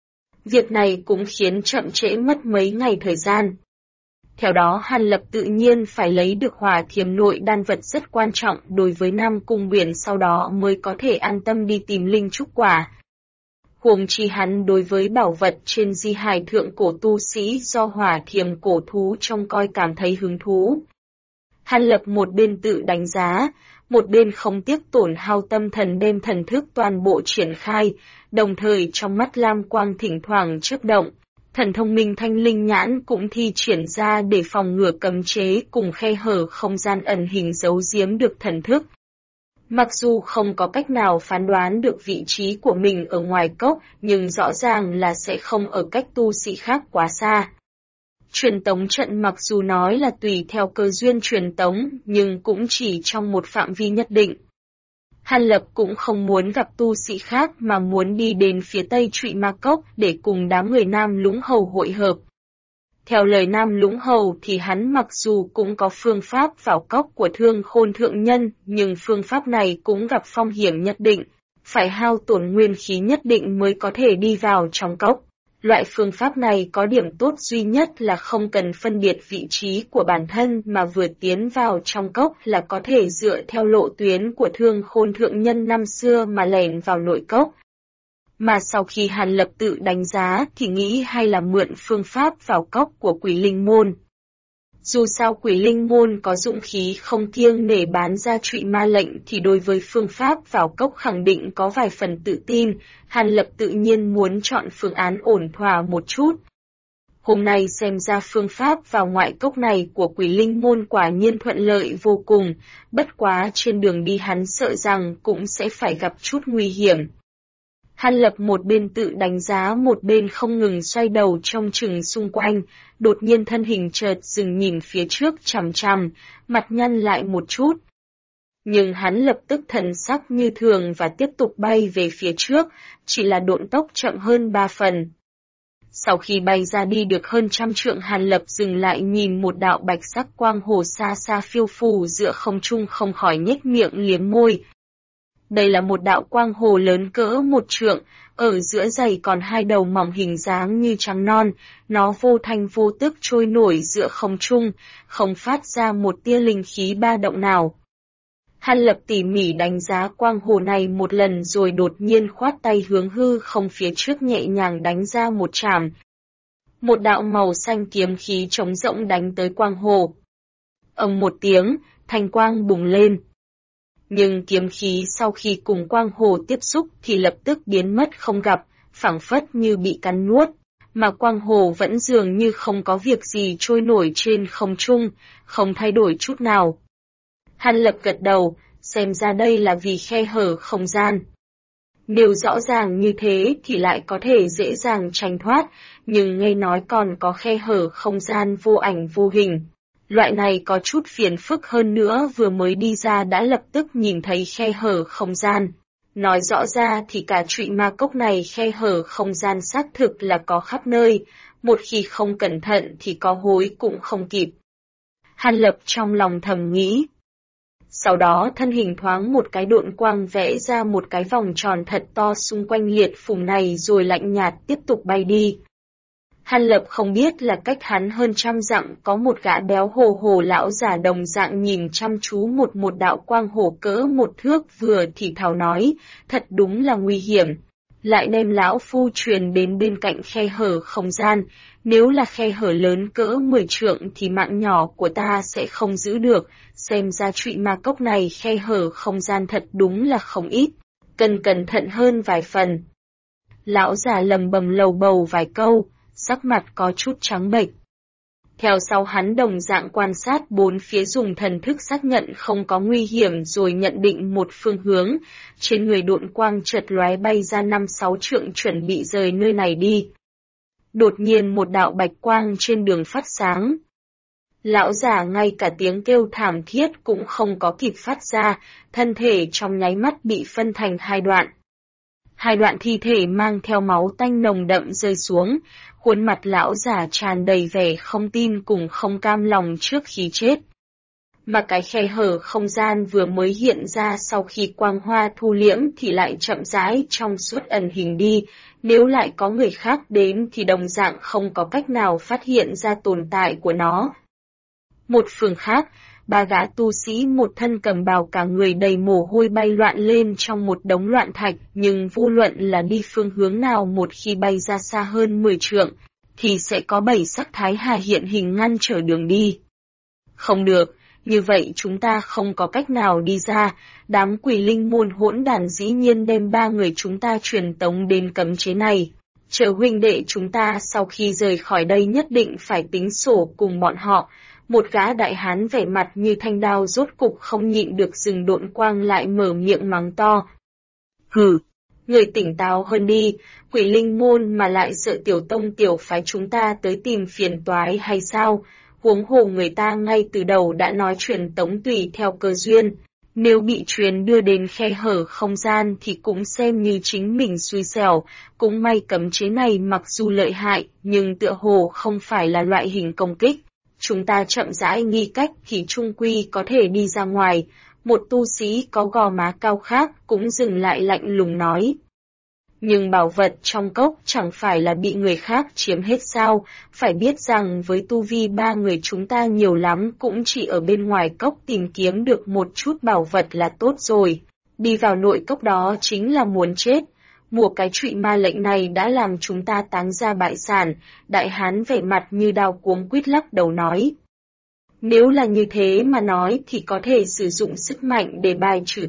Việc này cũng khiến chậm trễ mất mấy ngày thời gian. Theo đó Hàn Lập tự nhiên phải lấy được hỏa thiểm nội đan vật rất quan trọng đối với Nam Cung Biển, sau đó mới có thể an tâm đi tìm linh trúc quả. Huống chi hắn đối với bảo vật trên di hài thượng cổ tu sĩ do hỏa thiểm cổ thú trông coi cảm thấy hứng thú. Hàn Lập một bên tự đánh giá, một bên không tiếc tổn hao tâm thần đem thần thức toàn bộ triển khai, đồng thời trong mắt lam quang thỉnh thoảng chớp động, thần thông minh thanh linh nhãn cũng thi triển ra để phòng ngừa cấm chế cùng khe hở không gian ẩn hình giấu giếm được thần thức. Mặc dù không có cách nào phán đoán được vị trí của mình ở ngoài cốc, nhưng rõ ràng là sẽ không ở cách tu sĩ khác quá xa. Truyền tống trận mặc dù nói là tùy theo cơ duyên truyền tống, nhưng cũng chỉ trong một phạm vi nhất định. Hàn Lập cũng không muốn gặp tu sĩ khác mà muốn đi đến phía tây Trụy Ma Cốc để cùng đám người Nam Lũng Hầu hội hợp. Theo lời Nam Lũng Hầu thì hắn mặc dù cũng có phương pháp vào cốc của Thương Khôn Thượng Nhân, nhưng phương pháp này cũng gặp phong hiểm nhất định, phải hao tổn nguyên khí nhất định mới có thể đi vào trong cốc. Loại phương pháp này có điểm tốt duy nhất là không cần phân biệt vị trí của bản thân mà vừa tiến vào trong cốc là có thể dựa theo lộ tuyến của Thương Khôn Thượng Nhân năm xưa mà lẻn vào nội cốc. Mà sau khi Hàn Lập tự đánh giá thì nghĩ hay là mượn phương pháp vào cốc của Quỷ Linh môn. Dù sao Quỷ Linh môn có dụng khí không thiêng để bán ra Trụy Ma lệnh thì đối với phương pháp vào cốc khẳng định có vài phần tự tin, Hàn Lập tự nhiên muốn chọn phương án ổn thỏa một chút. Hôm nay xem ra phương pháp vào ngoại cốc này của Quỷ Linh môn quả nhiên thuận lợi vô cùng, bất quá trên đường đi hắn sợ rằng cũng sẽ phải gặp chút nguy hiểm. Hàn Lập một bên tự đánh giá một bên không ngừng xoay đầu trông chừng xung quanh, đột nhiên thân hình chợt dừng nhìn phía trước chằm chằm, mặt nhăn lại một chút. Nhưng hắn lập tức thần sắc như thường và tiếp tục bay về phía trước, chỉ là độn tốc chậm hơn 3 phần. Sau khi bay ra đi được hơn 100 trượng, Hàn Lập dừng lại nhìn một đạo bạch sắc quang hồ xa xa phiêu phù giữa không trung, không khỏi nhếch miệng liếm môi. Đây là một đạo quang hồ lớn cỡ 1 trượng, ở giữa dày còn 2 đầu mỏng hình dáng như trắng non, nó vô thanh vô tức trôi nổi giữa không trung, không phát ra một tia linh khí ba động nào. Hàn Lập tỉ mỉ đánh giá quang hồ này một lần rồi đột nhiên khoát tay hướng hư không phía trước nhẹ nhàng đánh ra một chảm. Một đạo màu xanh kiếm khí trống rỗng đánh tới quang hồ. Ầm một tiếng, thanh quang bùng lên. Nhưng kiếm khí sau khi cùng quang hồ tiếp xúc thì lập tức biến mất không gặp, phảng phất như bị cắn nuốt, mà quang hồ vẫn dường như không có việc gì trôi nổi trên không trung, không thay đổi chút nào. Hàn Lập gật đầu, xem ra đây là vì khe hở không gian. Nếu rõ ràng như thế thì lại có thể dễ dàng tránh thoát, nhưng nghe nói còn có khe hở không gian vô ảnh vô hình. Loại này có chút phiền phức hơn nữa, vừa mới đi ra đã lập tức nhìn thấy khe hở không gian. Nói rõ ra thì cả trụy ma cốc này khe hở không gian xác thực là có khắp nơi, một khi không cẩn thận thì có hối cũng không kịp. Hàn Lập trong lòng thầm nghĩ. Sau đó thân hình thoáng một cái độn quang vẽ ra một cái vòng tròn thật to xung quanh liệt phùng này rồi lạnh nhạt tiếp tục bay đi. Hàn Lập không biết là cách hắn hơn 100 dặm có một gã béo hồ hồ lão giả đồng dạng nhìn chăm chú một đạo quang hồ cỡ 1 thước, vừa thì thào nói, thật đúng là nguy hiểm. Lại đem lão phu truyền đến bên cạnh khe hở không gian, nếu là khe hở lớn cỡ 10 trượng thì mạng nhỏ của ta sẽ không giữ được, xem ra trụy ma cốc này khe hở không gian thật đúng là không ít, cần cẩn thận hơn vài phần. Lão già lầm bầm lầu bầu vài câu, sắc mặt có chút trắng bệch. Theo sau hắn đồng dạng quan sát bốn phía, dùng thần thức xác nhận không có nguy hiểm rồi nhận định một phương hướng, trên người độn quang chợt lóe bay ra 5-6 trượng chuẩn bị rời nơi này đi. Đột nhiên một đạo bạch quang trên đường phát sáng. Lão già ngay cả tiếng kêu thảm thiết cũng không có kịp phát ra, thân thể trong nháy mắt bị phân thành 2 đoạn. 2 đoạn thi thể mang theo máu tanh nồng đậm rơi xuống, khuôn mặt lão già tràn đầy vẻ không tin cùng không cam lòng trước khi chết. Mà cái khe hở không gian vừa mới hiện ra sau khi quang hoa thu liễm thì lại chậm rãi trong suốt ẩn hình đi, nếu lại có người khác đến thì đồng dạng không có cách nào phát hiện ra tồn tại của nó. Một phương khác, 3 gã tu sĩ một thân cầm bào cả người đầy mồ hôi bay loạn lên trong một đống loạn thạch, nhưng vô luận là đi phương hướng nào, một khi bay ra xa hơn 10 trượng, thì sẽ có 7 sắc thái hà hiện hình ngăn trở đường đi. Không được, như vậy chúng ta không có cách nào đi ra, đám Quỷ Linh môn hỗn đản dĩ nhiên đem 3 người chúng ta truyền tống đến cấm chế này. Chờ huynh đệ chúng ta sau khi rời khỏi đây nhất định phải tính sổ cùng bọn họ. Một gã đại hán vẻ mặt như thanh đao rốt cục không nhịn được dừng độn quang lại mở miệng mắng to. Hừ, người tỉnh táo hơn đi, Quỷ Linh môn mà lại sợ tiểu tông tiểu phái chúng ta tới tìm phiền toái hay sao? Huống hồ người ta ngay từ đầu đã nói truyền tống tùy theo cơ duyên. Nếu bị truyền đưa đến khe hở không gian thì cũng xem như chính mình xui xẻo, cũng may cấm chế này mặc dù lợi hại nhưng tựa hồ không phải là loại hình công kích. Chúng ta chậm rãi nghi cách thì trung quy có thể đi ra ngoài, một tu sĩ có gò má cao khác cũng dừng lại lạnh lùng nói. Nhưng bảo vật trong cốc chẳng phải là bị người khác chiếm hết sao, phải biết rằng với tu vi 3 người chúng ta nhiều lắm cũng chỉ ở bên ngoài cốc tìm kiếm được một chút bảo vật là tốt rồi, đi vào nội cốc đó chính là muốn chết. Một cái trụy ma lệnh này đã làm chúng ta táng ra bại sản, đại hán vẻ mặt như đao cuống quýt lắc đầu nói. Nếu là như thế mà nói thì có thể sử dụng sức mạnh để bài trừ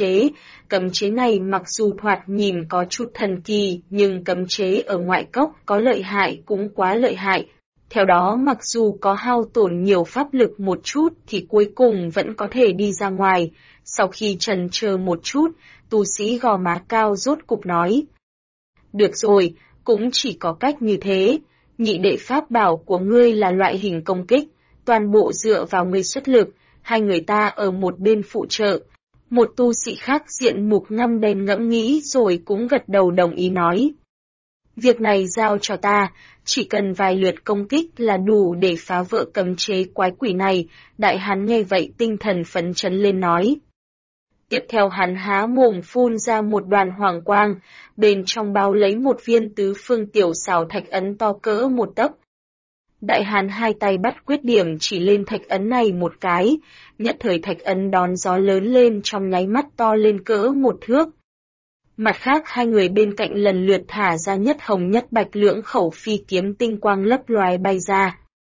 cấm chế này mặc dù thoạt nhìn có chút thần kỳ nhưng cấm chế ở ngoại cốc có lợi hại cũng quá lợi hại, Theo đó mặc dù có hao tổn nhiều pháp lực một chút thì cuối cùng vẫn có thể đi ra ngoài. Sau khi chần chờ một chút, tu sĩ gò má cao rốt cục nói. Được rồi, cũng chỉ có cách như thế. Nhị đệ pháp bảo của ngươi là loại hình công kích, toàn bộ dựa vào ngươi xuất lực, hai người ta ở một bên phụ trợ. Một tu sĩ khác diện mục ngăm đen ngẫm nghĩ rồi cũng gật đầu đồng ý nói. Việc này giao cho ta, chỉ cần vài lượt công kích là đủ để phá vỡ cấm chế quái quỷ này. Đại hán nghe vậy tinh thần phấn chấn lên nói. Tiếp theo hắn há mồm phun ra một đoàn hoàng quang, bên trong bao lấy một viên tứ phương tiểu xảo thạch ấn to cỡ một tấc. Đại hán hai tay bắt quyết điểm chỉ lên thạch ấn này một cái, nhất thời thạch ấn đón gió lớn lên trong nháy mắt to lên cỡ một thước. Mặt khác hai người bên cạnh lần lượt thả ra nhất hồng nhất bạch lưỡng khẩu phi kiếm tinh quang lấp loài bay ra.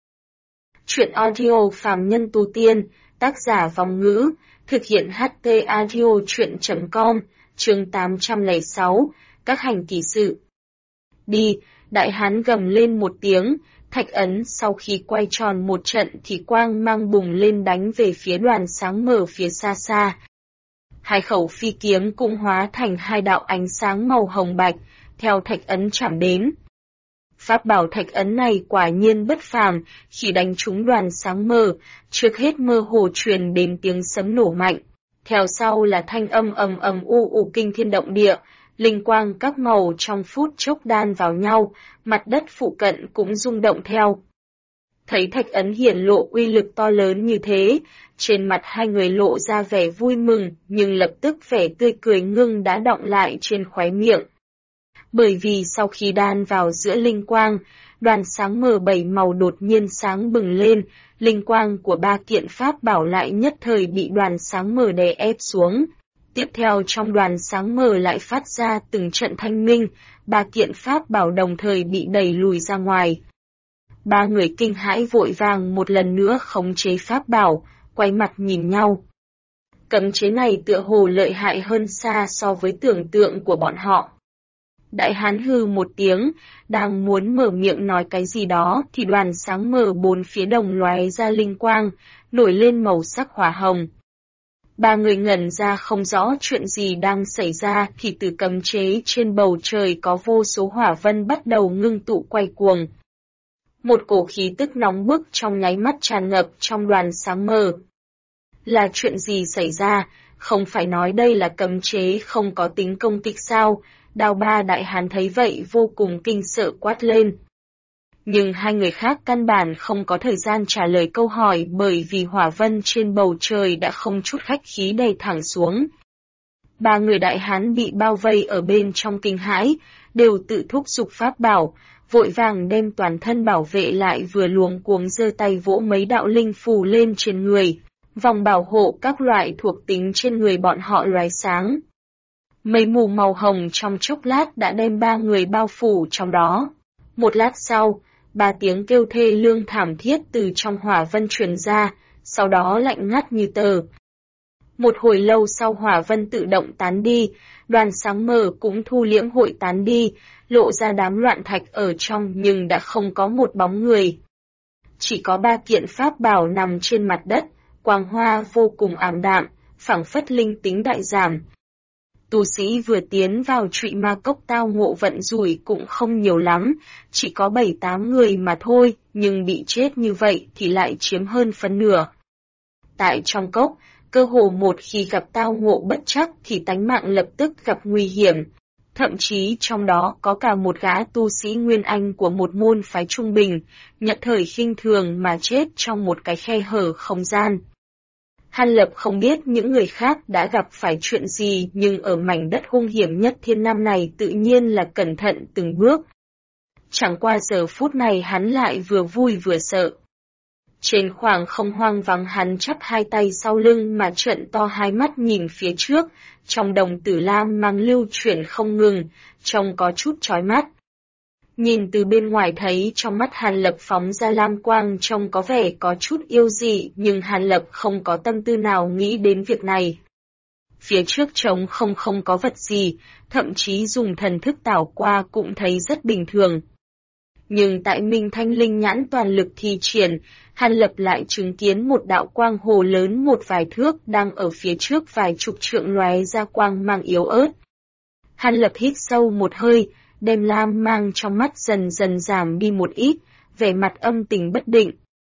Chuyện audio phàm nhân tu tiên, tác giả Vong Ngữ, thực hiện HT audio chuyện.com, chương 806, các hành kỳ sự. Đi, đại hán gầm lên một tiếng, thạch ấn sau khi quay tròn một trận thì quang mang bùng lên đánh về phía đoàn sáng mờ phía xa xa. Hai khẩu phi kiếm cũng hóa thành hai đạo ánh sáng màu hồng bạch, theo thạch ấn chạm đến. Pháp bảo thạch ấn này quả nhiên bất phàm, khi đánh trúng đoàn sáng mờ, trước hết mơ hồ truyền đến tiếng sấm nổ mạnh. Theo sau là thanh âm ầm ầm u u kinh thiên động địa, linh quang các màu trong phút chốc đan vào nhau, mặt đất phụ cận cũng rung động theo. Thấy thạch ấn hiển lộ uy lực to lớn như thế, trên mặt hai người lộ ra vẻ vui mừng, nhưng lập tức vẻ tươi cười ngưng đã đọng lại trên khóe miệng. Bởi vì sau khi đan vào giữa linh quang, đoàn sáng mờ bảy màu đột nhiên sáng bừng lên, linh quang của ba kiện pháp bảo lại nhất thời bị đoàn sáng mờ đè ép xuống. Tiếp theo trong đoàn sáng mờ lại phát ra từng trận thanh minh, ba kiện pháp bảo đồng thời bị đẩy lùi ra ngoài. Ba người kinh hãi vội vàng một lần nữa khống chế pháp bảo, quay mặt nhìn nhau. Cấm chế này tựa hồ lợi hại hơn xa so với tưởng tượng của bọn họ. Đại hán hừ một tiếng, đang muốn mở miệng nói cái gì đó thì đoàn sáng mờ bốn phía đồng lóe ra linh quang, nổi lên màu sắc hỏa hồng. Ba người ngẩn ra không rõ chuyện gì đang xảy ra thì từ cấm chế trên bầu trời có vô số hỏa vân bắt đầu ngưng tụ quay cuồng. Một cổ khí tức nóng bức trong nháy mắt tràn ngập trong đoàn sáng mờ. Là chuyện gì xảy ra, không phải nói đây là cấm chế không có tính công kích sao? Đào ba đại hán thấy vậy vô cùng kinh sợ quát lên. Nhưng hai người khác căn bản không có thời gian trả lời câu hỏi bởi vì hỏa vân trên bầu trời đã không chút khách khí đầy thẳng xuống. Ba người đại hán bị bao vây ở bên trong kinh hãi, đều tự thúc giục pháp bảo, vội vàng đem toàn thân bảo vệ lại vừa luống cuống giơ tay vỗ mấy đạo linh phù lên trên người, vòng bảo hộ các loại thuộc tính trên người bọn họ lóe sáng. Mây mù màu hồng trong chốc lát đã đem ba người bao phủ trong đó. Một lát sau, ba tiếng kêu thê lương thảm thiết từ trong hỏa vân truyền ra, sau đó lạnh ngắt như tờ. Một hồi lâu sau hỏa vân tự động tán đi, đoàn sáng mờ cũng thu liễm hội tán đi, lộ ra đám loạn thạch ở trong nhưng đã không có một bóng người. Chỉ có ba kiện pháp bảo nằm trên mặt đất, quang hoa vô cùng ảm đạm, phảng phất linh tính đại giảm. Tu sĩ vừa tiến vào trụy ma cốc tao ngộ vận rủi cũng không nhiều lắm, chỉ có 7-8 người mà thôi, nhưng bị chết như vậy thì lại chiếm hơn phân nửa. Tại trong cốc, cơ hồ một khi gặp tao ngộ bất trắc thì tánh mạng lập tức gặp nguy hiểm. Thậm chí trong đó có cả một gã tu sĩ Nguyên Anh của một môn phái trung bình, nhận thời khinh thường mà chết trong một cái khe hở không gian. Hàn Lập không biết những người khác đã gặp phải chuyện gì nhưng ở mảnh đất hung hiểm nhất thiên nam này tự nhiên là cẩn thận từng bước. Chẳng qua giờ phút này hắn lại vừa vui vừa sợ. Trên khoảng không hoang vắng hắn chắp hai tay sau lưng mà trợn to hai mắt nhìn phía trước, trong đồng tử lam mang lưu chuyển không ngừng, trông có chút chói mắt. Nhìn từ bên ngoài thấy trong mắt Hàn Lập phóng ra lam quang trông có vẻ có chút yêu dị nhưng Hàn Lập không có tâm tư nào nghĩ đến việc này. Phía trước trống không có vật gì, thậm chí dùng thần thức tảo qua cũng thấy rất bình thường. Nhưng tại Minh Thanh Linh nhãn toàn lực thi triển, Hàn Lập lại chứng kiến một đạo quang hồ lớn một vài thước đang ở phía trước vài chục trượng lóe ra quang mang yếu ớt. Hàn Lập hít sâu một hơi, đem lam mang trong mắt dần dần giảm đi một ít, vẻ mặt âm tình bất định.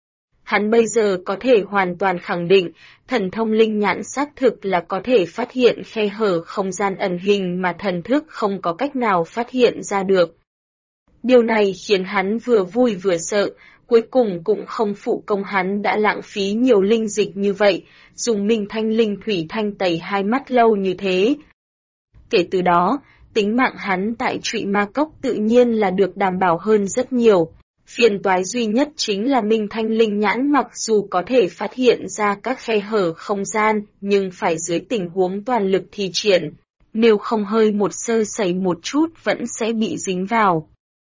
Hắn bây giờ có thể hoàn toàn khẳng định, thần thông linh nhãn xác thực là có thể phát hiện khe hở không gian ẩn hình mà thần thức không có cách nào phát hiện ra được. Điều này khiến hắn vừa vui vừa sợ, cuối cùng cũng không phụ công hắn đã lãng phí nhiều linh dịch như vậy, dùng Minh Thanh Linh thủy thanh tẩy hai mắt lâu như thế. Kể từ đó, tính mạng hắn tại Trụy Ma Cốc tự nhiên là được đảm bảo hơn rất nhiều. Phiền toái duy nhất chính là Minh Thanh Linh nhãn mặc dù có thể phát hiện ra các khe hở không gian, nhưng phải dưới tình huống toàn lực thi triển. Nếu không hơi một sơ sẩy một chút vẫn sẽ bị dính vào.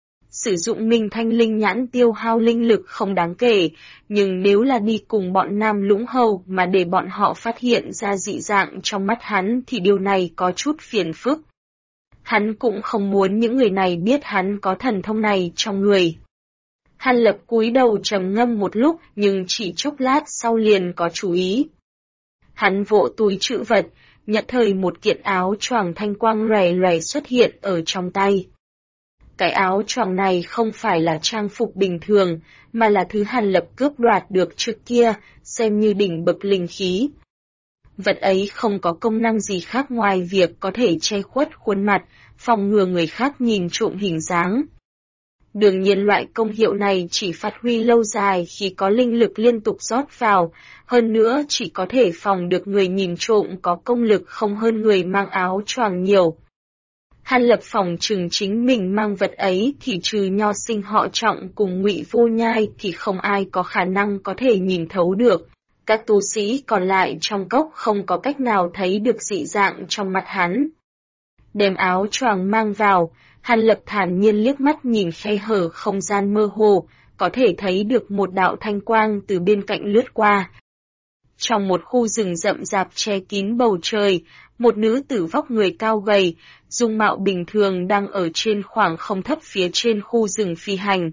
Sử dụng Minh Thanh Linh nhãn tiêu hao linh lực không đáng kể, nhưng nếu là đi cùng bọn Nam Lũng Hầu mà để bọn họ phát hiện ra dị dạng trong mắt hắn thì điều này có chút phiền phức. Hắn cũng không muốn những người này biết hắn có thần thông này trong người. Hàn Lập cúi đầu trầm ngâm một lúc nhưng chỉ chốc lát sau liền có chú ý. Hắn vỗ túi trữ vật, nhận thời một kiện áo choàng thanh quang lòe lòe xuất hiện ở trong tay. Cái áo choàng này không phải là trang phục bình thường, mà là thứ Hàn Lập cướp đoạt được trước kia, xem như đỉnh bậc linh khí. Vật ấy không có công năng gì khác ngoài việc có thể che khuất khuôn mặt, phòng ngừa người khác nhìn trộm hình dáng. Đương nhiên loại công hiệu này chỉ phát huy lâu dài khi có linh lực liên tục rót vào, hơn nữa chỉ có thể phòng được người nhìn trộm có công lực không hơn người mang áo choàng nhiều. Hàn Lập phòng chừng chính mình mang vật ấy thì trừ Nho Sinh họ Trọng cùng Ngụy Vô Nhai thì không ai có khả năng có thể nhìn thấu được. Các tu sĩ còn lại trong cốc không có cách nào thấy được dị dạng trong mặt hắn. Đem áo choàng mang vào, Hàn Lập thản nhiên liếc mắt nhìn khe hở không gian mơ hồ, có thể thấy được một đạo thanh quang từ bên cạnh lướt qua. Trong một khu rừng rậm rạp che kín bầu trời, một nữ tử vóc người cao gầy, dung mạo bình thường đang ở trên khoảng không thấp phía trên khu rừng phi hành.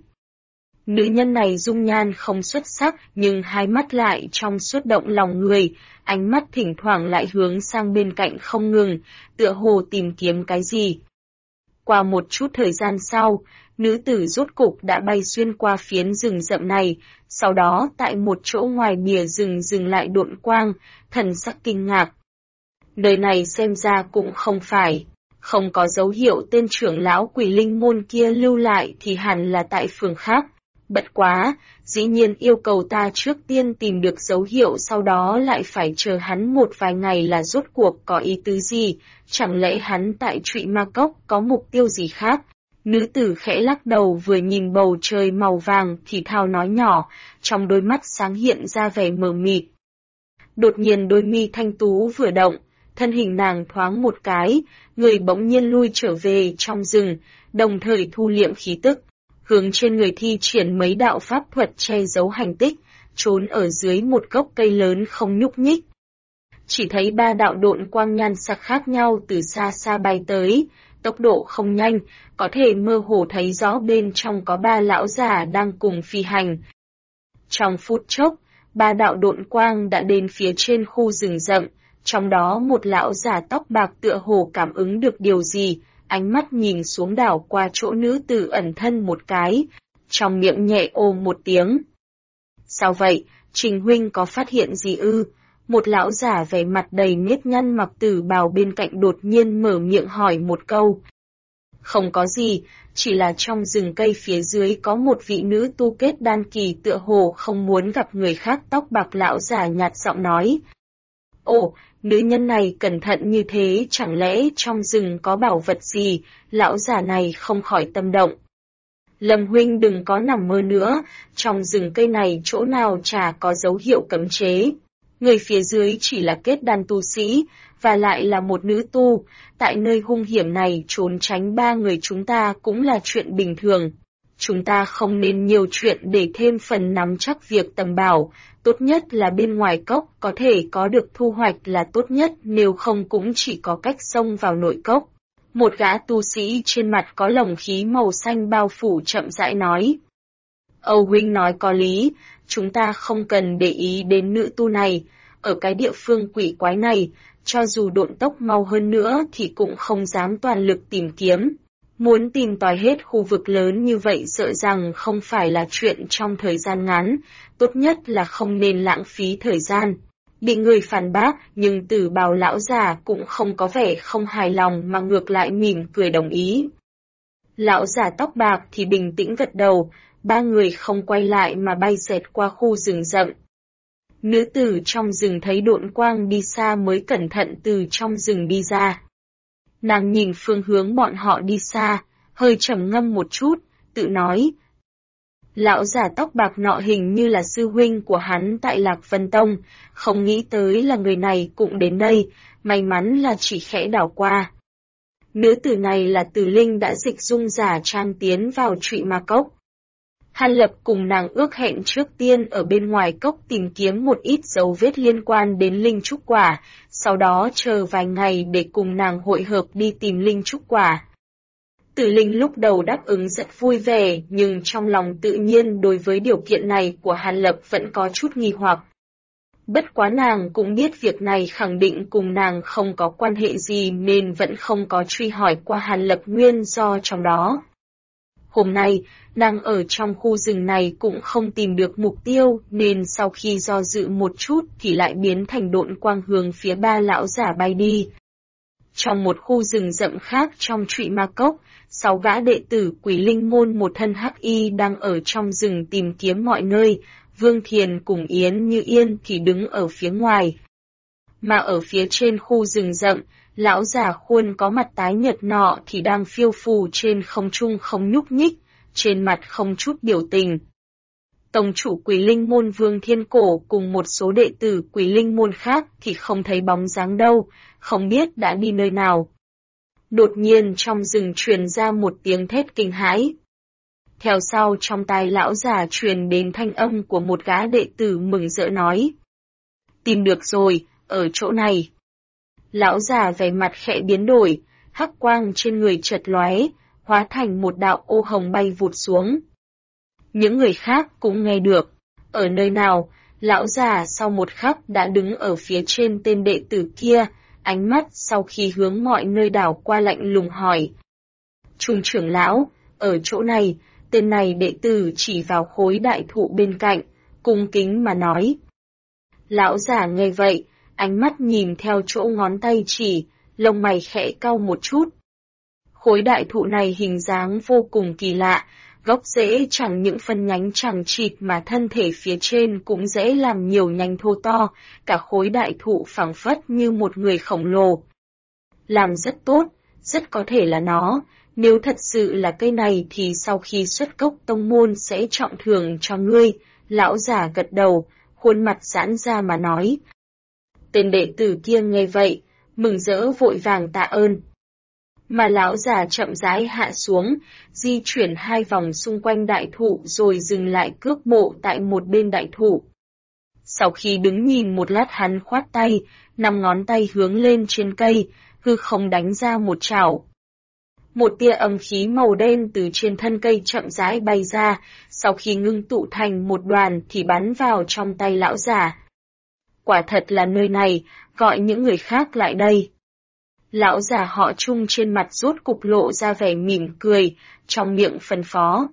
Nữ nhân này dung nhan không xuất sắc nhưng hai mắt lại trong suốt động lòng người, ánh mắt thỉnh thoảng lại hướng sang bên cạnh không ngừng, tựa hồ tìm kiếm cái gì. Qua một chút thời gian sau, nữ tử rốt cục đã bay xuyên qua phiến rừng rậm này, sau đó tại một chỗ ngoài bìa rừng dừng lại độn quang, thần sắc kinh ngạc. Nơi này xem ra cũng không có dấu hiệu tên trưởng lão Quỷ Linh môn kia lưu lại thì hẳn là tại phường khác. Bất quá, dĩ nhiên yêu cầu ta trước tiên tìm được dấu hiệu sau đó lại phải chờ hắn một vài ngày là rốt cuộc có ý tứ gì, chẳng lẽ hắn tại Trụy Ma Cốc có mục tiêu gì khác? Nữ tử khẽ lắc đầu vừa nhìn bầu trời màu vàng thì thào nói nhỏ, trong đôi mắt sáng hiện ra vẻ mờ mịt. Đột nhiên đôi mi thanh tú vừa động, thân hình nàng thoáng một cái, người bỗng nhiên lui trở về trong rừng, đồng thời thu liệm khí tức. Hướng trên người thi triển mấy đạo pháp thuật che giấu hành tích, trốn ở dưới một gốc cây lớn không nhúc nhích. Chỉ thấy ba đạo độn quang nhan sắc khác nhau từ xa xa bay tới, tốc độ không nhanh, có thể mơ hồ thấy rõ bên trong có ba lão già đang cùng phi hành. Trong phút chốc, ba đạo độn quang đã đến phía trên khu rừng rậm, trong đó một lão già tóc bạc tựa hồ cảm ứng được điều gì, ánh mắt nhìn xuống đảo qua chỗ nữ tử ẩn thân một cái, trong miệng nhẹ ồ một tiếng. Sao vậy, Trình huynh có phát hiện gì ư? Một lão giả vẻ mặt đầy nếp nhăn mặc tử bào bên cạnh đột nhiên mở miệng hỏi một câu. Không có gì, chỉ là trong rừng cây phía dưới có một vị nữ tu kết đan kỳ tựa hồ không muốn gặp người khác. Tóc bạc lão giả nhạt giọng nói. Ồ, nữ nhân này cẩn thận như thế chẳng lẽ trong rừng có bảo vật gì, lão giả này không khỏi tâm động. Lâm huynh đừng có nằm mơ nữa, trong rừng cây này chỗ nào chả có dấu hiệu cấm chế. Người phía dưới chỉ là kết đan tu sĩ, và lại là một nữ tu, tại nơi hung hiểm này trốn tránh ba người chúng ta cũng là chuyện bình thường. Chúng ta không nên nhiều chuyện để thêm phần nắm chắc việc tầm bảo, tốt nhất là bên ngoài cốc có thể có được thu hoạch là tốt nhất, nếu không cũng chỉ có cách xông vào nội cốc. Một gã tu sĩ trên mặt có lồng khí màu xanh bao phủ chậm rãi nói. Âu huynh nói có lý, chúng ta không cần để ý đến nữ tu này, ở cái địa phương quỷ quái này, cho dù độn tốc mau hơn nữa thì cũng không dám toàn lực tìm kiếm. Muốn tìm tòi hết khu vực lớn như vậy sợ rằng không phải là chuyện trong thời gian ngắn, tốt nhất là không nên lãng phí thời gian. Bị người phản bác, nhưng Tử Bào lão già cũng không có vẻ không hài lòng mà ngược lại mỉm cười đồng ý. Lão già tóc bạc thì bình tĩnh gật đầu, ba người không quay lại mà bay xẹt qua khu rừng rậm. Nữ tử trong rừng thấy độn quang đi xa mới cẩn thận từ trong rừng đi ra. Nàng nhìn phương hướng bọn họ đi xa, hơi trầm ngâm một chút, tự nói. Lão già tóc bạc nọ hình như là sư huynh của hắn tại Lạc Vân Tông, không nghĩ tới là người này cũng đến đây, may mắn là chỉ khẽ đảo qua. Nữ tử này là Từ Linh đã dịch dung giả trang tiến vào Trụy Ma Cốc. Hàn Lập cùng nàng ước hẹn trước tiên ở bên ngoài cốc tìm kiếm một ít dấu vết liên quan đến linh trúc quả, sau đó chờ vài ngày để cùng nàng hội hợp đi tìm linh trúc quả. Tử Linh lúc đầu đáp ứng rất vui vẻ, nhưng trong lòng tự nhiên đối với điều kiện này của Hàn Lập vẫn có chút nghi hoặc. Bất quá nàng cũng biết việc này khẳng định cùng nàng không có quan hệ gì nên vẫn không có truy hỏi qua Hàn Lập nguyên do trong đó. Hôm nay, nàng ở trong khu rừng này cũng không tìm được mục tiêu nên sau khi do dự một chút thì lại biến thành độn quang hướng phía ba lão giả bay đi. Trong một khu rừng rậm khác trong Trụy Ma Cốc, 6 gã đệ tử Quỷ Linh môn một thân hắc y đang ở trong rừng tìm kiếm mọi nơi, Vương Thiền cùng Yến Như Yên thì đứng ở phía ngoài. Mà ở phía trên khu rừng rậm, lão già khuôn có mặt tái nhợt nọ thì đang phiêu phù trên không trung không nhúc nhích, trên mặt không chút biểu tình. Tông chủ Quỷ Linh môn Vương Thiên Cổ cùng một số đệ tử Quỷ Linh môn khác thì không thấy bóng dáng đâu, không biết đã đi nơi nào. Đột nhiên trong rừng truyền ra một tiếng thét kinh hãi. Theo sau trong tai lão già truyền đến thanh âm của một gã đệ tử mừng rỡ nói. Tìm được rồi, ở chỗ này. Lão già vẻ mặt khẽ biến đổi, hắc quang trên người chợt lóe, hóa thành một đạo ô hồng bay vụt xuống. Những người khác cũng nghe được. Ở nơi nào, lão già sau một khắc đã đứng ở phía trên tên đệ tử kia, ánh mắt sau khi hướng mọi nơi đảo qua lạnh lùng hỏi. Trung trưởng lão, ở chỗ này, tên này đệ tử chỉ vào khối đại thụ bên cạnh, cung kính mà nói. Lão già nghe vậy, ánh mắt nhìn theo chỗ ngón tay chỉ, lông mày khẽ cau một chút. Khối đại thụ này hình dáng vô cùng kỳ lạ, gốc rễ chẳng những phân nhánh chẳng chịt mà thân thể phía trên cũng dễ làm nhiều nhánh thô to, cả khối đại thụ phảng phất như một người khổng lồ. Làm rất tốt, rất có thể là nó, nếu thật sự là cây này thì sau khi xuất cốc tông môn sẽ trọng thưởng cho ngươi, lão già gật đầu, khuôn mặt giãn ra mà nói. Tên đệ tử kia nghe vậy, mừng rỡ vội vàng tạ ơn. Mà lão già chậm rãi hạ xuống, di chuyển 2 vòng xung quanh đại thụ rồi dừng lại cước bộ tại một bên đại thụ. Sau khi đứng nhìn một lát hắn khoát tay, 5 ngón tay hướng lên trên cây, hư không đánh ra một chảo. Một tia âm khí màu đen từ trên thân cây chậm rãi bay ra, sau khi ngưng tụ thành một đoàn thì bắn vào trong tay lão già. Quả thật là nơi này, gọi những người khác lại đây. Lão già họ Trung trên mặt rốt cục lộ ra vẻ mỉm cười, trong miệng phân phó.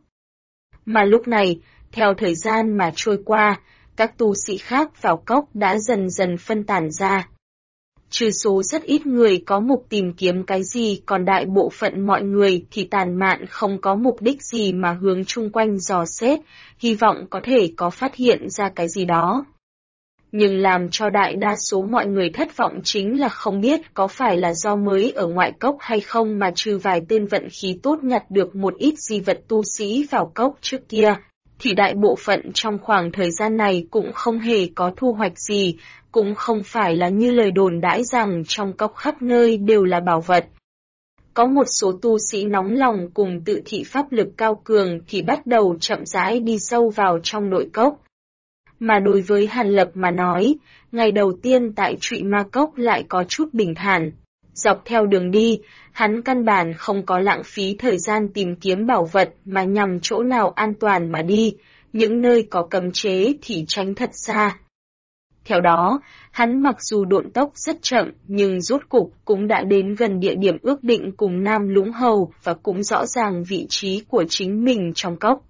Mà lúc này, theo thời gian mà trôi qua, các tu sĩ khác vào cốc đã dần dần phân tán ra. Trừ số rất ít người có mục tìm kiếm cái gì, còn đại bộ phận mọi người thì tàn mạn không có mục đích gì mà hướng chung quanh dò xét, hy vọng có thể có phát hiện ra cái gì đó. Nhưng làm cho đại đa số mọi người thất vọng chính là không biết có phải là do mới ở ngoại cốc hay không mà trừ vài tên vận khí tốt nhặt được một ít di vật tu sĩ vào cốc trước kia, thì đại bộ phận trong khoảng thời gian này cũng không hề có thu hoạch gì, cũng không phải là như lời đồn đãi rằng trong cốc khắp nơi đều là bảo vật. Có một số tu sĩ nóng lòng cùng tự thị pháp lực cao cường thì bắt đầu chậm rãi đi sâu vào trong nội cốc. Mà đối với Hàn Lập mà nói, ngày đầu tiên tại Trụy Ma Cốc lại có chút bình thản. Dọc theo đường đi, hắn căn bản không có lãng phí thời gian tìm kiếm bảo vật mà nhằm chỗ nào an toàn mà đi, những nơi có cấm chế thì tránh thật xa. Theo đó, hắn mặc dù độn tốc rất chậm nhưng rốt cục cũng đã đến gần địa điểm ước định cùng Nam Lũng Hầu và cũng rõ ràng vị trí của chính mình trong cốc.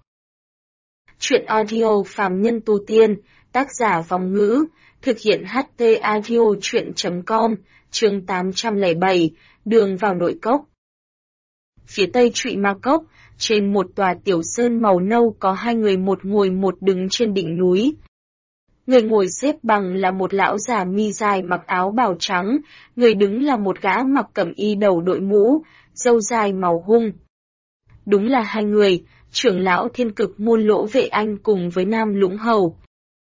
Chuyện audio phàm nhân tu tiên, tác giả Vong Ngữ, thực hiện HT Audio Chuyện.com, chương 807, đường vào nội cốc. Phía tây Trụy Ma Cốc, trên một tòa tiểu sơn màu nâu có hai người một ngồi một đứng trên đỉnh núi. Người ngồi xếp bằng là một lão già mi dài mặc áo bào trắng, người đứng là một gã mặc cẩm y đầu đội mũ, râu dài màu hung. Đúng là hai người, trưởng lão Thiên Cực Môn Lỗ Vệ Anh cùng với Nam Lũng Hầu.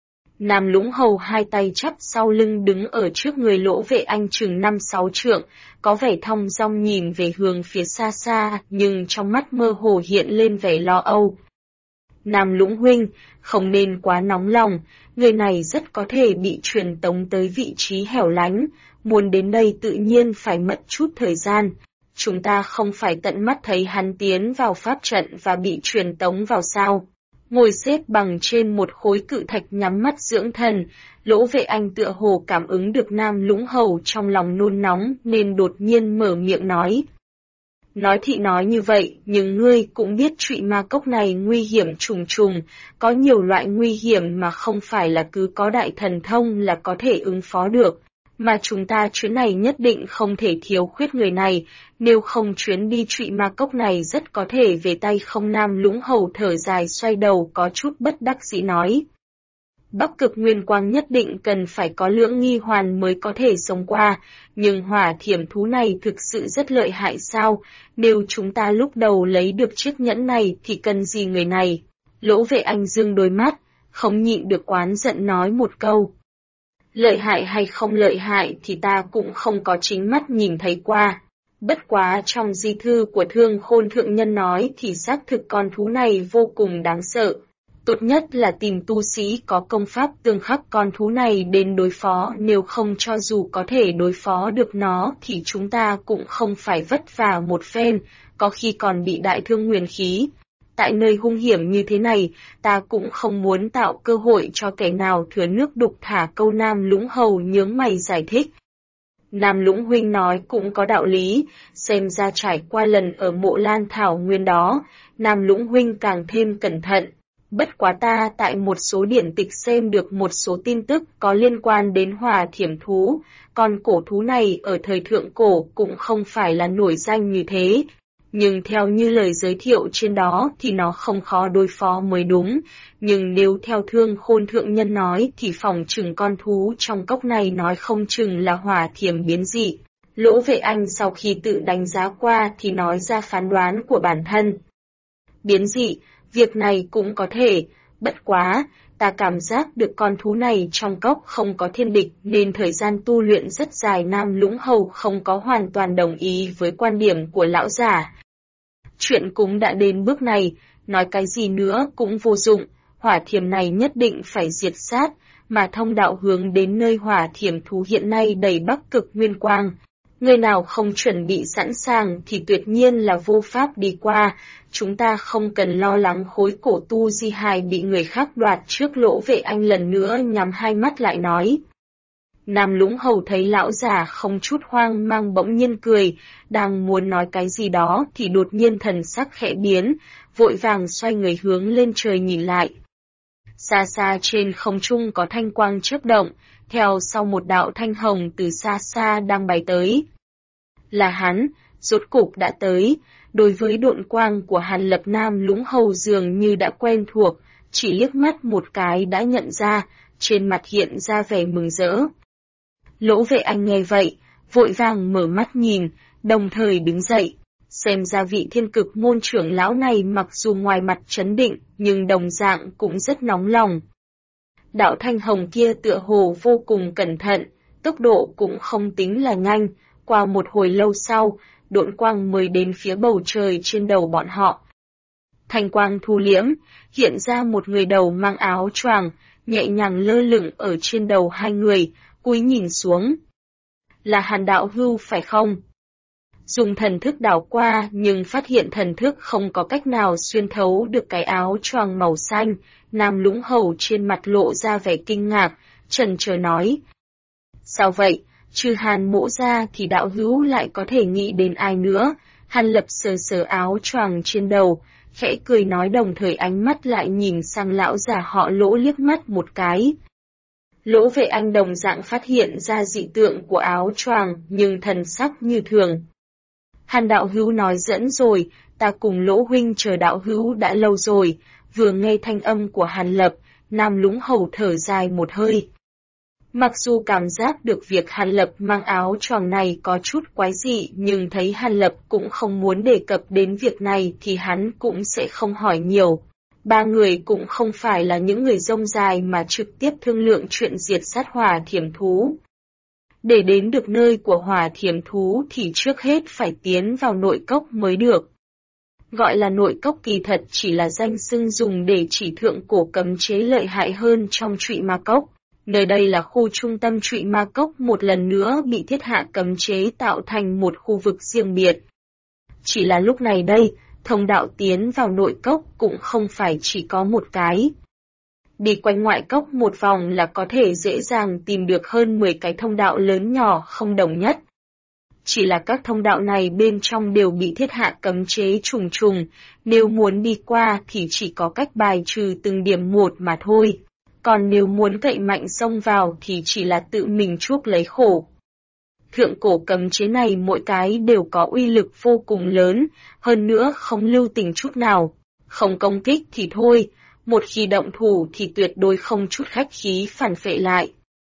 Nam Lũng Hầu hai tay chắp sau lưng đứng ở trước người Lỗ Vệ Anh chừng 5-6 trượng, có vẻ thong dong nhìn về hướng phía xa xa, nhưng trong mắt mơ hồ hiện lên vẻ lo âu. Nam Lũng huynh, không nên quá nóng lòng, người này rất có thể bị truyền tống tới vị trí hẻo lánh, muốn đến đây tự nhiên phải mất chút thời gian. Chúng ta không phải tận mắt thấy hắn tiến vào pháp trận và bị truyền tống vào sao. Ngồi xếp bằng trên một khối cự thạch nhắm mắt dưỡng thần, Lỗ Vệ Anh tựa hồ cảm ứng được Nam Lũng Hầu trong lòng nôn nóng nên đột nhiên mở miệng nói. Nói thì nói như vậy, nhưng ngươi cũng biết Trụy Ma Cốc này nguy hiểm trùng trùng, có nhiều loại nguy hiểm mà không phải là cứ có đại thần thông là có thể ứng phó được. Mà chúng ta chuyến này nhất định không thể thiếu khuyết người này, nếu không chuyến đi Trụy Ma Cốc này rất có thể về tay không. Nam Lũng Hầu thở dài xoay đầu có chút bất đắc dĩ nói. Bắc Cực Nguyên Quang nhất định cần phải có Lưỡng Nghi Hoàn mới có thể sống qua, nhưng hỏa thiểm thú này thực sự rất lợi hại sao, nếu chúng ta lúc đầu lấy được chiếc nhẫn này thì cần gì người này. Lỗ Vệ Anh dương đôi mắt, không nhịn được oán giận nói một câu. Lợi hại hay không lợi hại thì ta cũng không có chính mắt nhìn thấy qua. Bất quá trong di thư của Thương Khôn Thượng Nhân nói thì xác thực con thú này vô cùng đáng sợ. Tốt nhất là tìm tu sĩ có công pháp tương khắc con thú này đến đối phó, nếu không cho dù có thể đối phó được nó thì chúng ta cũng không phải vất vả một phen, có khi còn bị đại thương nguyền khí. Tại nơi hung hiểm như thế này, ta cũng không muốn tạo cơ hội cho kẻ nào thừa nước đục thả câu. Nam Lũng Hầu nhướng mày giải thích. Nam Lũng huynh nói cũng có đạo lý, xem ra trải qua lần ở Mộ Lan Thảo Nguyên đó, Nam Lũng huynh càng thêm cẩn thận. Bất quá ta tại một số điển tịch xem được một số tin tức có liên quan đến hỏa thiểm thú, còn cổ thú này ở thời thượng cổ cũng không phải là nổi danh như thế. Nhưng theo như lời giới thiệu trên đó thì nó không khó đối phó mới đúng, nhưng nếu theo Thương Khôn Thượng Nhân nói thì phỏng chừng con thú trong cốc này nói không chừng là hỏa thiểm biến dị. Lỗ Vệ Anh sau khi tự đánh giá qua thì nói ra phán đoán của bản thân. Biến dị, việc này cũng có thể, bất quá, ta cảm giác được con thú này trong cốc không có thiên địch nên thời gian tu luyện rất dài. Nam Lũng Hầu không có hoàn toàn đồng ý với quan điểm của lão giả. Chuyện cũng đã đến bước này, nói cái gì nữa cũng vô dụng, hỏa thiểm này nhất định phải diệt sát, mà thông đạo hướng đến nơi hỏa thiểm thú hiện nay đầy Bắc Cực Nguyên Quang. Người nào không chuẩn bị sẵn sàng thì tuyệt nhiên là vô pháp đi qua, chúng ta không cần lo lắng khối cổ tu di hài bị người khác đoạt trước. Lỗ Vệ Anh lần nữa nhắm hai mắt lại nói. Nam Lũng Hầu thấy lão già không chút hoang mang bỗng nhiên cười, đang muốn nói cái gì đó thì đột nhiên thần sắc khẽ biến, vội vàng xoay người hướng lên trời nhìn lại. Xa xa trên không trung có thanh quang chớp động, theo sau một đạo thanh hồng từ xa xa đang bay tới. Là hắn, rốt cục đã tới, đối với độn quang của Hàn Lập Nam Lũng Hầu dường như đã quen thuộc, chỉ liếc mắt một cái đã nhận ra, trên mặt hiện ra vẻ mừng rỡ. Lỗ Vệ Anh nghe vậy, vội vàng mở mắt nhìn, đồng thời đứng dậy. Xem ra vị Thiên Cực Môn trưởng lão này mặc dù ngoài mặt trấn định, nhưng đồng dạng cũng rất nóng lòng. Đạo thanh hồng kia tựa hồ vô cùng cẩn thận, tốc độ cũng không tính là nhanh, qua một hồi lâu sau, độn quang mới đến phía bầu trời trên đầu bọn họ. Thanh quang thu liễm, hiện ra một người đầu mang áo choàng, nhẹ nhàng lơ lửng ở trên đầu hai người, cúi nhìn xuống. Là Hàn đạo hưu phải không? dùng thần thức đảo qua nhưng phát hiện thần thức không có cách nào xuyên thấu được cái áo choàng màu xanh. Nam Lũng Hầu trên mặt lộ ra vẻ kinh ngạc, chần chờ nói. Sao vậy, trừ Hàn Mỗ ra thì đạo hữu lại có thể nghĩ đến ai nữa? Hàn Lập sờ sờ áo choàng trên đầu, khẽ cười nói, đồng thời ánh mắt lại nhìn sang lão già họ Lỗ liếc mắt một cái. Lỗ Vệ Anh đồng dạng phát hiện ra dị tượng của áo choàng nhưng thần sắc như thường. Hàn đạo hữu nói dẫn rồi, ta cùng Lỗ huynh chờ đạo hữu đã lâu rồi. Vừa nghe thanh âm của Hàn Lập, Nam Lũng Hầu thở dài một hơi. Mặc dù cảm giác được việc Hàn Lập mang áo choàng này có chút quái dị, nhưng thấy Hàn Lập cũng không muốn đề cập đến việc này thì hắn cũng sẽ không hỏi nhiều. Ba người cũng không phải là những người rông dài mà trực tiếp thương lượng chuyện diệt sát hỏa thiểm thú. Để đến được nơi của hỏa thiểm thú thì trước hết phải tiến vào nội cốc mới được. Gọi là nội cốc kỳ thật chỉ là danh xưng dùng để chỉ thượng cổ cấm chế lợi hại hơn trong Trụy Ma Cốc. Nơi đây là khu trung tâm Trụy Ma Cốc một lần nữa bị thiết hạ cấm chế tạo thành một khu vực riêng biệt. Chỉ là lúc này đây, thông đạo tiến vào nội cốc cũng không phải chỉ có một cái. Đi quanh ngoại cốc một vòng là có thể dễ dàng tìm được hơn 10 cái thông đạo lớn nhỏ không đồng nhất. Chỉ là các thông đạo này bên trong đều bị thiết hạ cấm chế trùng trùng, nếu muốn đi qua thì chỉ có cách bài trừ từng điểm một mà thôi. Còn nếu muốn cậy mạnh xông vào thì chỉ là tự mình chuốc lấy khổ. Thượng cổ cấm chế này mỗi cái đều có uy lực vô cùng lớn, hơn nữa không lưu tình chút nào. Không công kích thì thôi, một khi động thủ thì tuyệt đối không chút khách khí phản phệ lại.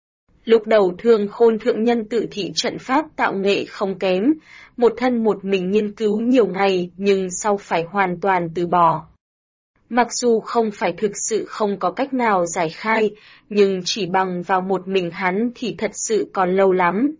Lúc đầu Thương Khôn thượng nhân tự thị trận pháp tạo nghệ không kém, một thân một mình nghiên cứu nhiều ngày nhưng sau phải hoàn toàn từ bỏ. Mặc dù không phải thực sự không có cách nào giải khai, nhưng chỉ bằng vào một mình hắn thì thật sự còn lâu lắm.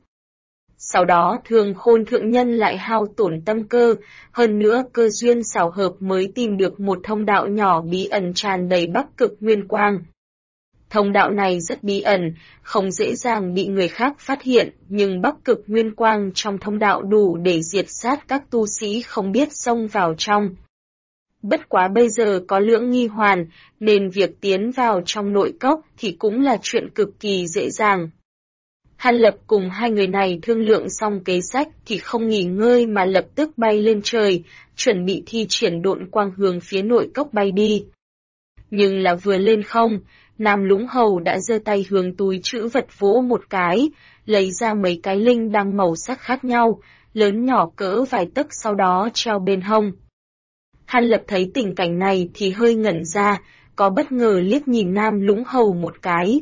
Sau đó Thương Khôn thượng nhân lại hao tổn tâm cơ, hơn nữa cơ duyên xảo hợp mới tìm được một thông đạo nhỏ bí ẩn tràn đầy Bắc Cực Nguyên Quang. Thông đạo này rất bí ẩn, không dễ dàng bị người khác phát hiện, nhưng Bắc Cực Nguyên Quang trong thông đạo đủ để diệt sát các tu sĩ không biết xông vào trong. Bất quá bây giờ có Lưỡng Nghi Hoàn, nên việc tiến vào trong nội cốc thì cũng là chuyện cực kỳ dễ dàng. Hàn Lập cùng hai người này thương lượng xong kế sách thì không nghỉ ngơi mà lập tức bay lên trời, chuẩn bị thi triển độn quang hướng phía nội cốc bay đi. Nhưng là vừa lên không, Nam Lũng Hầu đã giơ tay hướng túi trữ vật vỗ một cái, lấy ra mấy cái linh đăng màu sắc khác nhau, lớn nhỏ cỡ vài tấc sau đó treo bên hông. Hàn Lập thấy tình cảnh này thì hơi ngẩn ra, có bất ngờ liếc nhìn Nam Lũng Hầu một cái.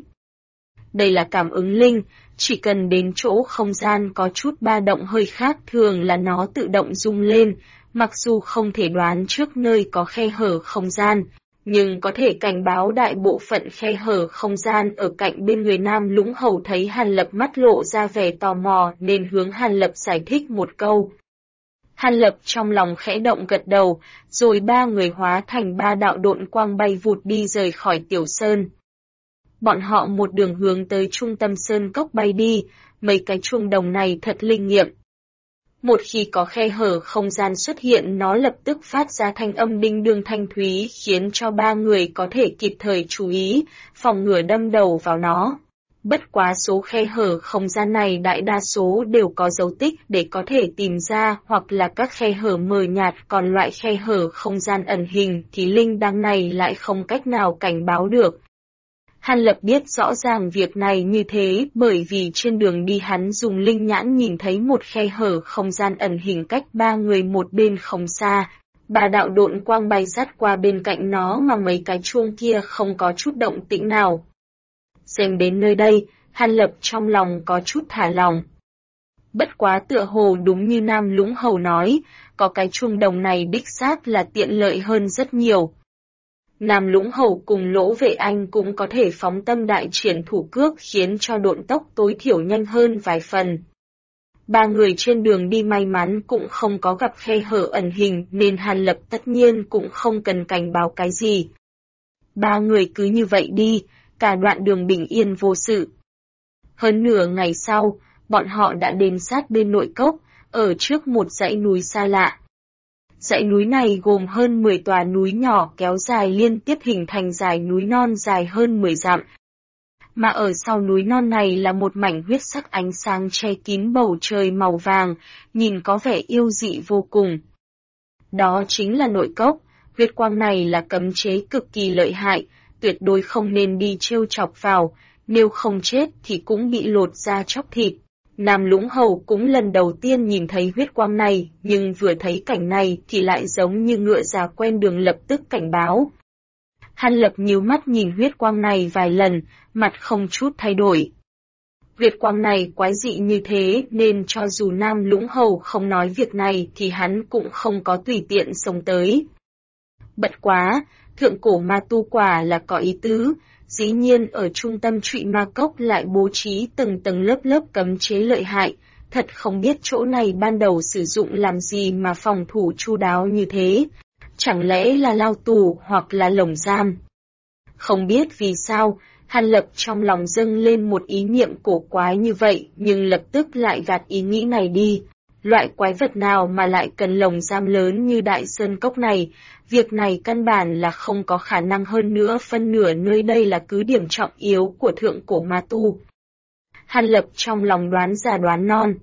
Đây là cảm ứng linh, chỉ cần đến chỗ không gian có chút ba động hơi khác thường là nó tự động rung lên, mặc dù không thể đoán trước nơi có khe hở không gian, nhưng có thể cảnh báo đại bộ phận khe hở không gian ở cạnh bên người Nam Lũng Hầu. Thấy Hàn Lập mắt lộ ra vẻ tò mò nên hướng Hàn Lập giải thích một câu. Hàn Lập trong lòng khẽ động gật đầu, rồi ba người hóa thành ba đạo độn quang bay vụt đi rời khỏi Tiểu Sơn. Bọn họ một đường hướng tới trung tâm sơn cốc bay đi, mấy cái chuông đồng này thật linh nghiệm. Một khi có khe hở không gian xuất hiện nó lập tức phát ra thanh âm đinh đương thanh thúy khiến cho ba người có thể kịp thời chú ý, phòng ngừa đâm đầu vào nó. Bất quá số khe hở không gian này đại đa số đều có dấu tích để có thể tìm ra hoặc là các khe hở mờ nhạt, còn loại khe hở không gian ẩn hình thì linh đăng này lại không cách nào cảnh báo được. Hàn Lập biết rõ ràng việc này như thế bởi vì trên đường đi hắn dùng linh nhãn nhìn thấy một khe hở không gian ẩn hình cách ba người một bên không xa. Ba đạo độn quang bay sát qua bên cạnh nó mà mấy cái chuông kia không có chút động tĩnh nào. Xem đến nơi đây, Hàn Lập trong lòng có chút thả lòng. Bất quá tựa hồ đúng như Nam Lũng Hầu nói, có cái chuông đồng này đích xác là tiện lợi hơn rất nhiều. Nam Lũng Hầu cùng Lỗ Vệ Anh cũng có thể phóng tâm đại triển thủ cước khiến cho độn tốc tối thiểu nhanh hơn vài phần. Ba người trên đường đi may mắn cũng không có gặp khe hở ẩn hình nên Hàn Lập tất nhiên cũng không cần cảnh báo cái gì. Ba người cứ như vậy đi, cả đoạn đường bình yên vô sự. Hơn nửa ngày sau, bọn họ đã đến sát bên nội cốc, ở trước một dãy núi xa lạ. Dãy núi này gồm hơn 10 tòa núi nhỏ kéo dài liên tiếp hình thành dải núi non dài hơn 10 dặm. Mà ở sau núi non này là một mảnh huyết sắc ánh sáng che kín bầu trời màu vàng, nhìn có vẻ yêu dị vô cùng. Đó chính là nội cốc, huyết quang này là cấm chế cực kỳ lợi hại, tuyệt đối không nên đi trêu chọc vào, nếu không chết thì cũng bị lột da chóc thịt. Nam Lũng Hầu cũng lần đầu tiên nhìn thấy huyết quang này, nhưng vừa thấy cảnh này thì lại giống như ngựa già quen đường lập tức cảnh báo. Hàn Lập nhíu mắt nhìn huyết quang này vài lần, mặt không chút thay đổi. Huyết quang này quái dị như thế nên cho dù Nam Lũng Hầu không nói việc này thì hắn cũng không có tùy tiện xông tới. Bất quá, thượng cổ ma tu quả là có ý tứ, dĩ nhiên ở trung tâm Trụy Ma Cốc lại bố trí từng tầng lớp lớp cấm chế lợi hại, thật không biết chỗ này ban đầu sử dụng làm gì mà phòng thủ chu đáo như thế, chẳng lẽ là lao tù hoặc là lồng giam. Không biết vì sao, Hàn Lập trong lòng dâng lên một ý niệm cổ quái như vậy nhưng lập tức lại gạt ý nghĩ này đi. Loại quái vật nào mà lại cần lồng giam lớn như Đại Sơn Cốc này, việc này căn bản là không có khả năng, hơn nữa phân nửa nơi đây là cứ điểm trọng yếu của thượng cổ ma tu. Hàn Lập trong lòng đoán già đoán non.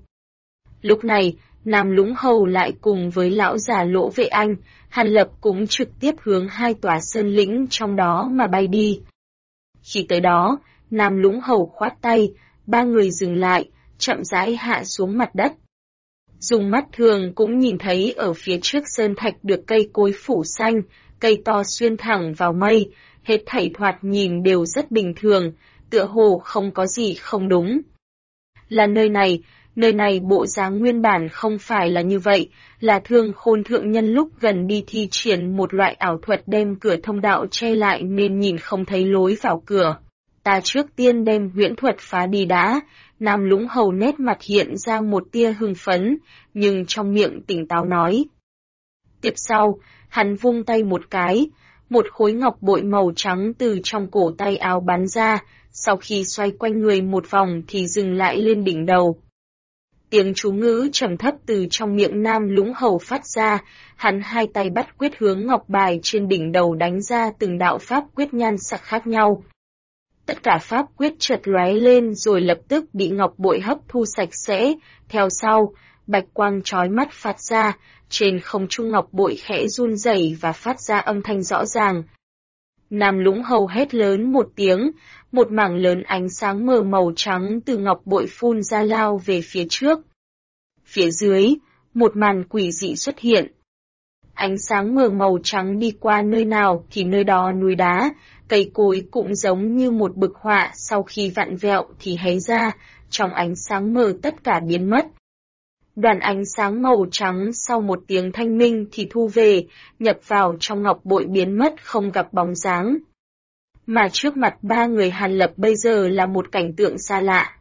Lúc này, Nam Lũng Hầu lại cùng với lão già Lỗ Vệ Anh, Hàn Lập cũng trực tiếp hướng hai tòa sơn lĩnh trong đó mà bay đi. Khi tới đó, Nam Lũng Hầu khoát tay, ba người dừng lại, chậm rãi hạ xuống mặt đất. Dùng mắt thường cũng nhìn thấy ở phía trước sơn thạch được cây cối phủ xanh, cây to xuyên thẳng vào mây, hết thảy thoạt nhìn đều rất bình thường, tựa hồ không có gì không đúng. Là nơi này bộ dáng nguyên bản không phải là như vậy, là Thương Khôn thượng nhân lúc gần đi thi triển một loại ảo thuật đem cửa thông đạo che lại nên nhìn không thấy lối vào cửa. Ta trước tiên đem huyễn thuật phá đi đã. Nam Lũng Hầu nét mặt hiện ra một tia hưng phấn, nhưng trong miệng tỉnh táo nói. Tiếp sau, hắn vung tay một cái, một khối ngọc bội màu trắng từ trong cổ tay áo bắn ra, sau khi xoay quanh người một vòng thì dừng lại lên đỉnh đầu. Tiếng chú ngữ trầm thấp từ trong miệng Nam Lũng Hầu phát ra, hắn hai tay bắt quyết hướng ngọc bài trên đỉnh đầu đánh ra từng đạo pháp quyết nhan sắc khác nhau. Tất cả pháp quyết chợt lóe lên rồi lập tức bị ngọc bội hấp thu sạch sẽ, theo sau, bạch quang chói mắt phát ra, trên không trung ngọc bội khẽ run rẩy và phát ra âm thanh rõ ràng. Nam Lũng Hầu hét lớn một tiếng, một mảng lớn ánh sáng mờ màu trắng từ ngọc bội phun ra lao về phía trước. Phía dưới, một màn quỷ dị xuất hiện. Ánh sáng mờ màu trắng đi qua nơi nào thì nơi đó núi đá, cây cối cũng giống như một bức họa sau khi vặn vẹo thì hé ra, trong ánh sáng mờ tất cả biến mất. Đoàn ánh sáng màu trắng sau một tiếng thanh minh thì thu về, nhập vào trong ngọc bội biến mất không gặp bóng dáng. Mà trước mặt ba người Hàn Lập bây giờ là một cảnh tượng xa lạ.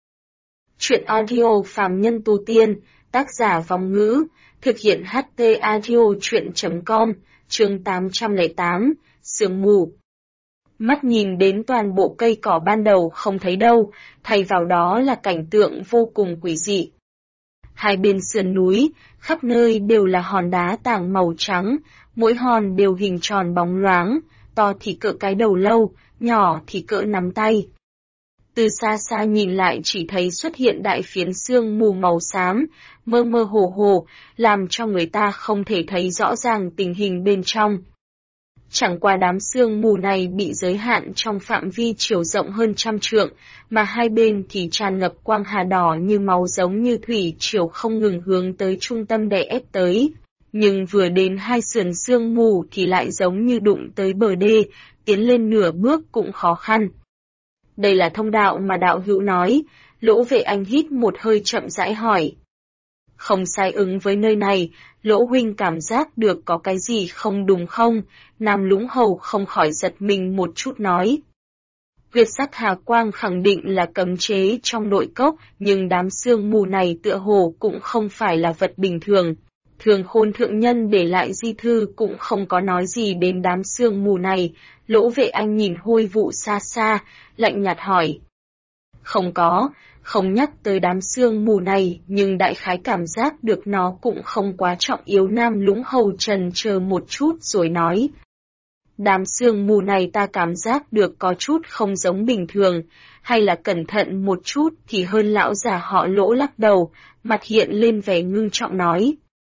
Chuyện audio phàm nhân tu tiên, tác giả Vong Ngữ, thực hiện HT audio chuyện.com, chương 808, sương mù. Mắt nhìn đến toàn bộ cây cỏ ban đầu không thấy đâu, thay vào đó là cảnh tượng vô cùng quỷ dị. Hai bên sườn núi, khắp nơi đều là hòn đá tảng màu trắng, mỗi hòn đều hình tròn bóng loáng, to thì cỡ cái đầu lâu, nhỏ thì cỡ nắm tay. Từ xa xa nhìn lại chỉ thấy xuất hiện đại phiến sương mù màu xám, mơ mơ hồ hồ, làm cho người ta không thể thấy rõ ràng tình hình bên trong. Chẳng qua đám sương mù này bị giới hạn trong phạm vi chiều rộng hơn 100 trượng, mà hai bên thì tràn ngập quang hà đỏ như máu giống như thủy triều không ngừng hướng tới trung tâm đè ép tới. Nhưng vừa đến hai sườn sương mù thì lại giống như đụng tới bờ đê, tiến lên nửa bước cũng khó khăn. Đây là thông đạo mà đạo hữu nói, Lỗ Vệ Anh hít một hơi chậm rãi hỏi. Không sai ứng với nơi này, Lỗ huynh cảm giác được có cái gì không đúng không? Nam Lũng Hầu không khỏi giật mình một chút nói. Huyết sắc hà quang khẳng định là cấm chế trong nội cốc, nhưng đám sương mù này tựa hồ cũng không phải là vật bình thường. Thường Khôn thượng nhân để lại di thư cũng không có nói gì đến đám sương mù này. Lỗ Vệ Anh nhìn hôi vụ xa xa, lạnh nhạt hỏi. Không nhắc tới đám sương mù này, nhưng đại khái cảm giác được nó cũng không quá trọng yếu. Nam Lũng Hầu chần chờ một chút rồi nói. Đám sương mù này ta cảm giác được có chút không giống bình thường, hay là cẩn thận một chút thì hơn. Lão già họ Lỗ lắc đầu, mặt hiện lên vẻ ngưng trọng nói.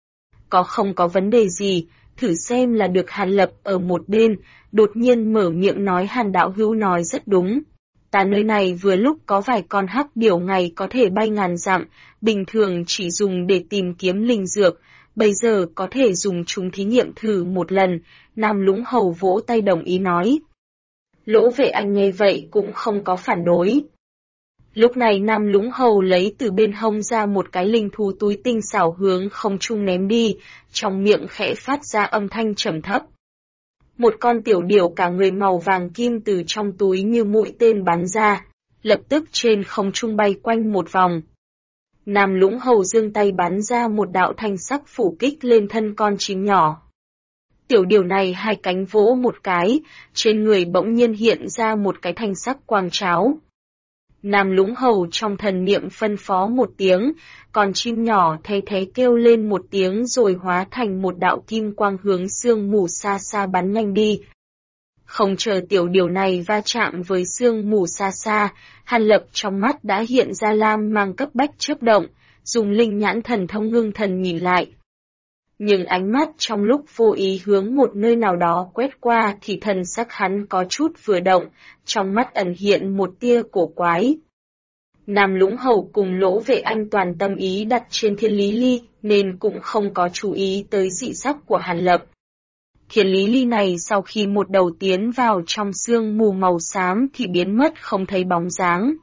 Không có vấn đề gì, thử xem là được. Hàn Lập ở một bên, đột nhiên mở miệng nói. Hàn đạo hữu nói rất đúng. Ta nơi này vừa lúc có vài con hắc điểu ngày có thể bay ngàn dặm, bình thường chỉ dùng để tìm kiếm linh dược, bây giờ có thể dùng chúng thí nghiệm thử một lần. Nam Lũng Hầu vỗ tay đồng ý nói. Lỗ Vệ Anh nghe vậy cũng không có phản đối. Lúc này Nam Lũng Hầu lấy từ bên hông ra một cái linh thú túi tinh xảo hướng không trung ném đi, trong miệng khẽ phát ra âm thanh trầm thấp. Một con tiểu điểu cả người màu vàng kim từ trong túi như mũi tên bắn ra, lập tức trên không trung bay quanh một vòng. Nam Lũng Hầu giương tay bắn ra một đạo thanh sắc phủ kích lên thân con chim nhỏ. Tiểu điểu này hai cánh vỗ một cái, trên người bỗng nhiên hiện ra một cái thanh sắc quang tráo. Nam Lũng Hầu trong thần niệm phân phó một tiếng, còn chim nhỏ thay thế kêu lên một tiếng rồi hóa thành một đạo kim quang hướng sương mù xa xa bắn nhanh đi. Không chờ tiểu điểu này va chạm với sương mù xa xa, Hàn Lập trong mắt đã hiện ra lam mang cấp bách chớp động, dùng linh nhãn thần thông ngưng thần nhìn lại. Nhưng ánh mắt trong lúc vô ý hướng một nơi nào đó quét qua thì thần sắc hắn có chút vừa động, trong mắt ẩn hiện một tia cổ quái. Nam Lũng Hầu cùng Lỗ Vệ Anh toàn tâm ý đặt trên Thiên Lý Ly nên cũng không có chú ý tới dị sắc của Hàn Lập. Thiên Lý Ly này sau khi một đầu tiến vào trong sương mù màu xám thì biến mất không thấy bóng dáng.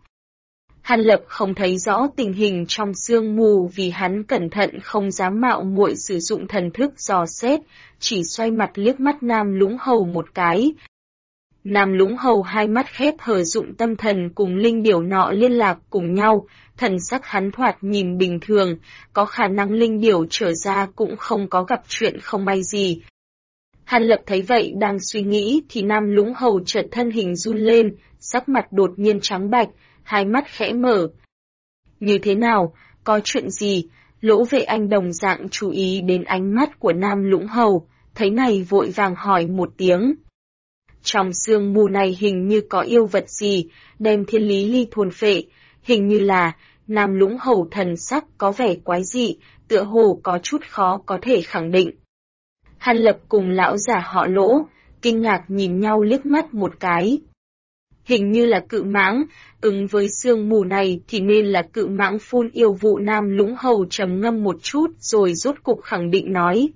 Hàn Lập không thấy rõ tình hình trong sương mù vì hắn cẩn thận không dám mạo muội sử dụng thần thức dò xét, chỉ xoay mặt liếc mắt Nam Lũng Hầu một cái. Nam Lũng Hầu hai mắt khép hờ dụng tâm thần cùng linh điểu nọ liên lạc cùng nhau, thần sắc hắn thoạt nhìn bình thường, có khả năng linh điểu trở ra cũng không có gặp chuyện không may gì. Hàn Lập thấy vậy đang suy nghĩ thì Nam Lũng Hầu chợt thân hình run lên, sắc mặt đột nhiên trắng bạch, hai mắt khẽ mở. Như thế nào, có chuyện gì? Lỗ Vệ Anh đồng dạng chú ý đến ánh mắt của Nam Lũng Hầu, thấy này vội vàng hỏi một tiếng. Trong sương mù này hình như có yêu vật gì, đem Thiên Lý Ly thôn phệ, hình như là. Nam Lũng Hầu thần sắc có vẻ quái dị, tựa hồ có chút khó có thể khẳng định. Hàn Lập cùng lão già họ Lỗ, kinh ngạc nhìn nhau liếc mắt một cái. Hình như là cự mãng, ứng với sương mù này thì nên là cự mãng phun yêu vụ. Nam Lũng Hầu trầm ngâm một chút rồi rốt cục khẳng định nói.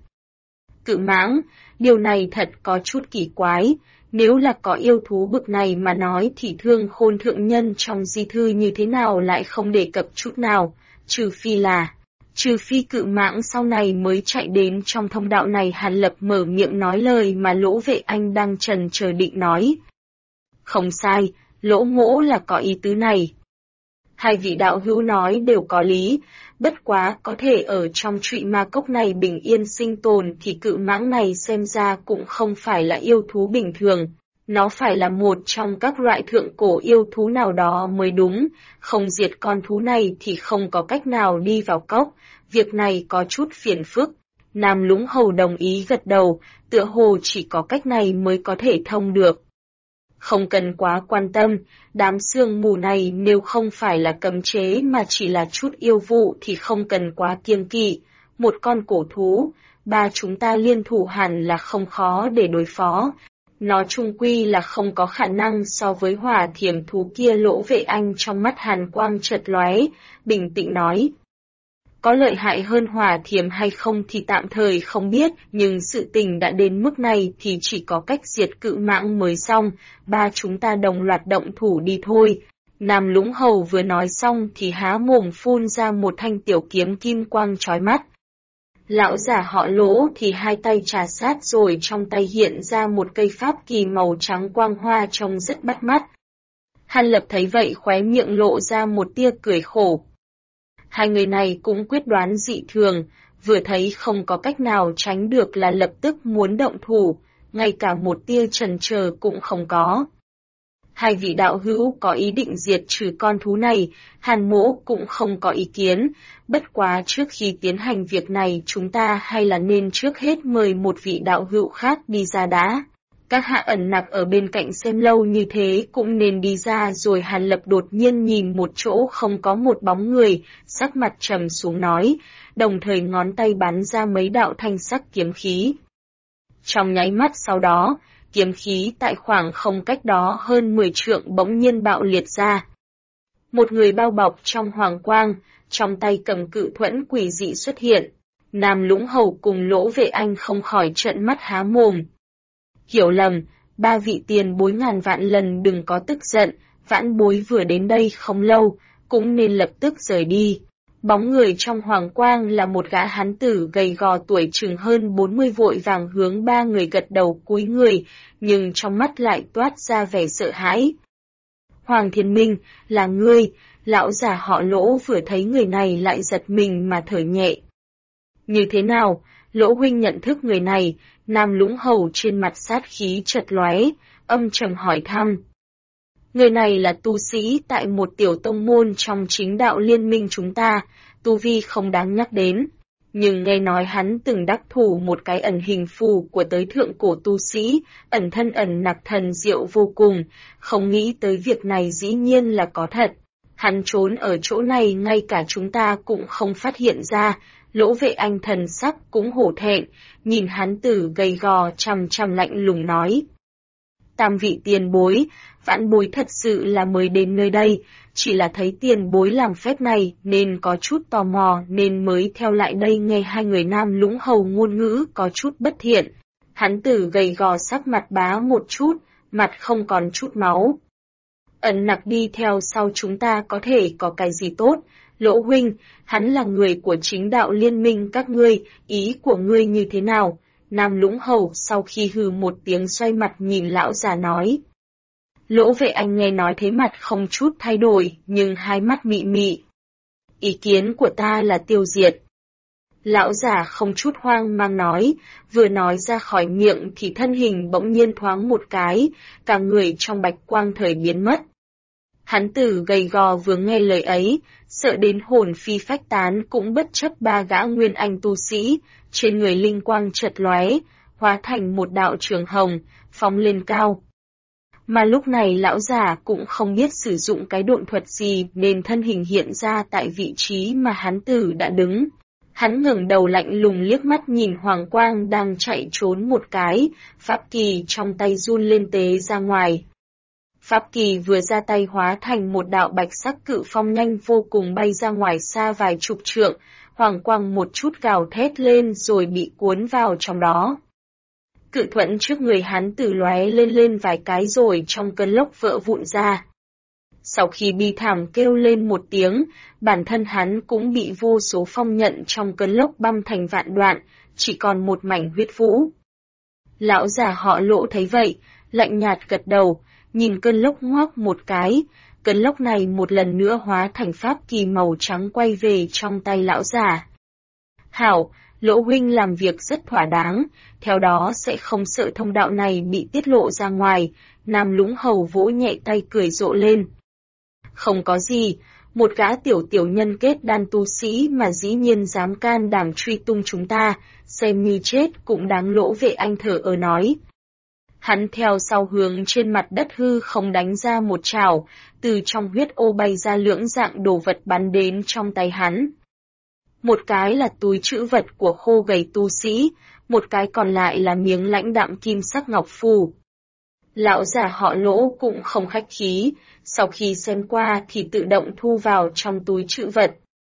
Cự mãng, điều này thật có chút kỳ quái, nếu là có yêu thú bực này mà nói thì Thương Khôn thượng nhân trong di thư như thế nào lại không đề cập chút nào, trừ phi cự mãng sau này mới chạy đến trong thông đạo này. Hàn Lập mở miệng nói lời mà Lỗ Vệ Anh đang trần chờ định nói. Không sai, Lỗ Mỗ là có ý tứ này. Hai vị đạo hữu nói đều có lý, bất quá có thể ở trong Trụy Ma Cốc này bình yên sinh tồn thì cự mãng này xem ra cũng không phải là yêu thú bình thường. Nó phải là một trong các loại thượng cổ yêu thú nào đó mới đúng, không diệt con thú này thì không có cách nào đi vào cốc, việc này có chút phiền phức. Nam Lũng Hầu đồng ý gật đầu, tựa hồ chỉ có cách này mới có thể thông được. Không cần quá quan tâm, đám sương mù này nếu không phải là cấm chế mà chỉ là chút yêu vụ thì không cần quá kiêng kỵ. Một con cổ thú, ba chúng ta liên thủ hẳn là không khó để đối phó. Nó chung quy là không có khả năng so với hỏa thiểm thú kia. Lỗ Vệ Anh trong mắt hàn quang chợt lóe, bình tĩnh nói. Có lợi hại hơn hỏa thiểm hay không thì tạm thời không biết, nhưng sự tình đã đến mức này thì chỉ có cách diệt cự mãng mới xong, ba chúng ta đồng loạt động thủ đi thôi. Nam Lũng Hầu vừa nói xong thì há mồm phun ra một thanh tiểu kiếm kim quang chói mắt. Lão giả họ Lỗ thì hai tay trà sát rồi trong tay hiện ra một cây pháp kỳ màu trắng quang hoa trông rất bắt mắt. Hàn Lập thấy vậy khóe miệng lộ ra một tia cười khổ. Hai người này cũng quyết đoán dị thường, vừa thấy không có cách nào tránh được là lập tức muốn động thủ, ngay cả một tia chần chờ cũng không có. Hai vị đạo hữu có ý định diệt trừ con thú này, Hàn Mỗ cũng không có ý kiến, bất quá trước khi tiến hành việc này chúng ta hay là nên trước hết mời một vị đạo hữu khác đi ra đã. Các hạ ẩn nặc ở bên cạnh xem lâu như thế cũng nên đi ra rồi. Hàn Lập đột nhiên nhìn một chỗ không có một bóng người, sắc mặt trầm xuống nói, đồng thời ngón tay bắn ra mấy đạo thanh sắc kiếm khí. Trong nháy mắt sau đó, kiếm khí tại khoảng không cách đó hơn 10 trượng bỗng nhiên bạo liệt ra. Một người bao bọc trong hoàng quang, trong tay cầm cự thuẫn quỷ dị xuất hiện. Nam Lũng Hầu cùng Lỗ Vệ Anh không khỏi trợn mắt há mồm. Hiểu lầm, ba vị tiền bối ngàn vạn lần đừng có tức giận, vãn bối vừa đến đây không lâu, cũng nên lập tức rời đi. Bóng người trong hoàng quang là một gã hán tử gầy gò tuổi chừng hơn 40 vội vàng hướng ba người gật đầu cúi người, nhưng trong mắt lại toát ra vẻ sợ hãi. Hoàng Thiên Minh, là ngươi, lão già họ Lỗ vừa thấy người này lại giật mình mà thở nhẹ. Như thế nào, Lỗ huynh nhận thức người này? Nam Lũng Hầu trên mặt sát khí chật lóe, âm trầm hỏi thăm. Người này là tu sĩ tại một tiểu tông môn trong chính đạo liên minh chúng ta, tu vi không đáng nhắc đến. Nhưng nghe nói hắn từng đắc thủ một cái ẩn hình phù của tới thượng cổ tu sĩ, ẩn thân ẩn nặc thần diệu vô cùng, không nghĩ tới việc này dĩ nhiên là có thật. Hắn trốn ở chỗ này ngay cả chúng ta cũng không phát hiện ra. Lỗ Vệ Anh thần sắc cũng hổ thẹn, nhìn hắn tử gầy gò chằm chằm lạnh lùng nói. Tam vị tiền bối, vãn bối thật sự là mới đến nơi đây, chỉ là thấy tiền bối làm phép này nên có chút tò mò nên mới theo lại đây. Nghe hai người Nam Lũng Hầu ngôn ngữ có chút bất thiện. Hắn tử gầy gò sắc mặt bá một chút, mặt không còn chút máu. Ẩn nặc đi theo sau chúng ta có thể có cái gì tốt? Lỗ huynh, hắn là người của chính đạo liên minh các ngươi, ý của ngươi như thế nào? Nam Lũng Hầu sau khi hừ một tiếng xoay mặt nhìn lão già nói. Lỗ Vệ Anh nghe nói thế mặt không chút thay đổi, nhưng hai mắt mị mị. Ý kiến của ta là tiêu diệt. Lão già không chút hoang mang nói, vừa nói ra khỏi miệng thì thân hình bỗng nhiên thoáng một cái, cả người trong bạch quang thời biến mất. Hắn tử gầy gò vừa nghe lời ấy, sợ đến hồn phi phách tán cũng bất chấp ba gã nguyên anh tu sĩ, trên người linh quang chật lóe, hóa thành một đạo trường hồng, phóng lên cao. Mà lúc này lão già cũng không biết sử dụng cái độn thuật gì nên thân hình hiện ra tại vị trí mà hắn tử đã đứng. Hắn ngẩng đầu lạnh lùng liếc mắt nhìn hoàng quang đang chạy trốn một cái, pháp kỳ trong tay run lên tế ra ngoài. Pháp kỳ vừa ra tay hóa thành một đạo bạch sắc cự phong nhanh vô cùng bay ra ngoài xa vài chục trượng, hoàng quang một chút gào thét lên rồi bị cuốn vào trong đó. Cự thuẫn trước người hắn tử lóe lên vài cái rồi trong cơn lốc vỡ vụn ra. Sau khi bi thảm kêu lên một tiếng, bản thân hắn cũng bị vô số phong nhận trong cơn lốc băm thành vạn đoạn, chỉ còn một mảnh huyết vũ. Lão già họ Lỗ thấy vậy, lạnh nhạt gật đầu, nhìn cơn lốc ngoác một cái, cơn lốc này một lần nữa hóa thành pháp kỳ màu trắng quay về trong tay lão già. Hảo, Lỗ huynh làm việc rất thỏa đáng, theo đó sẽ không sợ thông đạo này bị tiết lộ ra ngoài. Nam Lũng Hầu vỗ nhẹ tay cười rộ lên. Không có gì, một gã tiểu nhân kết đan tu sĩ mà dĩ nhiên dám can đảm truy tung chúng ta, xem như chết cũng đáng. Lỗ Vệ Anh thở nói. Hắn theo sau hướng trên mặt đất hư không đánh ra một chảo, từ trong huyết ô bay ra lưỡng dạng đồ vật bắn đến trong tay hắn. Một cái là túi trữ vật của khô gầy tu sĩ, một cái còn lại là miếng lãnh đạm kim sắc ngọc phù. Lão già họ Lỗ cũng không khách khí, sau khi xem qua thì tự động thu vào trong túi trữ vật.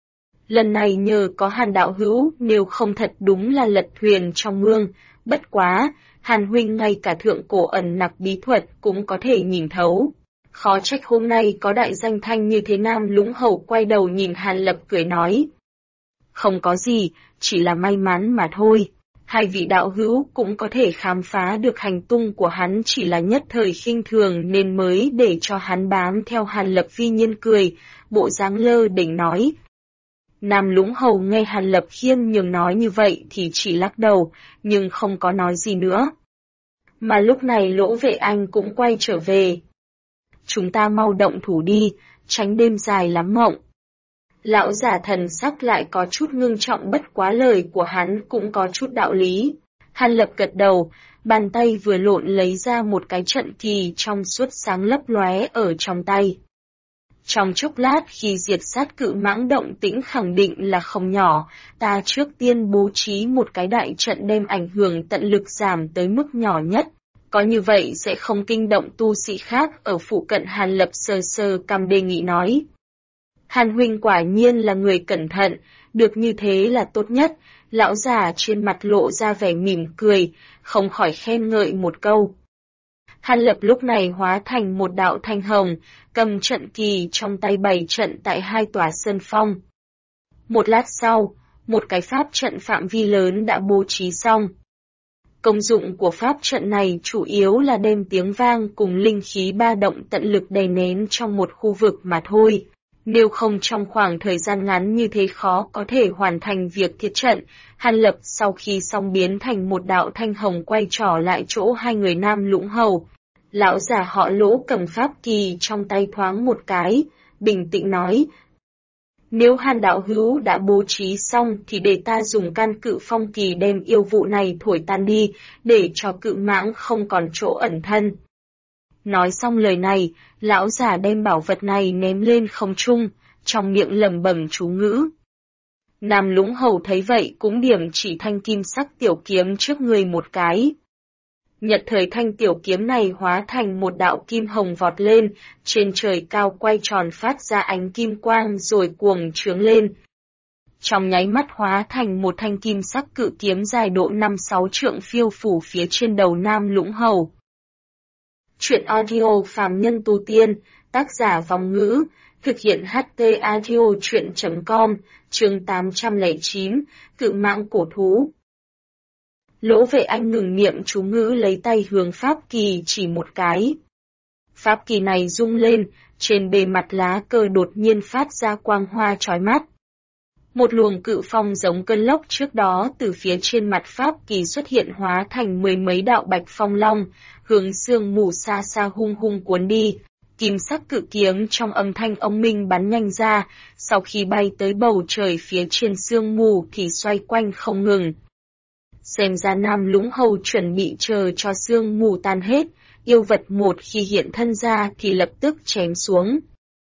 Lần này nhờ có Hàn đạo hữu, nếu không thật đúng là lật thuyền trong mương, bất quá, Hàn huynh ngay cả thượng cổ ẩn nặc bí thuật cũng có thể nhìn thấu. Khó trách hôm nay có đại danh thanh như thế. Nam Lũng Hầu quay đầu nhìn Hàn Lập cười nói. Không có gì, chỉ là may mắn mà thôi. Hai vị đạo hữu cũng có thể khám phá được hành tung của hắn, chỉ là nhất thời khinh thường nên mới để cho hắn bám theo. Hàn Lập vi nhiên cười, bộ dáng lơ đỉnh nói. Nam Lũng Hầu nghe Hàn Lập khiêm nhường nói như vậy thì chỉ lắc đầu, nhưng không có nói gì nữa. Mà lúc này Lỗ Vệ Anh cũng quay trở về. chúng ta mau động thủ đi, tránh đêm dài lắm mộng. Lão giả thần sắc lại có chút ngưng trọng, bất quá lời của hắn cũng có chút đạo lý. Hàn Lập gật đầu, bàn tay vừa lộn lấy ra một cái trận kỳ trong suốt sáng lấp lóe ở trong tay. Trong chốc lát khi diệt sát cự mãng động tĩnh khẳng định là không nhỏ, ta trước tiên bố trí một cái đại trận đem ảnh hưởng tận lực giảm tới mức nhỏ nhất. Có như vậy sẽ không kinh động tu sĩ khác ở phụ cận. Hàn Lập sờ sờ cằm đề nghị nói. Hàn huynh quả nhiên là người cẩn thận, được như thế là tốt nhất. Lão già trên mặt lộ ra vẻ mỉm cười, không khỏi khen ngợi một câu. Hàn Lập lúc này hóa thành một đạo thanh hồng, cầm trận kỳ trong tay bày trận tại hai tòa sơn phong. Một lát sau, một cái pháp trận phạm vi lớn đã bố trí xong. Công dụng của pháp trận này chủ yếu là đem tiếng vang cùng linh khí ba động tận lực đè nén trong một khu vực mà thôi. Nếu không trong khoảng thời gian ngắn như thế khó có thể hoàn thành việc thiết trận. Hàn Lập sau khi xong biến thành một đạo thanh hồng quay trỏ lại chỗ hai người Nam Lũng Hầu. Lão già họ Lỗ cầm pháp kỳ trong tay thoáng một cái, bình tĩnh nói. Nếu Hàn đạo hữu đã bố trí xong thì để ta dùng can cự phong kỳ đem yêu vụ này thổi tan đi, để cho cự mãng không còn chỗ ẩn thân. Nói xong lời này, lão già đem bảo vật này ném lên không trung, trong miệng lẩm bẩm chú ngữ. Nam Lũng Hầu thấy vậy cũng điểm chỉ thanh kim sắc tiểu kiếm trước người một cái. Nhật thời thanh tiểu kiếm này hóa thành một đạo kim hồng vọt lên, trên trời cao quay tròn phát ra ánh kim quang rồi cuồng trướng lên. Trong nháy mắt hóa thành một thanh kim sắc cự kiếm dài độ 5-6 trượng phiêu phủ phía trên đầu Nam Lũng Hầu. Chuyện audio phàm nhân tu tiên, tác giả Vong Ngữ, thực hiện HT audio chuyện.com, chương 809, cự mãng cổ thú. Lỗ Vệ Anh ngừng niệm chú ngữ lấy tay hướng pháp kỳ chỉ một cái. Pháp kỳ này rung lên, trên bề mặt lá cờ đột nhiên phát ra quang hoa chói mắt. Một luồng cự phong giống cơn lốc trước đó từ phía trên mặt pháp kỳ xuất hiện hóa thành mười mấy đạo bạch phong long, hướng sương mù xa xa hung hung cuốn đi. Kim sắc cự kiếm trong âm thanh ông minh bắn nhanh ra, sau khi bay tới bầu trời phía trên sương mù thì xoay quanh không ngừng. Xem ra Nam Lũng Hầu chuẩn bị chờ cho sương mù tan hết, yêu vật một khi hiện thân ra thì lập tức chém xuống.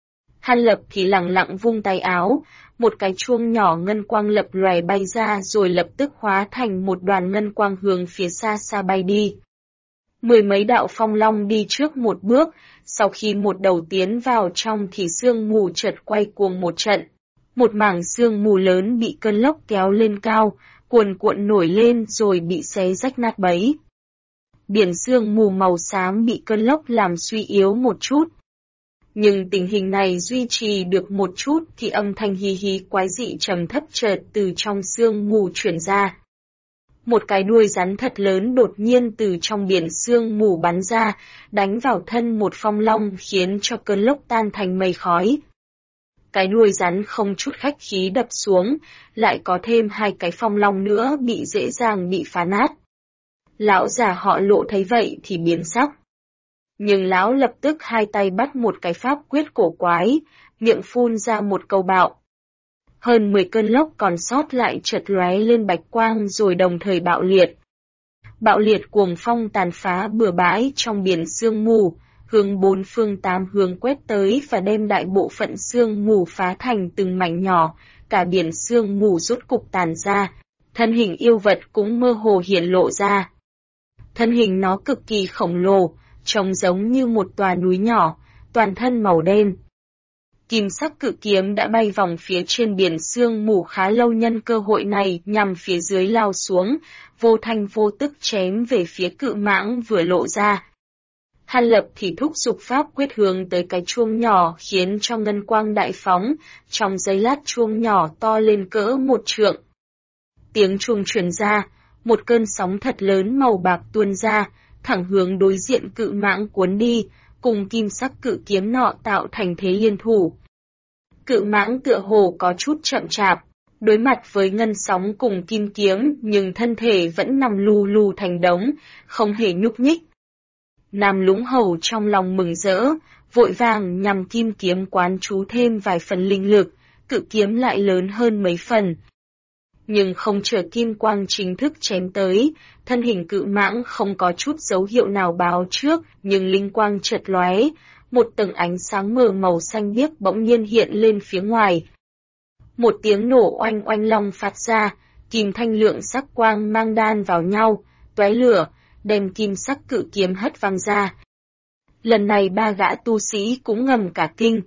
Hàn Lập thì lặng lặng vung tay áo, một cái chuông nhỏ ngân quang lập lòe bay ra rồi lập tức hóa thành một đoàn ngân quang hướng phía xa xa bay đi. Mười mấy đạo phong long đi trước một bước, sau khi một đầu tiến vào trong thì sương mù chợt quay cuồng một trận. Một mảng sương mù lớn bị cơn lốc kéo lên cao, cuồn cuộn nổi lên rồi bị xé rách nát bấy. Biển sương mù màu xám bị cơn lốc làm suy yếu một chút. Nhưng tình hình này duy trì được một chút thì âm thanh hí hí quái dị trầm thấp chợt từ trong sương mù truyền ra. Một cái đuôi rắn thật lớn đột nhiên từ trong biển sương mù bắn ra, đánh vào thân một phong long khiến cho cơn lốc tan thành mây khói. Cái đuôi rắn không chút khách khí đập xuống, lại có thêm hai cái phong long nữa bị dễ dàng bị phá nát. Lão già họ Lộ thấy vậy thì biến sắc. Nhưng lão lập tức hai tay bắt một cái pháp quyết cổ quái, miệng phun ra một câu bạo. Hơn 10 cơn lốc còn sót lại chợt lóe lên bạch quang rồi đồng thời bạo liệt. Bạo liệt cuồng phong tàn phá bừa bãi trong biển sương mù, hướng bốn phương tám hướng quét tới và đem đại bộ phận sương mù phá thành từng mảnh nhỏ, cả biển sương mù rốt cục tàn ra, thân hình yêu vật cũng mơ hồ hiện lộ ra. Thân hình nó cực kỳ khổng lồ, trông giống như một tòa núi nhỏ, toàn thân màu đen. Kim sắc cự kiếm đã bay vòng phía trên biển sương mù khá lâu, nhân cơ hội này nhằm phía dưới lao xuống, vô thanh vô tức chém về phía cự mãng vừa lộ ra. Hàn Lập thì thúc giục pháp quyết hướng tới cái chuông nhỏ khiến cho ngân quang đại phóng, trong giây lát chuông nhỏ to lên cỡ 1 trượng. Tiếng chuông truyền ra, một cơn sóng thật lớn màu bạc tuôn ra, thẳng hướng đối diện cự mãng cuốn đi, cùng kim sắc cự kiếm nọ tạo thành thế liên thủ. Cự mãng tựa hồ có chút chậm chạp, đối mặt với ngân sóng cùng kim kiếm nhưng thân thể vẫn nằm lù lù thành đống, không hề nhúc nhích. Nam Lũng Hầu trong lòng mừng rỡ, vội vàng nhằm kim kiếm quán chú thêm vài phần linh lực, cự kiếm lại lớn hơn mấy phần. Nhưng không chờ kim quang chính thức chém tới, thân hình cự mãng không có chút dấu hiệu nào báo trước, nhưng linh quang chợt lóe, một tầng ánh sáng mờ màu xanh biếc bỗng nhiên hiện lên phía ngoài. Một tiếng nổ oanh oanh long phát ra, kim thanh lượng sắc quang mang đan vào nhau, tóe lửa, đem kim sắc cự kiếm hất văng ra. Lần này ba gã tu sĩ cũng ngầm cả kinh.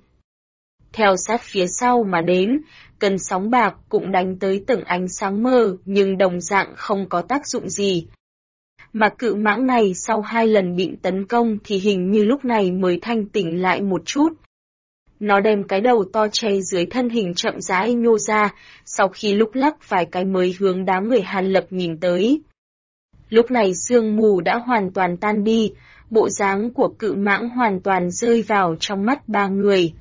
Theo sát phía sau mà đến, cơn sóng bạc cũng đánh tới tầng ánh sáng mờ nhưng đồng dạng không có tác dụng gì. Mà cự mãng này sau 2 lần bị tấn công thì hình như lúc này mới thanh tỉnh lại một chút. Nó đem cái đầu to che dưới thân hình chậm rãi nhô ra, sau khi lúc lắc vài cái mới hướng đám người Hàn Lập nhìn tới. Lúc này sương mù đã hoàn toàn tan đi, bộ dáng của cự mãng hoàn toàn rơi vào trong mắt ba người.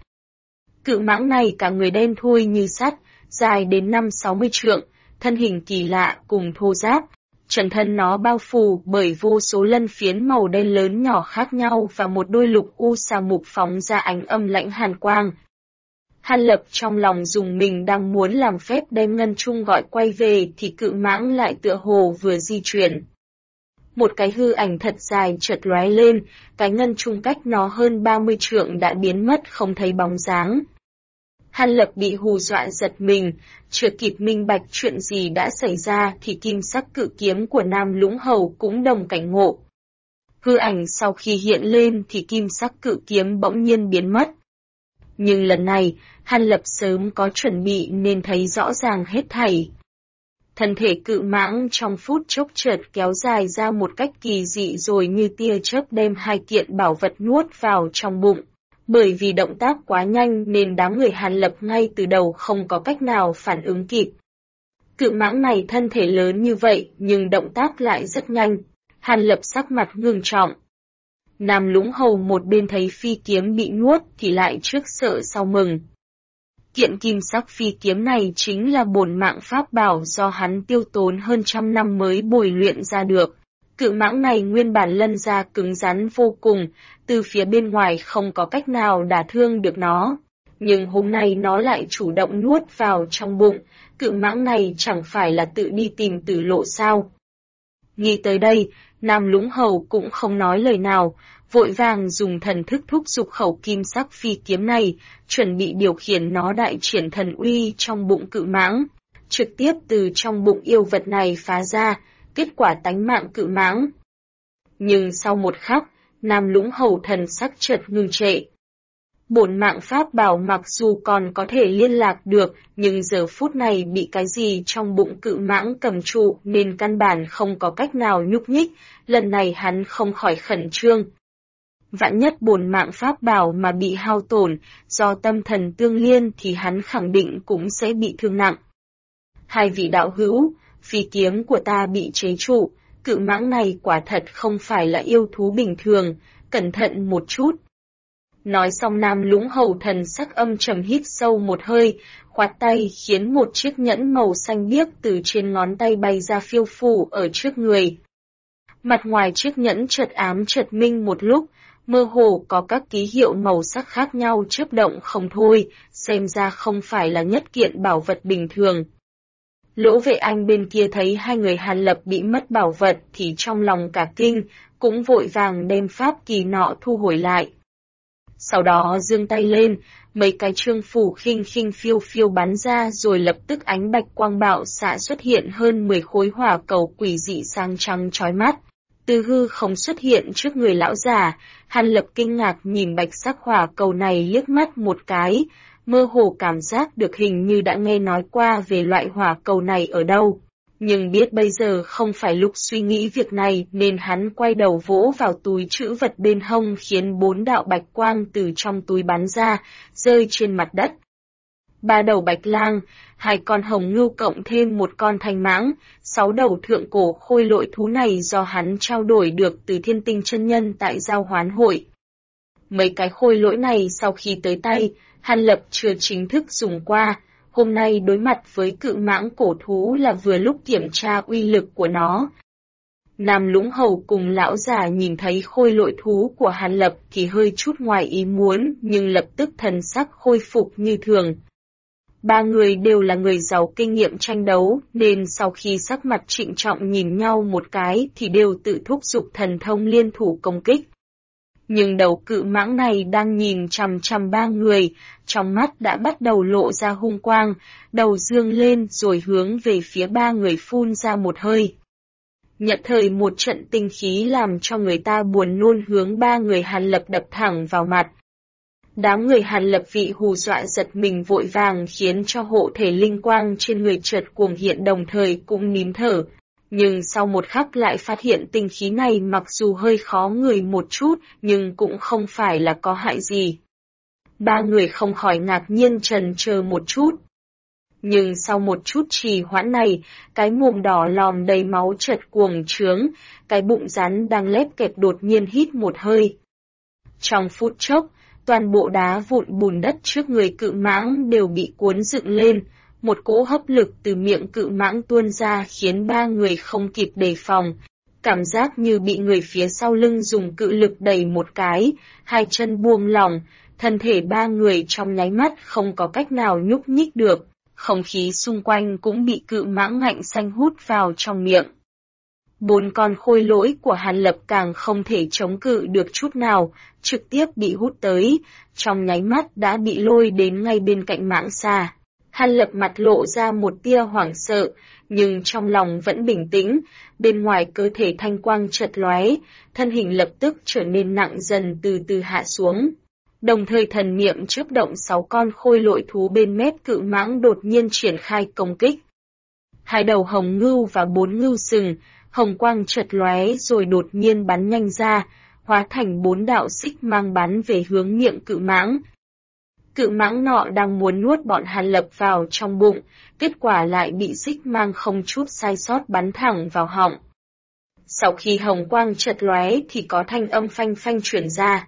Cự mãng này cả người đen thui như sắt, dài đến 5-60 trượng, thân hình kỳ lạ cùng thô ráp. Trần thân nó bao phủ bởi vô số lân phiến màu đen lớn nhỏ khác nhau và một đôi lục u xà mục phóng ra ánh âm lãnh hàn quang. Hàn Lập trong lòng dùng mình đang muốn làm phép đem ngân trung gọi quay về thì cự mãng lại tựa hồ vừa di chuyển. Một cái hư ảnh thật dài chợt lóe lên, cái ngân trung cách nó hơn 30 trượng đã biến mất không thấy bóng dáng. Hàn Lập bị hù dọa giật mình, chưa kịp minh bạch chuyện gì đã xảy ra thì kim sắc cự kiếm của Nam Lũng Hầu cũng đồng cảnh ngộ. Hư ảnh sau khi hiện lên thì kim sắc cự kiếm bỗng nhiên biến mất. Nhưng lần này, Hàn Lập sớm có chuẩn bị nên thấy rõ ràng hết thảy. Thân thể cự mãng trong phút chốc chợt kéo dài ra một cách kỳ dị rồi như tia chớp đem 2 kiện bảo vật nuốt vào trong bụng. Bởi vì động tác quá nhanh nên đám người Hàn Lập ngay từ đầu không có cách nào phản ứng kịp. Cự mãng này thân thể lớn như vậy nhưng động tác lại rất nhanh. Hàn Lập sắc mặt ngưng trọng. Nam Lũng Hầu một bên thấy phi kiếm bị nuốt thì lại trước sợ sau mừng. Kiện kim sắc phi kiếm này chính là bổn mạng pháp bảo do hắn tiêu tốn hơn 100 năm mới bồi luyện ra được. Cự mãng này nguyên bản lân ra cứng rắn vô cùng, từ phía bên ngoài không có cách nào đả thương được nó. Nhưng hôm nay nó lại chủ động nuốt vào trong bụng, cự mãng này chẳng phải là tự đi tìm tử lộ sao. Nghĩ tới đây, Nam Lũng Hầu cũng không nói lời nào, vội vàng dùng thần thức thúc giục khẩu kim sắc phi kiếm này, chuẩn bị điều khiển nó đại triển thần uy trong bụng cự mãng, trực tiếp từ trong bụng yêu vật này phá ra, kết quả tánh mạng cự mãng. Nhưng sau một khắc, Nam Lũng Hầu thần sắc chợt ngưng trệ. Bổn mạng pháp bảo mặc dù còn có thể liên lạc được, nhưng giờ phút này bị cái gì trong bụng cự mãng cầm trụ nên căn bản không có cách nào nhúc nhích, lần này hắn không khỏi khẩn trương. Vạn nhất bổn mạng pháp bảo mà bị hao tổn, do tâm thần tương liên thì hắn khẳng định cũng sẽ bị thương nặng. Hai vị đạo hữu, phi kiếm của ta bị chế trụ, cự mãng này quả thật không phải là yêu thú bình thường, cẩn thận một chút. Nói xong Nam Lũng Hầu thần sắc âm trầm hít sâu một hơi, khoát tay khiến một chiếc nhẫn màu xanh biếc từ trên ngón tay bay ra phiêu phù ở trước người. Mặt ngoài chiếc nhẫn chợt ám chợt minh một lúc, mơ hồ có các ký hiệu màu sắc khác nhau chớp động không thôi, xem ra không phải là nhất kiện bảo vật bình thường. Lỗ Vệ Anh bên kia thấy hai người Hàn Lập bị mất bảo vật thì trong lòng cả kinh, cũng vội vàng đem pháp kỳ nọ thu hồi lại. Sau đó giương tay lên, mấy cái trương phủ khinh khinh phiêu phiêu bắn ra rồi lập tức ánh bạch quang bạo xạ xuất hiện hơn 10 khối hỏa cầu quỷ dị sáng trắng chói mắt. Từ hư không xuất hiện trước người lão già, Hàn Lập kinh ngạc nhìn bạch sắc hỏa cầu này liếc mắt một cái, mơ hồ cảm giác được hình như đã nghe nói qua về loại hỏa cầu này ở đâu. Nhưng biết bây giờ không phải lúc suy nghĩ việc này nên hắn quay đầu vỗ vào túi trữ vật bên hông khiến 4 đạo bạch quang từ trong túi bắn ra, rơi trên mặt đất. 3 đầu bạch lang, 2 con hồng ngưu cộng thêm 1 con thanh mãng, 6 đầu thượng cổ khôi lỗi thú này do hắn trao đổi được từ Thiên Tinh chân nhân tại giao hoán hội. Mấy cái khôi lỗi này sau khi tới tay, Hàn Lập chưa chính thức dùng qua, hôm nay đối mặt với cự mãng cổ thú là vừa lúc kiểm tra uy lực của nó. Nam Lũng Hầu cùng lão già nhìn thấy khôi lỗi thú của Hàn Lập thì hơi chút ngoài ý muốn, nhưng lập tức thần sắc khôi phục như thường. Ba người đều là người giàu kinh nghiệm tranh đấu, nên sau khi sắc mặt trịnh trọng nhìn nhau một cái thì đều tự thúc giục thần thông liên thủ công kích. Nhưng đầu cự mãng này đang nhìn chằm chằm ba người, trong mắt đã bắt đầu lộ ra hung quang, đầu dương lên rồi hướng về phía ba người phun ra một hơi. Nhận thời một trận tinh khí làm cho người ta buồn nôn hướng ba người Hàn Lập đập thẳng vào mặt. Đám người Hàn Lập bị hù dọa giật mình vội vàng khiến cho hộ thể linh quang trên người chợt cuồng hiện đồng thời cũng nín thở. Nhưng sau một khắc lại phát hiện tinh khí này mặc dù hơi khó người một chút nhưng cũng không phải là có hại gì. Ba người không khỏi ngạc nhiên trần chờ một chút. Nhưng sau một chút trì hoãn này, cái mồm đỏ lòm đầy máu chợt cuồng trướng, cái bụng rắn đang lép kẹp đột nhiên hít một hơi. Trong phút chốc, toàn bộ đá vụn bùn đất trước người cự mãng đều bị cuốn dựng lên, một cỗ hấp lực từ miệng cự mãng tuôn ra khiến ba người không kịp đề phòng. Cảm giác như bị người phía sau lưng dùng cự lực đẩy một cái, hai chân buông lỏng, thân thể ba người trong nháy mắt không có cách nào nhúc nhích được. Không khí xung quanh cũng bị cự mãng ngạnh xanh hút vào trong miệng. Bốn con khôi lỗi của Hàn Lập càng không thể chống cự được chút nào, trực tiếp bị hút tới, trong nháy mắt đã bị lôi đến ngay bên cạnh mãng xà. Hàn Lập mặt lộ ra một tia hoảng sợ, nhưng trong lòng vẫn bình tĩnh, bên ngoài cơ thể thanh quang chợt lóe, thân hình lập tức trở nên nặng dần từ từ hạ xuống. Đồng thời thần niệm chớp động 6 con khôi lỗi thú bên mép cự mãng đột nhiên triển khai công kích. Hai đầu hồng ngưu và 4 ngưu sừng, hồng quang chợt lóe rồi đột nhiên bắn nhanh ra, hóa thành 4 đạo xích mang bắn về hướng miệng cự mãng. Cự mãng nọ đang muốn nuốt bọn Hàn Lập vào trong bụng, kết quả lại bị xích mang không chút sai sót bắn thẳng vào họng. Sau khi hồng quang chợt lóe thì có thanh âm phanh phanh truyền ra.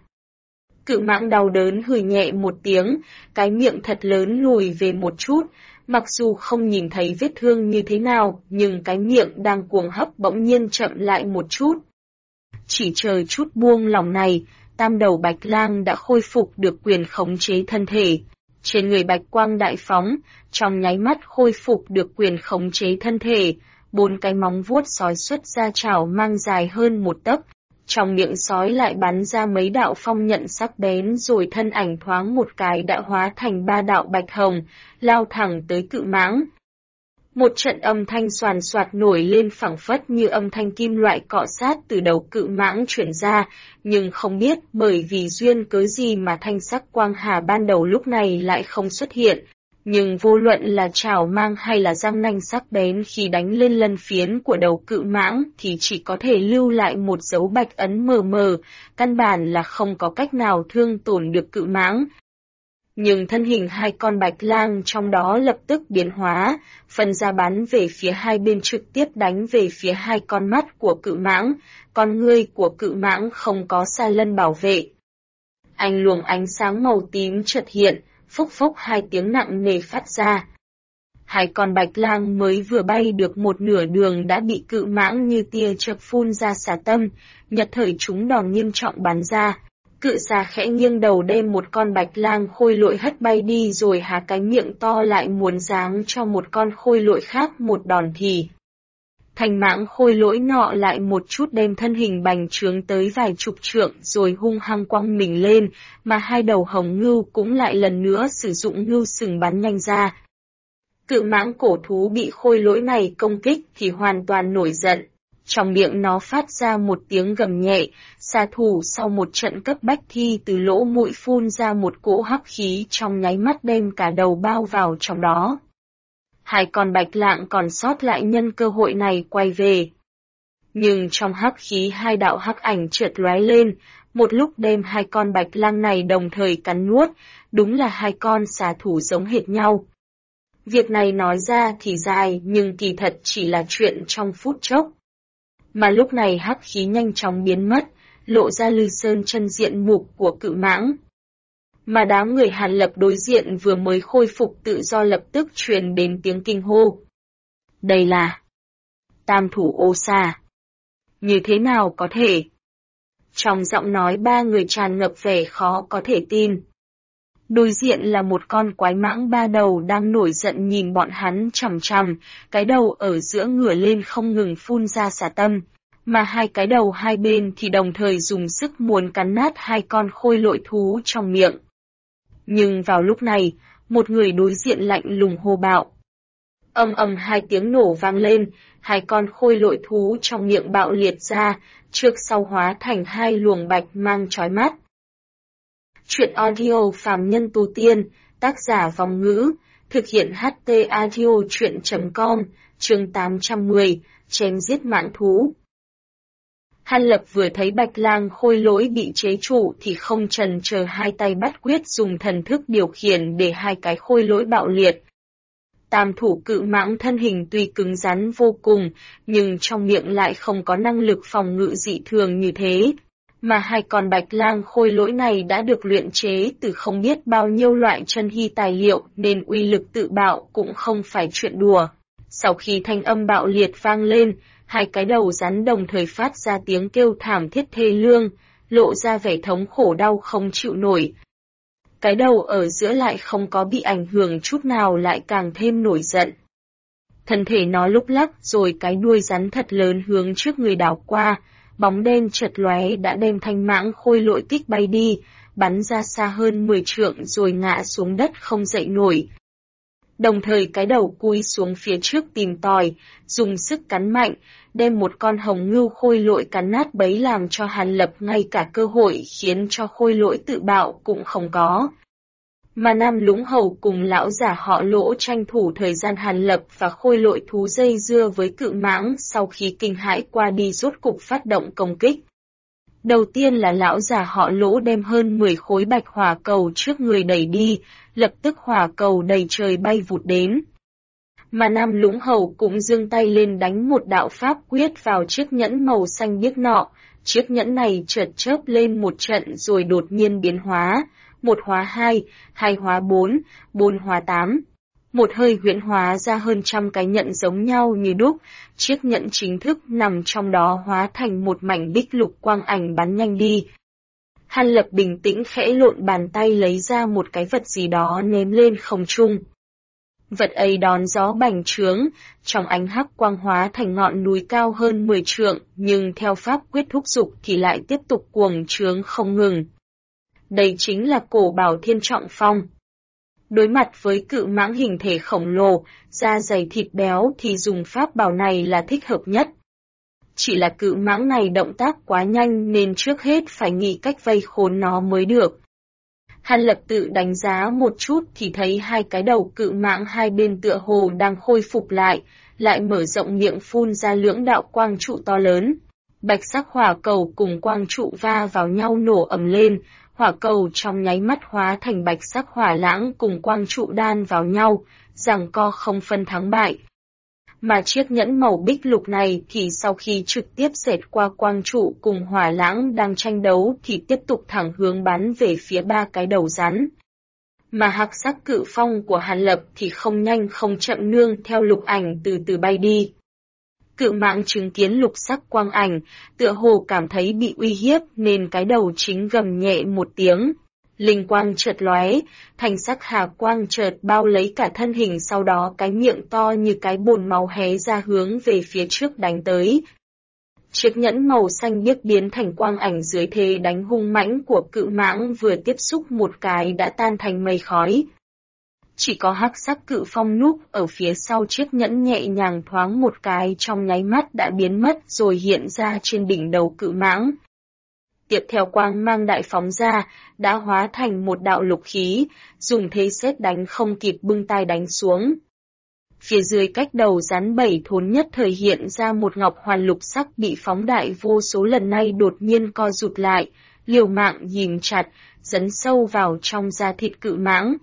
Cự mãng đau đớn hừ nhẹ một tiếng, cái miệng thật lớn lùi về một chút, mặc dù không nhìn thấy vết thương như thế nào, nhưng cái miệng đang cuồng hấp bỗng nhiên chậm lại một chút. Chỉ chờ chút buông lòng này, tam đầu bạch lang đã khôi phục được quyền khống chế thân thể. Trên người bạch quang đại phóng, trong nháy mắt khôi phục được quyền khống chế thân thể, 4 cái móng vuốt sói xuất ra chảo mang dài hơn 1 tấc. Trong miệng sói lại bắn ra mấy đạo phong nhận sắc bén rồi thân ảnh thoáng một cái đã hóa thành 3 đạo bạch hồng, lao thẳng tới cự mãng. Một trận âm thanh xoàn xoạt nổi lên phảng phất như âm thanh kim loại cọ sát từ đầu cự mãng chuyển ra, nhưng không biết bởi vì duyên cớ gì mà thanh sắc quang hà ban đầu lúc này lại không xuất hiện. Nhưng vô luận là chảo mang hay là răng nanh sắc bén khi đánh lên lân phiến của đầu cự mãng thì chỉ có thể lưu lại một dấu bạch ấn mờ mờ, căn bản là không có cách nào thương tổn được cự mãng. Nhưng thân hình hai con bạch lang trong đó lập tức biến hóa, phân ra bắn về phía hai bên trực tiếp đánh về phía hai con mắt của cự mãng, con ngươi của cự mãng không có xa lân bảo vệ. Anh luồng ánh sáng màu tím chợt hiện, phốc phốc 2 tiếng nặng nề phát ra. Hai con bạch lang mới vừa bay được một nửa đường đã bị cự mãng như tia chớp phun ra xả tâm, nhật thời chúng đòn nghiêm trọng bắn ra. Cự xà khẽ nghiêng đầu đem một con bạch lang khôi lỗi hất bay đi rồi há cái miệng to lại muốn giáng cho một con khôi lỗi khác một đòn thì. Thành mãng khôi lỗi nọ lại một chút đem thân hình bành trướng tới vài chục trượng rồi hung hăng quăng mình lên, mà hai đầu hồng ngưu cũng lại lần nữa sử dụng ngưu sừng bắn nhanh ra. Cự mãng cổ thú bị khôi lỗi này công kích thì hoàn toàn nổi giận. Trong miệng nó phát ra một tiếng gầm nhẹ, xà thủ sau một trận cấp bách thi từ lỗ mũi phun ra một cỗ hắc khí trong nháy mắt đem cả đầu bao vào trong đó. Hai con bạch lạng còn sót lại nhân cơ hội này quay về. Nhưng trong hắc khí hai đạo hắc ảnh chợt lóe lên, một lúc đem hai con bạch lang này đồng thời cắn nuốt, đúng là hai con xà thủ giống hệt nhau. Việc này nói ra thì dài nhưng kỳ thật chỉ là chuyện trong phút chốc. Mà lúc này hắc khí nhanh chóng biến mất, lộ ra Lư Sơn chân diện mục của cự mãng. Mà đám người Hàn Lập đối diện vừa mới khôi phục tự do lập tức truyền đến tiếng kinh hô. Đây là Tam thủ ô sa. Như thế nào có thể? Trong giọng nói ba người tràn ngập vẻ khó có thể tin. Đối diện là một con quái mãng ba đầu đang nổi giận nhìn bọn hắn chằm chằm, cái đầu ở giữa ngửa lên không ngừng phun ra xả tâm, mà hai cái đầu hai bên thì đồng thời dùng sức muốn cắn nát hai con khôi lỗi thú trong miệng. Nhưng vào lúc này, một người đối diện lạnh lùng hô bạo. Ầm ầm hai tiếng nổ vang lên, hai con khôi lỗi thú trong miệng bạo liệt ra, trước sau hóa thành hai luồng bạch mang chói mắt. Truyện audio Phàm Nhân Tu Tiên, tác giả Vong Ngữ, thực hiện HT Audio Truyện.com, chương 810, chém giết mãng thú. Hàn Lập vừa thấy Bạch Lang khôi lỗi bị chế trụ thì không chần chờ hai tay bắt quyết dùng thần thức điều khiển để hai cái khôi lỗi bạo liệt. Tam thủ cự mãng thân hình tuy cứng rắn vô cùng, nhưng trong miệng lại không có năng lực phòng ngự dị thường như thế. Mà hai con Bạch Lang khôi lỗi này đã được luyện chế từ không biết bao nhiêu loại chân hy tài liệu nên uy lực tự bạo cũng không phải chuyện đùa. Sau khi thanh âm bạo liệt vang lên, hai cái đầu rắn đồng thời phát ra tiếng kêu thảm thiết thê lương, lộ ra vẻ thống khổ đau không chịu nổi. Cái đầu ở giữa lại không có bị ảnh hưởng chút nào lại càng thêm nổi giận. Thân thể nó lúc lắc rồi cái đuôi rắn thật lớn hướng trước người đảo qua, bóng đen chật lóe đã đem thanh mãng khôi lỗi kích bay đi, bắn ra xa hơn 10 trượng rồi ngã xuống đất không dậy nổi. Đồng thời cái đầu cúi xuống phía trước tìm tòi, dùng sức cắn mạnh, đem một con hồng ngưu khôi lỗi cắn nát bấy làm cho Hàn Lập ngay cả cơ hội khiến cho khôi lỗi tự bạo cũng không có. Mà Nam Lũng Hầu cùng lão giả họ Lỗ tranh thủ thời gian Hàn Lập và khôi lỗi thú dây dưa với cự mãng sau khi kinh hãi qua đi rốt cục phát động công kích. Đầu tiên là lão giả họ Lỗ đem hơn 10 khối bạch hỏa cầu trước người đẩy đi, lập tức hỏa cầu đầy trời bay vụt đến. Mà Nam Lũng Hầu cũng giương tay lên đánh một đạo pháp quyết vào chiếc nhẫn màu xanh biếc nọ, chiếc nhẫn này chợt chớp lên một trận rồi đột nhiên biến hóa, 1 hóa 2, 2 hóa 4, 4 hóa 8. Một hơi huyễn hóa ra hơn trăm cái nhẫn giống nhau như đúc, chiếc nhẫn chính thức nằm trong đó hóa thành một mảnh bích lục quang ảnh bắn nhanh đi. Hàn Lập bình tĩnh khẽ lộn bàn tay lấy ra một cái vật gì đó ném lên không trung. Vật ấy đón gió bành trướng, trong ánh hắc quang hóa thành ngọn núi cao hơn 10 trượng, nhưng theo pháp quyết thúc dục thì lại tiếp tục cuồng trướng không ngừng. Đây chính là cổ bảo Thiên Trọng Phong. Đối mặt với cự mãng hình thể khổng lồ, da dày thịt béo thì dùng pháp bảo này là thích hợp nhất. Chỉ là cự mãng này động tác quá nhanh nên trước hết phải nghĩ cách vây khốn nó mới được. Hàn Lập tự đánh giá một chút thì thấy hai cái đầu cự mãng hai bên tựa hồ đang khôi phục lại mở rộng miệng phun ra lưỡng đạo quang trụ to lớn. Bạch sắc hỏa cầu cùng quang trụ va vào nhau nổ ầm lên, hỏa cầu trong nháy mắt hóa thành bạch sắc hỏa lãng cùng quang trụ đan vào nhau, giằng co không phân thắng bại. Mà chiếc nhẫn màu bích lục này thì sau khi trực tiếp xẹt qua quang trụ cùng hỏa lãng đang tranh đấu thì tiếp tục thẳng hướng bắn về phía ba cái đầu rắn. Mà hắc sắc cự phong của Hàn Lập thì không nhanh không chậm nương theo lục ảnh từ từ bay đi. Cự mãng chứng kiến lục sắc quang ảnh, tựa hồ cảm thấy bị uy hiếp nên cái đầu chính gầm nhẹ một tiếng. Linh quang chợt lóe, thành sắc hà quang chợt bao lấy cả thân hình, sau đó cái miệng to như cái bồn máu hé ra hướng về phía trước đánh tới. Chiếc nhẫn màu xanh biếc biến thành quang ảnh dưới thế đánh hung mãnh của cự mãng vừa tiếp xúc một cái đã tan thành mây khói. Chỉ có hắc sắc cự phong núp ở phía sau chiếc nhẫn nhẹ nhàng thoáng một cái trong nháy mắt đã biến mất rồi hiện ra trên đỉnh đầu cự mãng. Tiếp theo quang mang đại phóng ra, đã hóa thành một đạo lục khí, dùng thế sét đánh không kịp bưng tay đánh xuống. Phía dưới cách đầu rắn 7 thốn nhất thời hiện ra một ngọc hoàn lục sắc bị phóng đại vô số lần, nay đột nhiên co rụt lại, liều mạng nhìn chặt, dấn sâu vào trong da thịt cự mãng.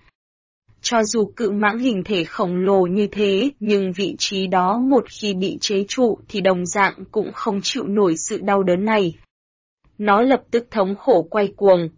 Cho dù cự mãng hình thể khổng lồ như thế, nhưng vị trí đó một khi bị chế trụ thì đồng dạng cũng không chịu nổi sự đau đớn này. Nó lập tức thống khổ quay cuồng.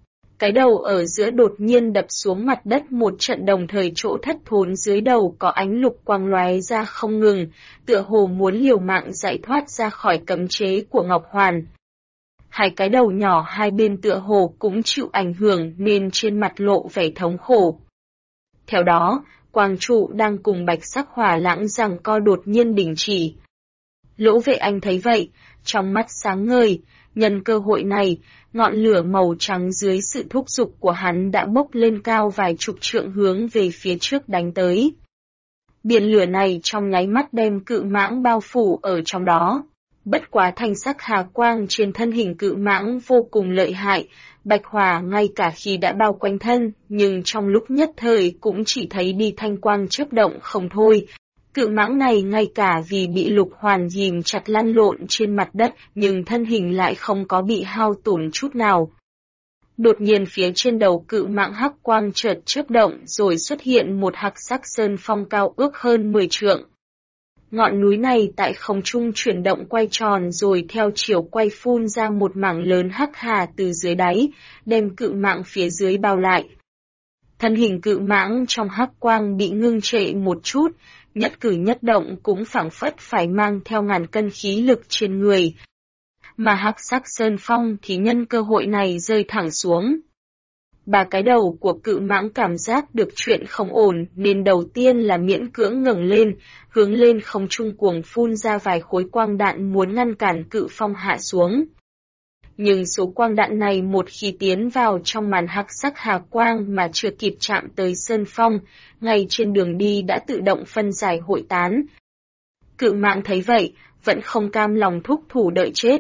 Cái đầu ở giữa đột nhiên đập xuống mặt đất một trận, đồng thời chỗ thất thốn dưới đầu có ánh lục quang lóe ra không ngừng, tựa hồ muốn liều mạng giải thoát ra khỏi cấm chế của Ngọc Hoàn. Hai cái đầu nhỏ hai bên tựa hồ cũng chịu ảnh hưởng nên trên mặt lộ vẻ thống khổ. Theo đó, quang trụ đang cùng bạch sắc hỏa lãng giằng co đột nhiên đình chỉ. Lỗ Vệ Anh thấy vậy, trong mắt sáng ngời, nhân cơ hội này, ngọn lửa màu trắng dưới sự thúc giục của hắn đã bốc lên cao vài chục trượng hướng về phía trước đánh tới. Biển lửa này trong nháy mắt đem cự mãng bao phủ ở trong đó. Bất quá thanh sắc hà quang trên thân hình cự mãng vô cùng lợi hại, bạch hỏa ngay cả khi đã bao quanh thân, nhưng trong lúc nhất thời cũng chỉ thấy đi thanh quang chớp động không thôi. Cự mãng này ngay cả vì bị Lục Hoàn ghìm chặt lăn lộn trên mặt đất, nhưng thân hình lại không có bị hao tổn chút nào. Đột nhiên phía trên đầu cự mãng hắc quang chợt chớp động rồi xuất hiện một hắc sắc sơn phong cao ước hơn 10 trượng. Ngọn núi này tại không trung chuyển động quay tròn rồi theo chiều quay phun ra một mảng lớn hắc hà từ dưới đáy, đem cự mãng phía dưới bao lại. Thân hình cự mãng trong hắc quang bị ngưng trệ một chút, nhất cử nhất động cũng phảng phất phải mang theo ngàn cân khí lực trên người. Mà hắc sắc sơn phong thì nhân cơ hội này rơi thẳng xuống. Ba cái đầu của cự mãng cảm giác được chuyện không ổn nên đầu tiên là miễn cưỡng ngẩng lên, hướng lên không trung cuồng phun ra vài khối quang đạn muốn ngăn cản cự phong hạ xuống. Nhưng số quang đạn này một khi tiến vào trong màn hắc sắc hà quang mà chưa kịp chạm tới sơn phong, ngay trên đường đi đã tự động phân giải hội tán. Cự mãng thấy vậy, vẫn không cam lòng thúc thủ đợi chết.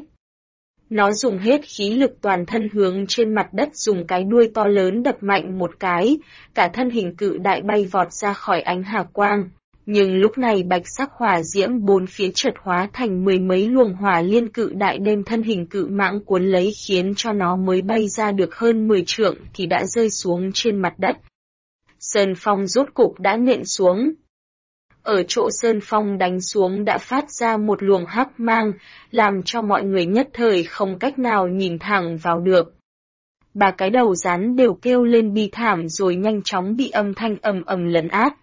Nó dùng hết khí lực toàn thân hướng trên mặt đất dùng cái đuôi to lớn đập mạnh một cái, cả thân hình cự đại bay vọt ra khỏi ánh hà quang. Nhưng lúc này bạch sắc hỏa diễm bốn phía chợt hóa thành mười mấy luồng hỏa liên cự đại đem thân hình cự mãng cuốn lấy, khiến cho nó mới bay ra được hơn 10 trượng thì đã rơi xuống trên mặt đất. Sơn phong rốt cục đã nện xuống. Ở chỗ sơn phong đánh xuống đã phát ra một luồng hắc mang, làm cho mọi người nhất thời không cách nào nhìn thẳng vào được. Ba cái đầu rắn đều kêu lên bi thảm rồi nhanh chóng bị âm thanh ầm ầm lấn át.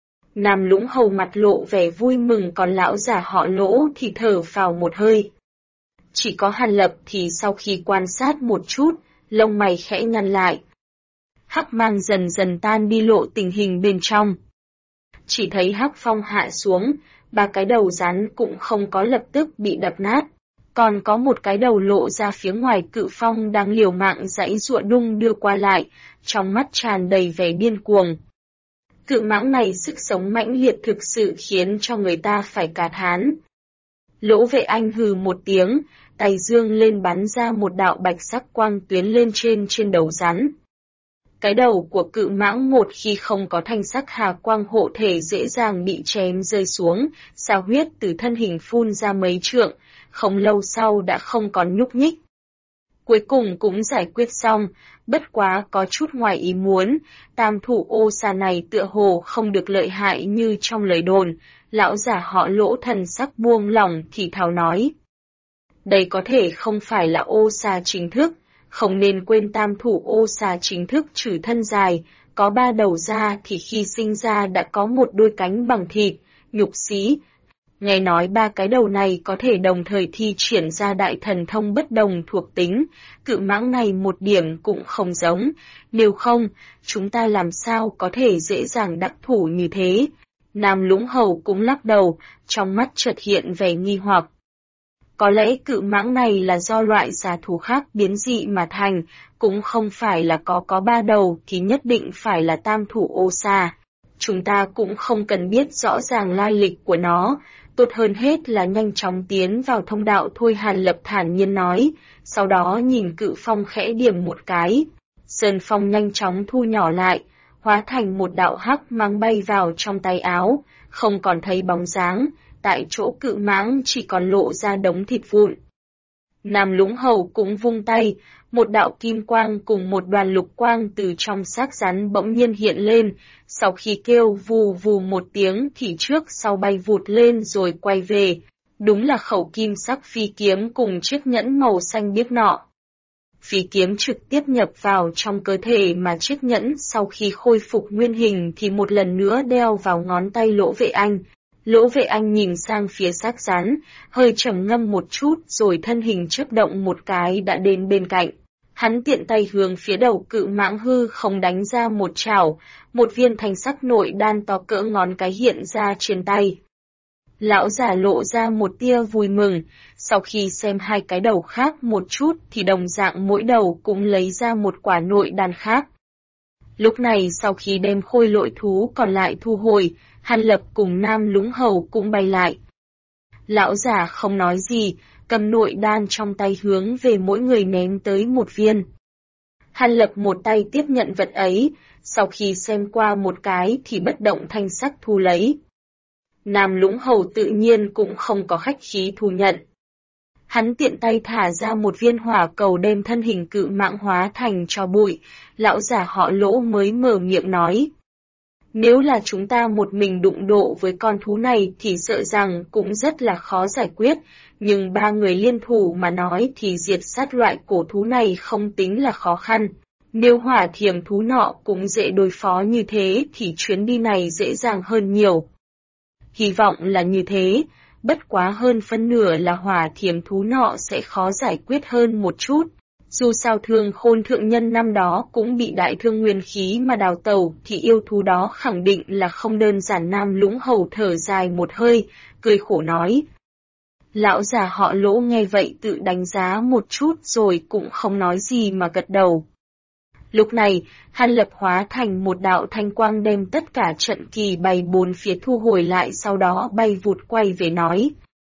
Nam Lũng Hầu mặt lộ vẻ vui mừng, còn lão già họ Lỗ thì thở phào một hơi. Chỉ có Hàn Lập thì sau khi quan sát một chút, lông mày khẽ nhăn lại. Hắc mang dần dần tan đi, lộ tình hình bên trong. Chỉ thấy hắc phong hạ xuống, ba cái đầu rắn cũng không có lập tức bị đập nát. Còn có một cái đầu lộ ra phía ngoài cự phong đang liều mạng giãy giụa đung đưa qua lại, trong mắt tràn đầy vẻ điên cuồng. Cự mãng này sức sống mãnh liệt thực sự khiến cho người ta phải cả thán. Lỗ Vệ Anh hừ một tiếng, tay dương lên bắn ra một đạo bạch sắc quang tuyến lên trên đầu rắn. Cái đầu của cự mãng một khi không có thanh sắc hà quang hộ thể dễ dàng bị chém rơi xuống, sao huyết từ thân hình phun ra mấy trượng, không lâu sau đã không còn nhúc nhích. Cuối cùng cũng giải quyết xong, bất quá có chút ngoài ý muốn, tam thủ ô xà này tựa hồ không được lợi hại như trong lời đồn, lão giả họ Lỗ thần sắc buông lỏng thì thào nói. Đây có thể không phải là ô xà chính thức, không nên quên tam thủ ô xà chính thức trừ thân dài, có 3 đầu ra thì khi sinh ra đã có một đôi cánh bằng thịt, nhục xí. Nghe nói 3 cái đầu này có thể đồng thời thi triển ra đại thần thông bất đồng thuộc tính, cự mãng này một điểm cũng không giống, nếu không, chúng ta làm sao có thể dễ dàng đắc thủ như thế. Nam Lũng Hầu cũng lắc đầu, trong mắt chợt hiện vẻ nghi hoặc. Có lẽ cự mãng này là do loại xà thú khác biến dị mà thành, cũng không phải là có 3 đầu thì nhất định phải là tam thủ ô xà. Chúng ta cũng không cần biết rõ ràng lai lịch của nó, tốt hơn hết là nhanh chóng tiến vào thông đạo thôi, Hàn Lập thản nhiên nói, sau đó nhìn cự phong khẽ điểm một cái. Sơn phong nhanh chóng thu nhỏ lại, hóa thành một đạo hắc mang bay vào trong tay áo, không còn thấy bóng dáng, tại chỗ cự mãng chỉ còn lộ ra đống thịt vụn. Nam Lũng Hầu cũng vung tay, một đạo kim quang cùng một đoàn lục quang từ trong xác rắn bỗng nhiên hiện lên, sau khi kêu vù vù một tiếng thì trước sau bay vụt lên rồi quay về, đúng là khẩu kim sắc phi kiếm cùng chiếc nhẫn màu xanh biếc nọ. Phi kiếm trực tiếp nhập vào trong cơ thể mà chiếc nhẫn sau khi khôi phục nguyên hình thì một lần nữa đeo vào ngón tay Lỗ Vệ Anh. Lỗ Vệ Anh nhìn sang phía xác rắn, hơi trầm ngâm một chút rồi thân hình chớp động một cái đã đến bên cạnh. Hắn tiện tay hướng phía đầu cự mãng hư không đánh ra một chảo, một viên thanh sắc nội đan to cỡ ngón cái hiện ra trên tay. Lão già lộ ra một tia vui mừng, sau khi xem hai cái đầu khác một chút thì đồng dạng mỗi đầu cũng lấy ra một quả nội đan khác. Lúc này sau khi đem khôi lỗi thú còn lại thu hồi, Hàn Lập cùng Nam Lũng Hầu cũng bay lại. Lão già không nói gì, cầm nội đan trong tay hướng về mỗi người ném tới một viên. Hàn Lập một tay tiếp nhận vật ấy, sau khi xem qua một cái thì bất động thanh sắc thu lấy. Nam Lũng Hầu tự nhiên cũng không có khách khí thu nhận. Hắn tiện tay thả ra một viên hỏa cầu đem thân hình cự mãng hóa thành tro bụi, lão già họ Lỗ mới mở miệng nói. Nếu là chúng ta một mình đụng độ với con thú này thì sợ rằng cũng rất là khó giải quyết, nhưng ba người liên thủ mà nói thì diệt sát loại cổ thú này không tính là khó khăn. Nếu hỏa thiềm thú nọ cũng dễ đối phó như thế thì chuyến đi này dễ dàng hơn nhiều. Hy vọng là như thế, bất quá hơn phân nửa là hỏa thiềm thú nọ sẽ khó giải quyết hơn một chút. Dù sao Thương Khôn thượng nhân năm đó cũng bị đại thương nguyên khí mà đào tẩu thì yêu thú đó khẳng định là không đơn giản. Nam Lũng Hầu thở dài một hơi, cười khổ nói. Lão già họ Lỗ nghe vậy tự đánh giá một chút rồi cũng không nói gì mà gật đầu. Lúc này, Hàn Lập hóa thành một đạo thanh quang đem tất cả trận kỳ bày bốn phía thu hồi lại sau đó bay vụt quay về nói.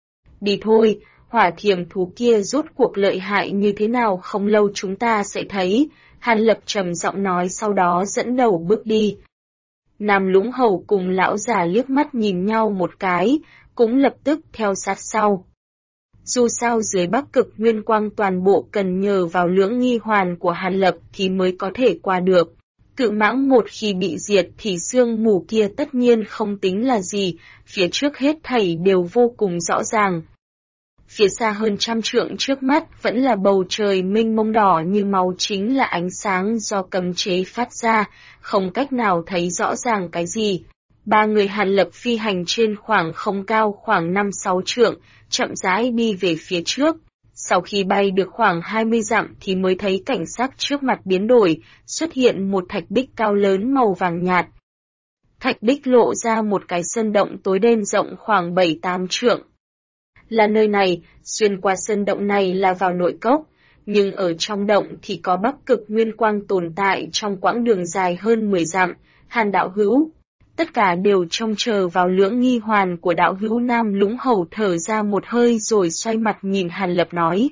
Đi thôi, hỏa thiềm thú kia rốt cuộc lợi hại như thế nào không lâu chúng ta sẽ thấy, Hàn Lập trầm giọng nói sau đó dẫn đầu bước đi. Nam Lũng Hầu cùng lão già liếc mắt nhìn nhau một cái, cũng lập tức theo sát sau. Dù sao dưới Bắc Cực Nguyên Quang toàn bộ cần nhờ vào lưỡng nghi hoàn của Hàn Lập thì mới có thể qua được. Cự mãng một khi bị diệt thì sương mù kia tất nhiên không tính là gì, phía trước hết thảy đều vô cùng rõ ràng. Phía xa hơn 100 trượng trước mắt vẫn là bầu trời mênh mông đỏ như máu chính là ánh sáng do cấm chế phát ra, không cách nào thấy rõ ràng cái gì. Ba người Hàn Lập phi hành trên khoảng không cao khoảng 5-6 trượng, chậm rãi đi về phía trước. Sau khi bay được khoảng 20 dặm thì mới thấy cảnh sắc trước mặt biến đổi, xuất hiện một thạch bích cao lớn màu vàng nhạt. Thạch bích lộ ra một cái sơn động tối đen rộng khoảng 7-8 trượng. Là nơi này, xuyên qua sơn động này là vào nội cốc, nhưng ở trong động thì có Bắc Cực Nguyên Quang tồn tại trong quãng đường dài hơn 10 dặm, Hàn đạo hữu. Tất cả đều trông chờ vào lưỡng nghi hoàn của đạo hữu. Nam Lũng Hầu thở ra một hơi rồi xoay mặt nhìn Hàn Lập nói.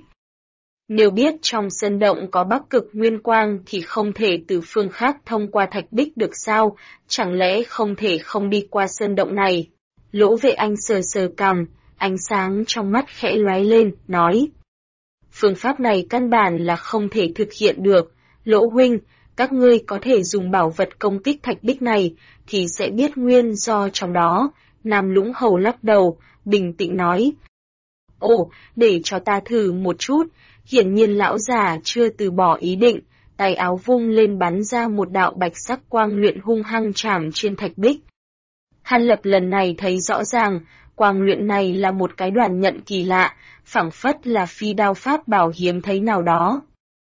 Nếu biết trong sơn động có Bắc Cực Nguyên Quang thì không thể từ phương khác thông qua thạch bích được sao, chẳng lẽ không thể không đi qua sơn động này? Lỗ Vệ Anh sờ sờ cằm, ánh sáng trong mắt khẽ lóe lên, nói. Phương pháp này căn bản là không thể thực hiện được, Lỗ huynh. Các ngươi có thể dùng bảo vật công kích thạch bích này, thì sẽ biết nguyên do trong đó. Nam Lũng Hầu lắc đầu, bình tĩnh nói. Ồ, để cho ta thử một chút. Hiển nhiên lão già chưa từ bỏ ý định, tay áo vung lên bắn ra một đạo bạch sắc quang luyện hung hăng chạm trên thạch bích. Hàn Lập lần này thấy rõ ràng, quang luyện này là một cái đoàn nhận kỳ lạ, phảng phất là phi đao pháp bảo hiếm thấy nào đó.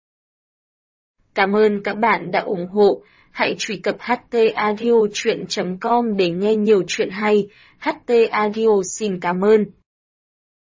Cảm ơn các bạn đã ủng hộ, hãy truy cập htaudio.com để nghe nhiều chuyện hay, HT Audio xin cảm ơn.